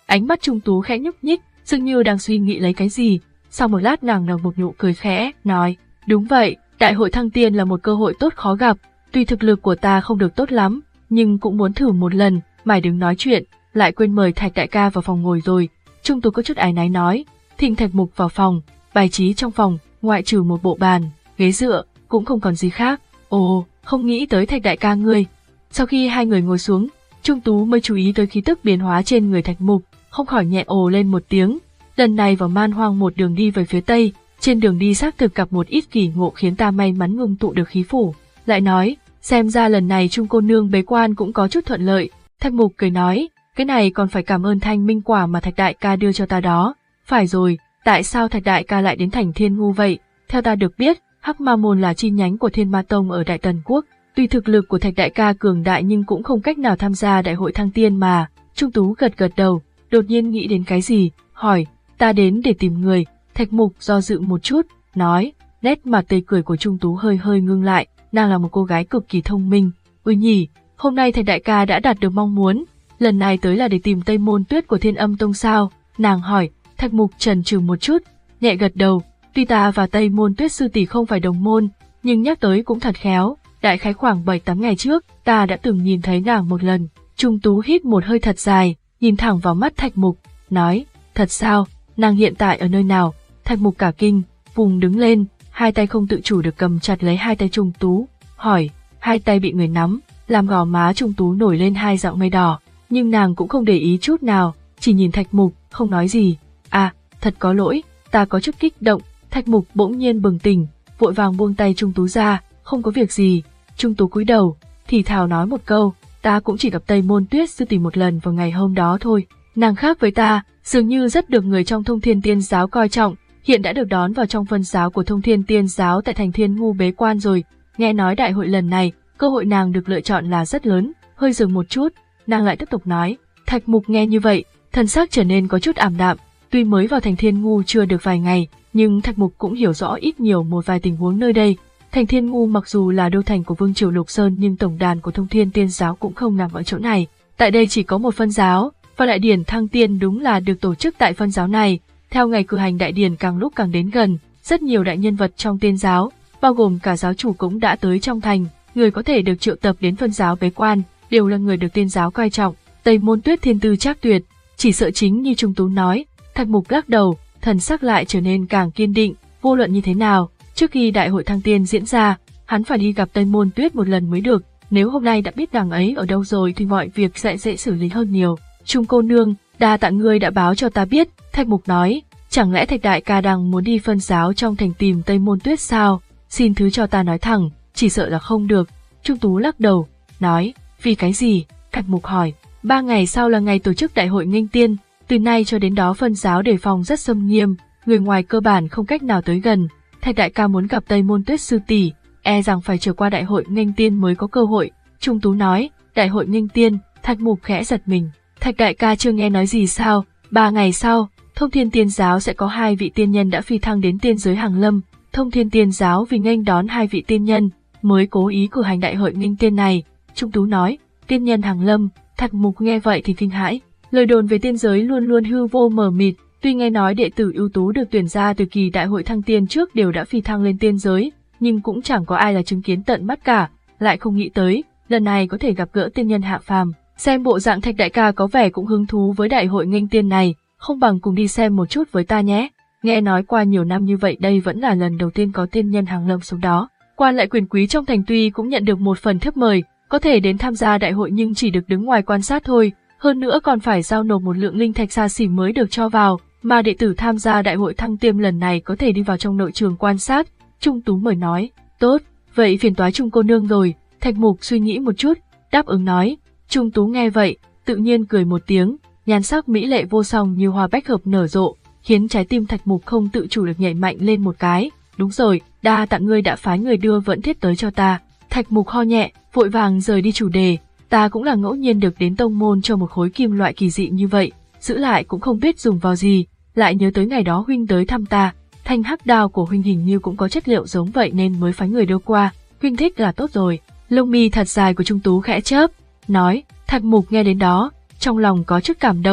Ánh mắt Trung Tú khẽ nhúc nhích, dường như đang suy nghĩ lấy cái gì. Sau một lát nàng nở một nụ cười khẽ, nói, đúng vậy, đại hội thăng tiên là một cơ hội tốt khó gặp, tuy thực lực của ta không được tốt lắm, nhưng cũng muốn thử một lần. Mày đứng nói chuyện, lại quên mời Thạch đại ca vào phòng ngồi rồi. Trung Tú có chút áy náy nói, thỉnh Thạch Mục vào phòng. Bài trí trong phòng, ngoại trừ một bộ bàn, ghế dựa, cũng không còn gì khác. Ồ, không nghĩ tới Thạch đại ca ngươi. Sau khi hai người ngồi xuống, Trung Tú mới chú ý tới khí tức biến hóa trên người Thạch Mục, không khỏi nhẹ ồ lên một tiếng. Lần này vào Man Hoang một đường đi về phía tây, trên đường đi xác thực gặp một ít kỳ ngộ khiến ta may mắn ngưng tụ được khí phủ. Lại nói, xem ra lần này Trung cô nương bế quan cũng có chút thuận lợi. Thạch Mục cười nói, cái này còn phải cảm ơn thanh minh quả mà Thạch đại ca đưa cho ta đó. Phải rồi, tại sao Thạch đại ca lại đến thành Thiên Ngu vậy? Theo ta được biết, Hắc Ma môn là chi nhánh của Thiên Ma Tông ở Đại Tần Quốc. Tuy thực lực của Thạch đại ca cường đại nhưng cũng không cách nào tham gia đại hội thăng tiên mà. Trung Tú gật gật đầu, đột nhiên nghĩ đến cái gì, hỏi, ta đến để tìm người. Thạch Mục do dự một chút, nói, nét mặt tươi cười của Trung Tú hơi hơi ngưng lại, nàng là một cô gái cực kỳ thông minh. Ui nhỉ, hôm nay Thạch đại ca đã đạt được mong muốn, lần này tới là để tìm Tây Môn Tuyết của Thiên Âm Tông sao? Nàng hỏi. Thạch Mục chần chừ một chút, nhẹ gật đầu, tuy ta và Tây Môn Tuyết sư tỷ không phải đồng môn, nhưng nhắc tới cũng thật khéo, đại khái khoảng bảy tám ngày trước, ta đã từng nhìn thấy nàng một lần. Trung Tú hít một hơi thật dài, nhìn thẳng vào mắt Thạch Mục, nói, thật sao, nàng hiện tại ở nơi nào? Thạch Mục cả kinh, vùng đứng lên, hai tay không tự chủ được cầm chặt lấy hai tay Trung Tú, hỏi, hai tay bị người nắm, làm gò má Trung Tú nổi lên hai dạo mây đỏ, nhưng nàng cũng không để ý chút nào, chỉ nhìn Thạch Mục, không nói gì. À, thật có lỗi, ta có chút kích động. Thạch Mục bỗng nhiên bừng tỉnh, vội vàng buông tay Trung Tú ra, không có việc gì. Trung Tú cúi đầu, thì thào nói một câu, ta cũng chỉ gặp Tây Môn Tuyết sư tỷ một lần vào ngày hôm đó thôi. Nàng khác với ta, dường như rất được người trong Thông Thiên Tiên Giáo coi trọng, hiện đã được đón vào trong phân giáo của Thông Thiên Tiên Giáo tại thành Thiên Ngu bế quan rồi. Nghe nói đại hội lần này, cơ hội nàng được lựa chọn là rất lớn. Hơi dừng một chút, nàng lại tiếp tục nói. Thạch Mục nghe như vậy, thần sắc trở nên có chút ảm đạm. Tuy mới vào thành Thiên Ngu chưa được vài ngày, nhưng Thạch Mục cũng hiểu rõ ít nhiều một vài tình huống nơi đây. Thành Thiên Ngu mặc dù là đô thành của Vương triều Lục Sơn nhưng tổng đàn của Thông Thiên Tiên Giáo cũng không nằm ở chỗ này. Tại đây chỉ có một phân giáo, và đại điển thăng tiên đúng là được tổ chức tại phân giáo này. Theo ngày cử hành đại điển càng lúc càng đến gần, rất nhiều đại nhân vật trong tiên giáo, bao gồm cả giáo chủ cũng đã tới trong thành. Người có thể được triệu tập đến phân giáo bế quan, đều là người được tiên giáo coi trọng. Tây Môn Tuyết thiên tư trác tuyệt, chỉ sợ chính như Trung Tú nói. Thạch Mục lắc đầu, thần sắc lại trở nên càng kiên định, vô luận như thế nào, trước khi đại hội thăng tiên diễn ra, hắn phải đi gặp Tây Môn Tuyết một lần mới được, nếu hôm nay đã biết nàng ấy ở đâu rồi thì mọi việc sẽ dễ xử lý hơn nhiều. Trung cô nương, đa tạ ngươi đã báo cho ta biết. Thạch Mục nói, chẳng lẽ Thạch đại ca đang muốn đi phân giáo trong thành tìm Tây Môn Tuyết sao? Xin thứ cho ta nói thẳng, chỉ sợ là không được. Trung Tú lắc đầu, nói, vì cái gì? Thạch Mục hỏi. Ba ngày sau là ngày tổ chức đại hội nghênh tiên, từ nay cho đến đó phân giáo đề phòng rất xâm nghiêm, người ngoài cơ bản không cách nào tới gần. Thạch đại ca muốn gặp Tây Môn Tuyết sư tỷ, e rằng phải chờ qua đại hội nghênh tiên mới có cơ hội. Trung Tú nói, đại hội nghênh tiên. Thạch Mục khẽ giật mình. Thạch đại ca chưa nghe nói gì sao? Ba ngày sau, Thông Thiên Tiên Giáo sẽ có hai vị tiên nhân đã phi thăng đến tiên giới Hàng Lâm. Thông Thiên Tiên Giáo vì nghênh đón hai vị tiên nhân, mới cố ý cử hành đại hội nghênh tiên này. Trung Tú nói, tiên nhân Hàng Lâm. Thạch Mục nghe vậy thì kinh hãi. Lời đồn về tiên giới luôn luôn hư vô mờ mịt, tuy nghe nói đệ tử ưu tú được tuyển ra từ kỳ đại hội thăng tiên trước đều đã phi thăng lên tiên giới, nhưng cũng chẳng có ai là chứng kiến tận mắt cả, lại không nghĩ tới, lần này có thể gặp gỡ tiên nhân hạ phàm. Xem bộ dạng Thạch đại ca có vẻ cũng hứng thú với đại hội nghênh tiên này, không bằng cùng đi xem một chút với ta nhé. Nghe nói qua nhiều năm như vậy đây vẫn là lần đầu tiên có tiên nhân Hàng Lâm xuống đó. Quan lại quyền quý trong thành tuy cũng nhận được một phần thiếp mời, có thể đến tham gia đại hội nhưng chỉ được đứng ngoài quan sát thôi, hơn nữa còn phải giao nộp một lượng linh thạch xa xỉ mới được cho vào, mà đệ tử tham gia đại hội thăng tiên lần này có thể đi vào trong nội trường quan sát. Trung Tú mời nói, tốt, vậy phiền toái Trung cô nương rồi. Thạch Mục suy nghĩ một chút, đáp ứng nói. Trung Tú nghe vậy, tự nhiên cười một tiếng, nhan sắc mỹ lệ vô song như hoa bách hợp nở rộ, khiến trái tim Thạch Mục không tự chủ được nhảy mạnh lên một cái. Đúng rồi, đa tạ ngươi đã phái người đưa Vẫn Thiết tới cho ta. Thạch Mục ho nhẹ, vội vàng rời đi chủ đề. Ta cũng là ngẫu nhiên được đến tông môn cho một khối kim loại kỳ dị như vậy, giữ lại cũng không biết dùng vào gì, lại nhớ tới ngày đó huynh tới thăm ta, thanh hắc đao của huynh hình như cũng có chất liệu giống vậy nên mới phái người đưa qua, huynh thích là tốt rồi. Lông mi thật dài của Trung Tú khẽ chớp, nói. Thạch Mục nghe đến đó, trong lòng có chút cảm động,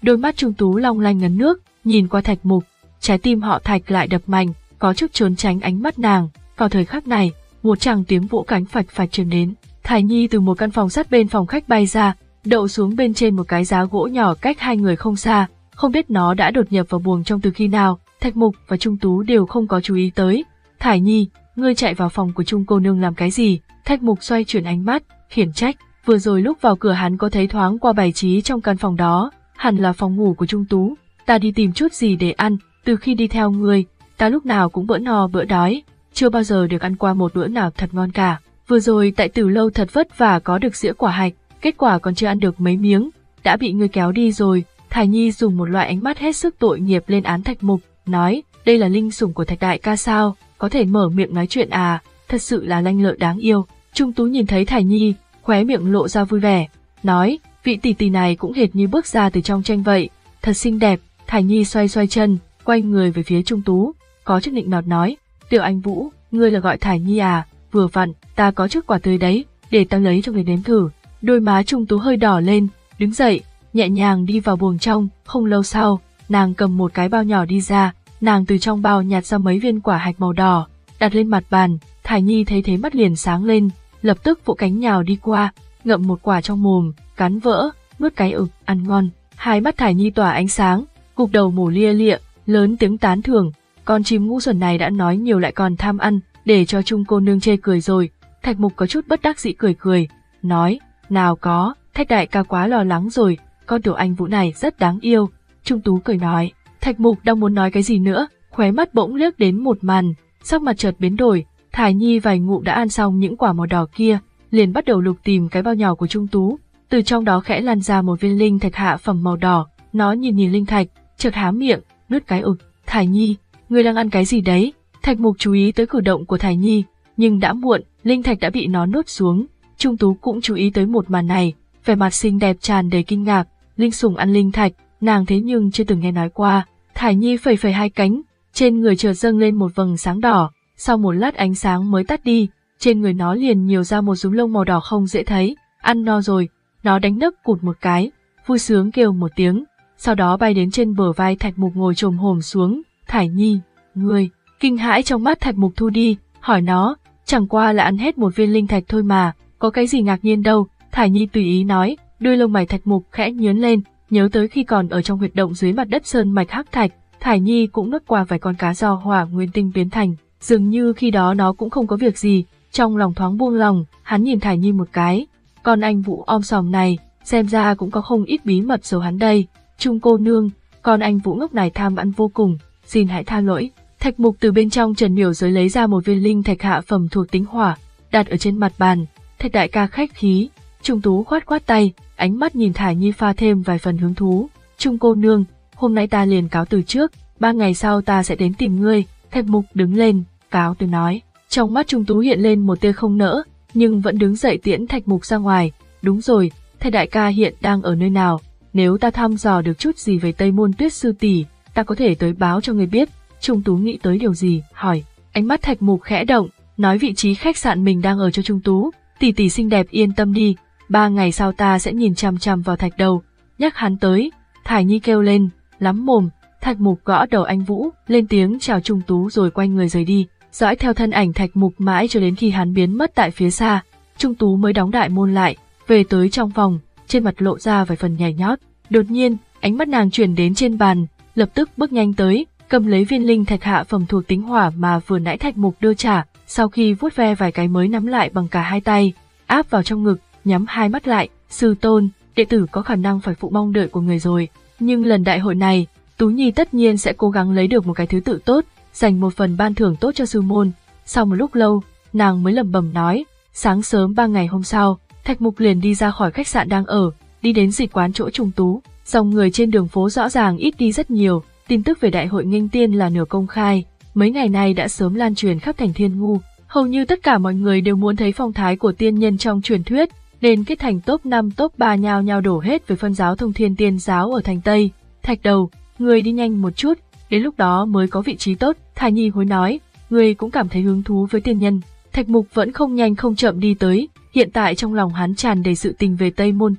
Đôi mắt Trung Tú long lanh ngấn nước, nhìn qua Thạch Mục, trái tim họ Thạch lại đập mạnh, có chút trốn tránh ánh mắt nàng. Vào thời khắc này, một tràng tiếng vỗ cánh phạch phạch truyền đến. Thải Nhi từ một căn phòng sát bên phòng khách bay ra, đậu xuống bên trên một cái giá gỗ nhỏ cách hai người không xa. Không biết nó đã đột nhập vào buồng trong từ khi nào, Thạch Mục và Trung Tú đều không có chú ý tới. Thải Nhi, ngươi chạy vào phòng của Trung cô nương làm cái gì? Thạch Mục xoay chuyển ánh mắt, khiển trách. Vừa rồi lúc vào cửa hắn có thấy thoáng qua bài trí trong căn phòng đó, hẳn là phòng ngủ của Trung Tú. Ta đi tìm chút gì để ăn, từ khi đi theo ngươi, ta lúc nào cũng bữa no bữa đói, chưa bao giờ được ăn qua một bữa nào thật ngon cả. Vừa rồi tại Tử Lâu thật vất vả có được sữa quả hạch, kết quả còn chưa ăn được mấy miếng, đã bị ngươi kéo đi rồi. Thải Nhi dùng một loại ánh mắt hết sức tội nghiệp lên án Thạch Mục, nói, đây là linh sủng của Thạch đại ca sao, có thể mở miệng nói chuyện à, thật sự là lanh lợi đáng yêu. Trung Tú nhìn thấy Thải Nhi, khóe miệng lộ ra vui vẻ, nói, vị tỷ tỷ này cũng hệt như bước ra từ trong tranh vậy, thật xinh đẹp. Thải Nhi xoay xoay chân, quay người về phía Trung Tú, có chút nịnh nọt nói, Tiểu Anh Vũ, ngươi là gọi Thải Nhi à, vừa vặn, ta có chút quả tươi đấy, để ta lấy cho người nếm thử. Đôi má Trung Tú hơi đỏ lên, đứng dậy, nhẹ nhàng đi vào buồng trong. Không lâu sau, nàng cầm một cái bao nhỏ đi ra, nàng từ trong bao nhặt ra mấy viên quả hạch màu đỏ, đặt lên mặt bàn. Thải Nhi thấy thế mắt liền sáng lên, lập tức vỗ cánh nhào đi qua, ngậm một quả trong mồm, cắn vỡ, nuốt cái ực, ăn ngon. Hai mắt Thải Nhi tỏa ánh sáng, cục đầu mổ lia lịa, lớn tiếng tán thưởng, con chim ngu xuẩn này đã nói nhiều lại còn tham ăn, để cho Trung cô nương chê cười rồi. Thạch Mục có chút bất đắc dĩ cười cười, nói, nào có, Thạch đại ca quá lo lắng rồi, con Tiểu Anh Vũ này rất đáng yêu. Trung Tú cười nói. Thạch Mục đang muốn nói cái gì nữa, khóe mắt bỗng liếc đến một màn, sắc mặt chợt biến đổi. Thải Nhi vài ngụm đã ăn xong những quả màu đỏ kia, liền bắt đầu lục tìm cái bao nhỏ của Trung Tú, từ trong đó khẽ lan ra một viên linh thạch hạ phẩm màu đỏ. Nó nhìn nhìn linh thạch, chợt há miệng, nuốt cái ực. Thải Nhi, ngươi đang ăn cái gì đấy? Thạch Mục chú ý tới cử động của Thải Nhi, nhưng đã muộn, linh thạch đã bị nó nuốt xuống. Trung Tú cũng chú ý tới một màn này, vẻ mặt xinh đẹp tràn đầy kinh ngạc. Linh sủng ăn linh thạch, nàng thế nhưng chưa từng nghe nói qua. Thải Nhi phẩy phẩy hai cánh, trên người chợt dâng lên một vầng sáng đỏ, sau một lát ánh sáng mới tắt đi, trên người nó liền nhiều ra một rúm lông màu đỏ không dễ thấy. Ăn no rồi, nó đánh nấc cụt một cái, vui sướng kêu một tiếng, sau đó bay đến trên bờ vai Thạch Mục ngồi chồm hổm xuống. Thải Nhi, ngươi, kinh hãi trong mắt Thạch Mục thu đi, hỏi nó, chẳng qua là ăn hết một viên linh thạch thôi mà, có cái gì ngạc nhiên đâu. Thải Nhi tùy ý nói. Đuôi lông mày Thạch Mục khẽ nhướng lên, nhớ tới khi còn ở trong huyệt động dưới mặt đất sơn mạch hắc thạch, Thải Nhi cũng nuốt qua vài con cá do hỏa nguyên tinh biến thành, dường như khi đó nó cũng không có việc gì, trong lòng thoáng buông lòng. Hắn nhìn Thải Nhi một cái, con anh Vũ om sòm này, xem ra cũng có không ít bí mật giấu hắn đây. Trung cô nương, con anh Vũ ngốc này tham ăn vô cùng, xin hãy tha lỗi. Thạch Mục từ bên trong trần miểu giới lấy ra một viên linh thạch hạ phẩm thuộc tính hỏa, đặt ở trên mặt bàn. Thạch đại ca khách khí. Trung Tú khoát khoát tay, ánh mắt nhìn Thải Nhi pha thêm vài phần hứng thú. Trung cô nương, hôm nay ta liền cáo từ trước, ba ngày sau ta sẽ đến tìm ngươi. Thạch Mục đứng lên, cáo từ nói. Trong mắt Trung Tú hiện lên một tia không nỡ, nhưng vẫn đứng dậy tiễn Thạch Mục ra ngoài. Đúng rồi, Thạch đại ca hiện đang ở nơi nào? Nếu ta thăm dò được chút gì về Tây Môn Tuyết sư tỷ, ta có thể tới báo cho ngươi biết. Trung Tú nghĩ tới điều gì, hỏi. Ánh mắt Thạch Mục khẽ động, nói vị trí khách sạn mình đang ở cho Trung Tú. Tỷ tỷ xinh đẹp yên tâm đi, ba ngày sau ta sẽ nhìn chằm chằm vào Thạch đầu, nhắc hắn tới. Thải Nhi kêu lên, lắm mồm. Thạch Mục gõ đầu anh Vũ, lên tiếng chào Trung Tú rồi quay người rời đi, dõi theo thân ảnh Thạch Mục mãi cho đến khi hắn biến mất tại phía xa. Trung Tú mới đóng đại môn lại, về tới trong phòng, trên mặt lộ ra vài phần nhảy nhót. Đột nhiên, ánh mắt nàng chuyển đến trên bàn, lập tức bước nhanh tới, cầm lấy viên linh thạch hạ phẩm thuộc tính hỏa mà vừa nãy Thạch Mục đưa trả, sau khi vuốt ve vài cái mới nắm lại bằng cả hai tay, áp vào trong ngực, nhắm hai mắt lại. Sư tôn, đệ tử có khả năng phải phụ mong đợi của người rồi, nhưng lần đại hội này, Tú Nhi tất nhiên sẽ cố gắng lấy được một cái thứ tự tốt, dành một phần ban thưởng tốt cho sư môn. Sau một lúc lâu, nàng mới lẩm bẩm nói. Sáng sớm ba ngày hôm sau, Thạch Mục liền đi ra khỏi khách sạn đang ở, đi đến dịch quán chỗ Trung Tú. Dòng người trên đường phố rõ ràng ít đi rất nhiều, tin tức về đại hội nghênh tiên là nửa công khai, mấy ngày nay đã sớm lan truyền khắp thành Thiên Ngu. Hầu như tất cả mọi người đều muốn thấy phong thái của tiên nhân trong truyền thuyết, nên kết thành top năm top ba nhao nhao đổ hết về phân giáo Thông Thiên Tiên giáo ở thành Tây. Thạch đầu, người đi nhanh một chút, đến lúc đó mới có vị trí tốt. Thải Nhi hối nói, người cũng cảm thấy hứng thú với tiên nhân. Thạch Mục vẫn không nhanh không chậm đi tới, hiện tại trong lòng hắn tràn đầy sự tình về Tây Môn Tuyết,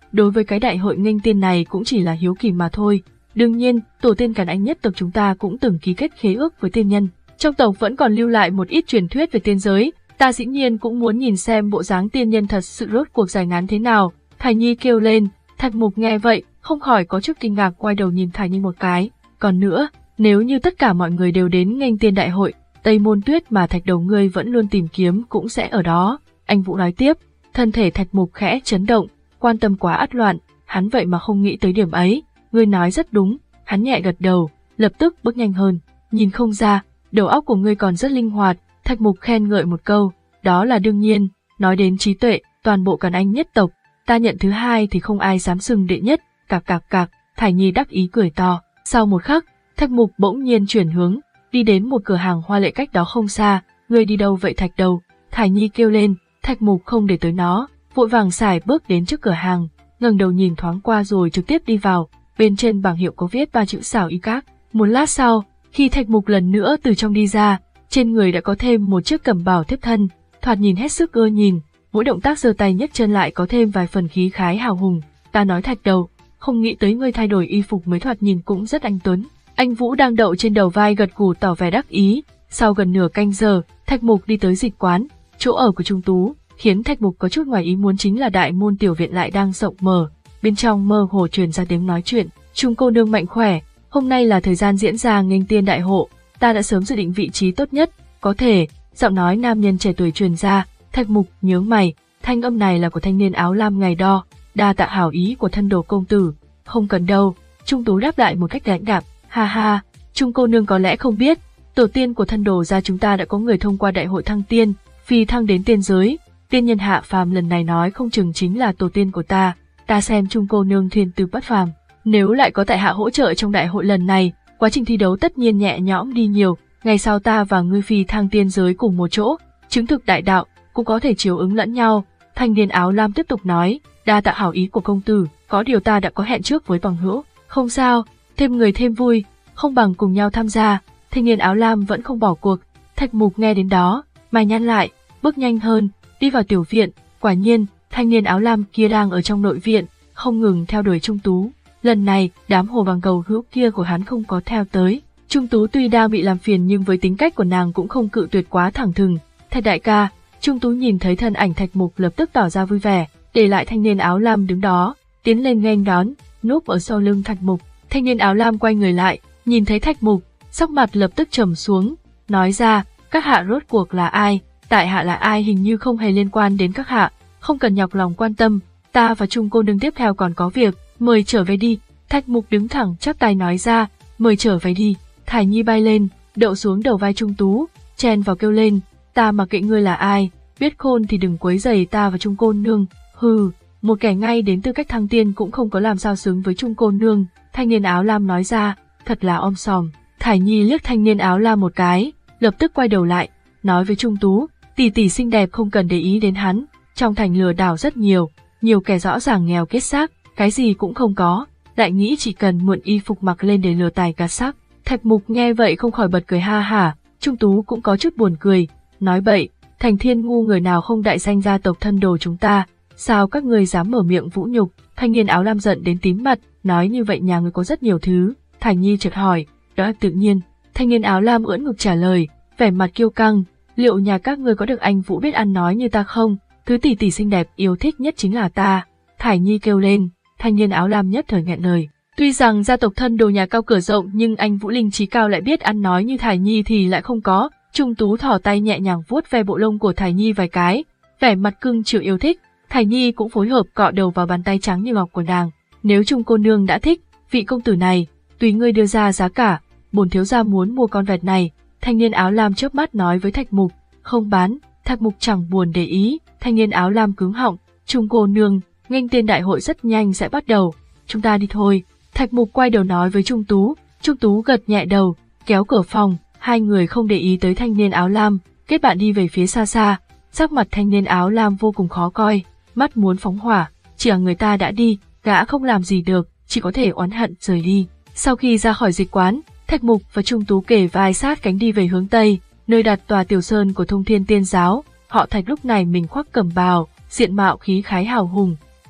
đối với cái đại hội nghênh tiên này cũng chỉ là hiếu kỳ mà thôi. Đương nhiên, tổ tiên Càn Anh nhất tộc chúng ta cũng từng ký kết khế ước với tiên nhân. Trong tộc vẫn còn lưu lại một ít truyền thuyết về tiên giới, ta dĩ nhiên cũng muốn nhìn xem bộ dáng tiên nhân thật sự rốt cuộc dài ngắn thế nào. Thải Nhi kêu lên. Thạch Mục nghe vậy, không khỏi có chút kinh ngạc, quay đầu nhìn Thải Nhi một cái. Còn nữa, nếu như tất cả mọi người đều đến nghênh tiên đại hội, Tây Môn Tuyết mà Thạch đầu ngươi vẫn luôn tìm kiếm cũng sẽ ở đó. Anh Vũ nói tiếp. Thân thể Thạch Mục khẽ chấn động, quan tâm quá ắt loạn, hắn vậy mà không nghĩ tới điểm ấy. Ngươi nói rất đúng. Hắn nhẹ gật đầu, lập tức bước nhanh hơn. Nhìn không ra, đầu óc của ngươi còn rất linh hoạt. Thạch Mục khen ngợi một câu. Đó là đương nhiên. Nói đến trí tuệ, toàn bộ Càn Anh nhất tộc, ta nhận thứ hai thì không ai dám xưng đệ nhất. Cạc cạc cạc. Thải Nhi đắc ý cười to. Sau một khắc, Thạch Mục bỗng nhiên chuyển hướng, đi đến một cửa hàng hoa lệ cách đó không xa. Ngươi đi đâu vậy Thạch đầu? Thải Nhi kêu lên. Thạch Mục không để tới nó, vội vàng xài bước đến trước cửa hàng, ngẩng đầu nhìn thoáng qua rồi trực tiếp đi vào. Bên trên bảng hiệu có viết ba chữ Xảo Y Các. Một lát sau, khi Thạch Mục lần nữa từ trong đi ra, trên người đã có thêm một chiếc cẩm bào thiếp thân, thoạt nhìn hết sức ưa nhìn, mỗi động tác giơ tay nhấc chân lại có thêm vài phần khí khái hào hùng. Ta nói Thạch đầu, không nghĩ tới ngươi thay đổi y phục mới thoạt nhìn cũng rất anh tuấn. Anh Vũ đang đậu trên đầu vai gật gù tỏ vẻ đắc ý. Sau gần nửa canh giờ, Thạch Mục đi tới dịch quán, chỗ ở của Trung Tú. Khiến Thạch Mục có chút ngoài ý muốn chính là đại môn tiểu viện lại đang rộng mở, bên trong mơ hồ truyền ra tiếng nói chuyện. Trung cô nương mạnh khỏe, hôm nay là thời gian diễn ra nghênh tiên đại hộ, ta đã sớm dự định vị trí tốt nhất, có thể. Giọng nói nam nhân trẻ tuổi truyền ra. Thạch Mục nhướng mày, thanh âm này là của thanh niên áo lam ngày đo. Đa tạ hảo ý của thân đồ công tử. Không cần đâu, Trung Tú đáp lại một cách lãnh đạm. Ha ha, Trung cô nương có lẽ không biết, tổ tiên của thân đồ gia chúng ta đã có người thông qua đại hội thăng tiên, phi thăng đến tiên giới. Tiên nhân hạ phàm lần này nói không chừng chính là tổ tiên của ta, ta xem Trung cô nương thiên tư bất phàm. Nếu lại có tại hạ hỗ trợ trong đại hội lần này, quá trình thi đấu tất nhiên nhẹ nhõm đi nhiều, ngày sau ta và ngươi phi thăng tiên giới cùng một chỗ, chứng thực đại đạo, cũng có thể chiếu ứng lẫn nhau. Thanh niên áo lam tiếp tục nói, đa tạ hảo ý của công tử, có điều ta đã có hẹn trước với bằng hữu. Không sao, thêm người thêm vui, không bằng cùng nhau tham gia. Thanh niên áo lam vẫn không bỏ cuộc. Thạch Mục nghe đến đó, mày nhăn lại, bước nhanh hơn, đi vào tiểu viện. Quả nhiên, thanh niên áo lam kia đang ở trong nội viện, không ngừng theo đuổi Trung Tú. Lần này, đám hồ bằng cầu hữu kia của hắn không có theo tới. Trung Tú tuy đang bị làm phiền nhưng với tính cách của nàng cũng không cự tuyệt quá thẳng thừng. Thạch đại ca. Trung Tú nhìn thấy thân ảnh Thạch Mục lập tức tỏ ra vui vẻ, để lại thanh niên áo lam đứng đó, tiến lên nghênh đón, núp ở sau lưng Thạch Mục. Thanh niên áo lam quay người lại, nhìn thấy Thạch Mục, sắc mặt lập tức trầm xuống, nói ra, các hạ rốt cuộc là ai? Tại hạ là ai hình như không hề liên quan đến các hạ, không cần nhọc lòng quan tâm, ta và Trung cô nương tiếp theo còn có việc, mời trở về đi. Thạch Mục đứng thẳng chắp tay nói ra, mời trở về đi. Thải Nhi bay lên, đậu xuống đầu vai Trung Tú, chen vào kêu lên, ta mà kệ ngươi là ai, biết khôn thì đừng quấy rầy ta và Trung cô nương. Hừ, một kẻ ngay đến tư cách thăng tiên cũng không có làm sao xứng với Trung cô nương. Thanh niên áo lam nói ra, thật là om sòm. Thải Nhi liếc thanh niên áo lam một cái, lập tức quay đầu lại, nói với Trung Tú, tỷ tỷ xinh đẹp không cần để ý đến hắn, trong thành lừa đảo rất nhiều, nhiều kẻ rõ ràng nghèo kết xác, cái gì cũng không có, lại nghĩ chỉ cần mượn y phục mặc lên để lừa tài gạt xác. Thạch Mục nghe vậy không khỏi bật cười ha hả, Trung Tú cũng có chút buồn cười, nói bậy, thành thiên ngu người nào không đại danh gia tộc thân đồ chúng ta, sao các ngươi dám mở miệng vũ nhục. Thanh niên áo lam giận đến tím mặt, nói như vậy nhà ngươi có rất nhiều thứ. Thải Nhi chợt hỏi, đó là tự nhiên. Thanh niên áo lam ưỡn ngực trả lời, vẻ mặt kiêu căng, liệu nhà các ngươi có được anh Vũ biết ăn nói như ta không? Thứ tỷ tỷ xinh đẹp yêu thích nhất chính là ta. Thải Nhi kêu lên. Thanh niên áo lam nhất thời nghẹn lời. Tuy rằng gia tộc thân đồ nhà cao cửa rộng nhưng anh Vũ linh trí cao lại biết ăn nói như Thải Nhi thì lại không có. Trung Tú thỏ tay nhẹ nhàng vuốt ve bộ lông của Thải Nhi vài cái, vẻ mặt cưng chiều yêu thích. Thải Nhi cũng phối hợp cọ đầu vào bàn tay trắng như ngọc của nàng. Nếu Trung cô nương đã thích vị công tử này, tùy ngươi đưa ra giá cả, bổn thiếu gia muốn mua con vẹt này. Thanh niên áo lam chớp mắt nói với Thạch Mục, không bán. Thạch Mục chẳng buồn để ý. Thanh niên áo lam cứng họng, Trung cô nương, nghênh tiên đại hội rất nhanh sẽ bắt đầu, chúng ta đi thôi. Thạch Mục quay đầu nói với Trung Tú. Trung Tú gật nhẹ đầu, kéo cửa phòng. Hai người không để ý tới thanh niên áo lam, kết bạn đi về phía xa xa. Sắc mặt thanh niên áo lam vô cùng khó coi, mắt muốn phóng hỏa, chỉ là người ta đã đi, gã không làm gì được, chỉ có thể oán hận rời đi. Sau khi ra khỏi dịch quán, Thạch Mục và Trung Tú kề vai sát cánh đi về hướng Tây, nơi đặt tòa tiểu sơn của Thông Thiên Tiên Giáo. Họ Thạch lúc này mình khoác cẩm bào, diện mạo khí khái hào hùng,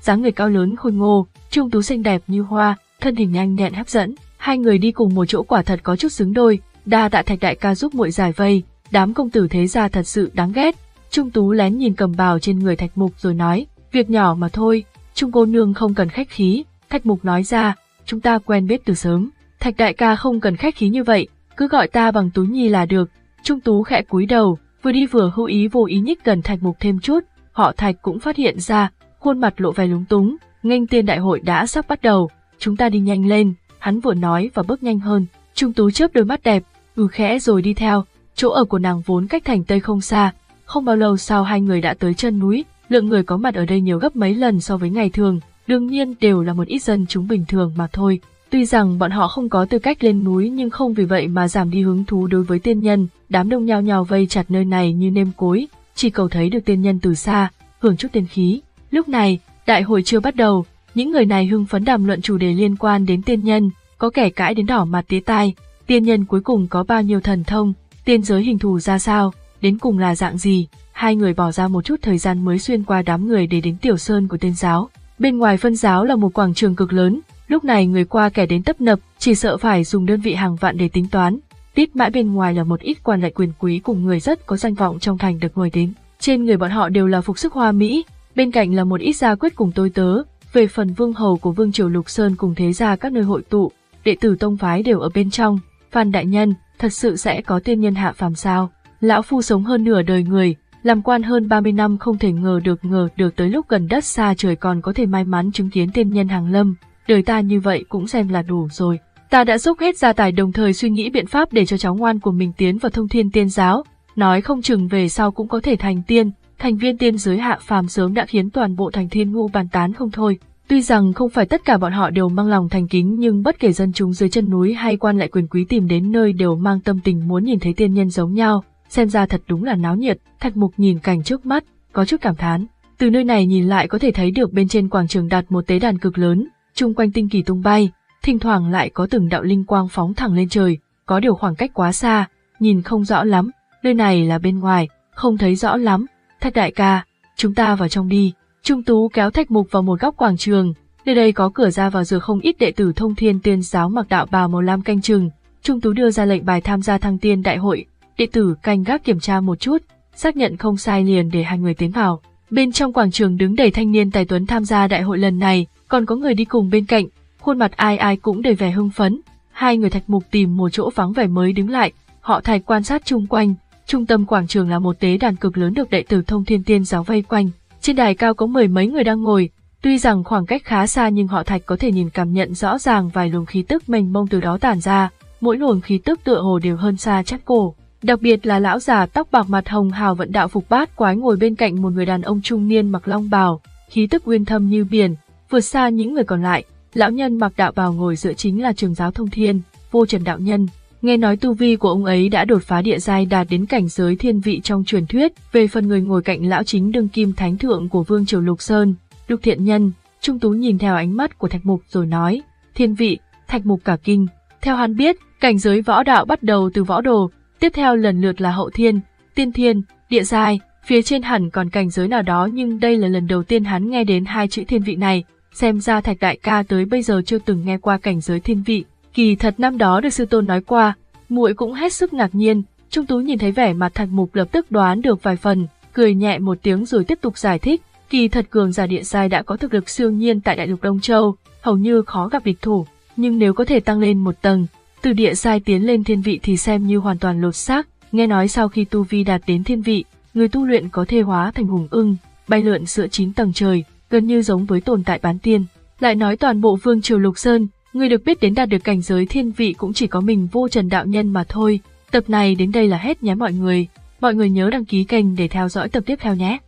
dáng người cao lớn khôi ngô, Trung Tú xinh đẹp như hoa, thân hình nhanh nhẹn hấp dẫn. Hai người đi cùng một chỗ quả thật có chút xứng đôi, đa tạ Thạch đại ca giúp muội giải vây, đám công tử thế gia thật sự đáng ghét. Trung Tú lén nhìn cẩm bào trên người Thạch Mục rồi nói, việc nhỏ mà thôi, Trung cô nương không cần khách khí. Thạch Mục nói ra, chúng ta quen biết từ sớm, Thạch đại ca không cần khách khí như vậy, cứ gọi ta bằng Tú Nhi là được. Trung Tú khẽ cúi đầu, vừa đi vừa hữu ý vô ý nhích gần Thạch Mục thêm chút. Họ Thạch cũng phát hiện ra, khuôn mặt lộ vẻ lúng túng. Nghênh tiên đại hội đã sắp bắt đầu, chúng ta đi nhanh lên. Hắn vừa nói và bước nhanh hơn. Trung Tú chớp đôi mắt đẹp, ừ khẽ rồi đi theo. Chỗ ở của nàng vốn cách thành Tây không xa. Không bao lâu sau hai người đã tới chân núi. Lượng người có mặt ở đây nhiều gấp mấy lần so với ngày thường. Đương nhiên đều là một ít dân chúng bình thường mà thôi. Tuy rằng bọn họ không có tư cách lên núi nhưng không vì vậy mà giảm đi hứng thú đối với tiên nhân. Đám đông nhao nhao vây chặt nơi này như nêm cối, chỉ cầu thấy được tiên nhân từ xa, hưởng chút tiên khí. Lúc này, đại hội chưa bắt đầu, những người này hưng phấn đàm luận chủ đề liên quan đến tiên nhân, có kẻ cãi đến đỏ mặt tía tai. Tiên nhân cuối cùng có bao nhiêu thần thông, tiên giới hình thù ra sao, đến cùng là dạng gì. Hai người bỏ ra một chút thời gian mới xuyên qua đám người để đến tiểu sơn của tiên giáo. Bên ngoài phân giáo là một quảng trường cực lớn, lúc này người qua kẻ đến tấp nập, chỉ sợ phải dùng đơn vị hàng vạn để tính toán. Tít mãi bên ngoài là một ít quan lại quyền quý cùng người rất có danh vọng trong thành được mời đến. Trên người bọn họ đều là phục sức hoa mỹ, bên cạnh là một ít gia quyết cùng tôi tớ. Về phần vương hầu của vương triều Lục Sơn cùng thế gia các nơi hội tụ, đệ tử tông phái đều ở bên trong. Phan đại nhân, thật sự sẽ có tiên nhân hạ phàm sao? Lão phu sống hơn nửa đời người, làm quan hơn ba mươi năm không thể ngờ được ngờ được tới lúc gần đất xa trời còn có thể may mắn chứng kiến tiên nhân hàng lâm. Đời ta như vậy cũng xem là đủ rồi. Ta đã dốc hết gia tài đồng thời suy nghĩ biện pháp để cho cháu ngoan của mình tiến vào Thông Thiên Tiên giáo, nói không chừng về sau cũng có thể thành tiên. Thành viên tiên giới hạ phàm sớm đã khiến toàn bộ thành Thiên Ngũ bàn tán không thôi. Tuy rằng không phải tất cả bọn họ đều mang lòng thành kính nhưng bất kể dân chúng dưới chân núi hay quan lại quyền quý tìm đến nơi đều mang tâm tình muốn nhìn thấy tiên nhân giống nhau. Xem ra thật đúng là náo nhiệt. Thạch Mục nhìn cảnh trước mắt, có chút cảm thán. Từ nơi này nhìn lại có thể thấy được bên trên quảng trường đặt một tế đàn cực lớn, chung quanh tinh kỳ tung bay, thỉnh thoảng lại có từng đạo linh quang phóng thẳng lên trời. Có điều khoảng cách quá xa, nhìn không rõ lắm. Nơi này là bên ngoài, không thấy rõ lắm. Thạch đại ca, chúng ta vào trong đi. Trung Tú kéo Thạch Mục vào một góc quảng trường, nơi đây có cửa ra vào giờ không ít đệ tử Thông Thiên Tiên giáo mặc đạo bào màu lam canh chừng. Trung Tú đưa ra lệnh bài tham gia thăng tiên đại hội, đệ tử canh gác kiểm tra một chút, xác nhận không sai liền để hai người tiến vào. Bên trong quảng trường đứng đầy thanh niên tài tuấn tham gia đại hội lần này, còn có người đi cùng bên cạnh, khuôn mặt ai ai cũng đầy vẻ hưng phấn. Hai người Thạch Mục tìm một chỗ vắng vẻ mới đứng lại, họ Thạch quan sát chung quanh. Trung tâm quảng trường là một tế đàn cực lớn được đệ tử Thông Thiên Tiên giáo vây quanh. Trên đài cao có mười mấy người đang ngồi, tuy rằng khoảng cách khá xa nhưng họ Thạch có thể nhìn cảm nhận rõ ràng vài luồng khí tức mênh mông từ đó tản ra, mỗi luồng khí tức tựa hồ đều hơn xa chát cổ. Đặc biệt là lão già tóc bạc mặt hồng hào vận đạo phục bát quái ngồi bên cạnh một người đàn ông trung niên mặc long bào, khí tức uyên thâm như biển, vượt xa những người còn lại. Lão nhân mặc đạo bào ngồi giữa chính là trưởng giáo Thông Thiên, Vô Trần đạo nhân. Nghe nói tu vi của ông ấy đã đột phá địa giai đạt đến cảnh giới thiên vị trong truyền thuyết. Về phần người ngồi cạnh lão chính đương kim thánh thượng của vương triều Lục Sơn, Lục Thiện Nhân. Trung Tú nhìn theo ánh mắt của Thạch Mục rồi nói, thiên vị. Thạch Mục cả kinh. Theo hắn biết, cảnh giới võ đạo bắt đầu từ võ đồ, tiếp theo lần lượt là hậu thiên, tiên thiên, địa giai, phía trên hẳn còn cảnh giới nào đó nhưng đây là lần đầu tiên hắn nghe đến hai chữ thiên vị này. Xem ra Thạch đại ca tới bây giờ chưa từng nghe qua cảnh giới thiên vị. Kỳ thật năm đó được sư tôn nói qua, muội cũng hết sức ngạc nhiên. Trung Tú nhìn thấy vẻ mặt Thạch Mục lập tức đoán được vài phần, cười nhẹ một tiếng rồi tiếp tục giải thích. Kỳ thật cường giả địa giai đã có thực lực siêu nhiên tại đại lục Đông Châu, hầu như khó gặp địch thủ, nhưng nếu có thể tăng lên một tầng, từ địa giai tiến lên thiên vị thì xem như hoàn toàn lột xác. Nghe nói sau khi tu vi đạt đến thiên vị, người tu luyện có thể hóa thành hùng ưng, bay lượn giữa chín tầng trời, gần như giống với tồn tại bán tiên. Lại nói toàn bộ vương triều Lục Sơn, người được biết đến đạt được cảnh giới thiên vị cũng chỉ có mình Vô Trần đạo nhân mà thôi. Tập này đến đây là hết nhé mọi người. Mọi người nhớ đăng ký kênh để theo dõi tập tiếp theo nhé.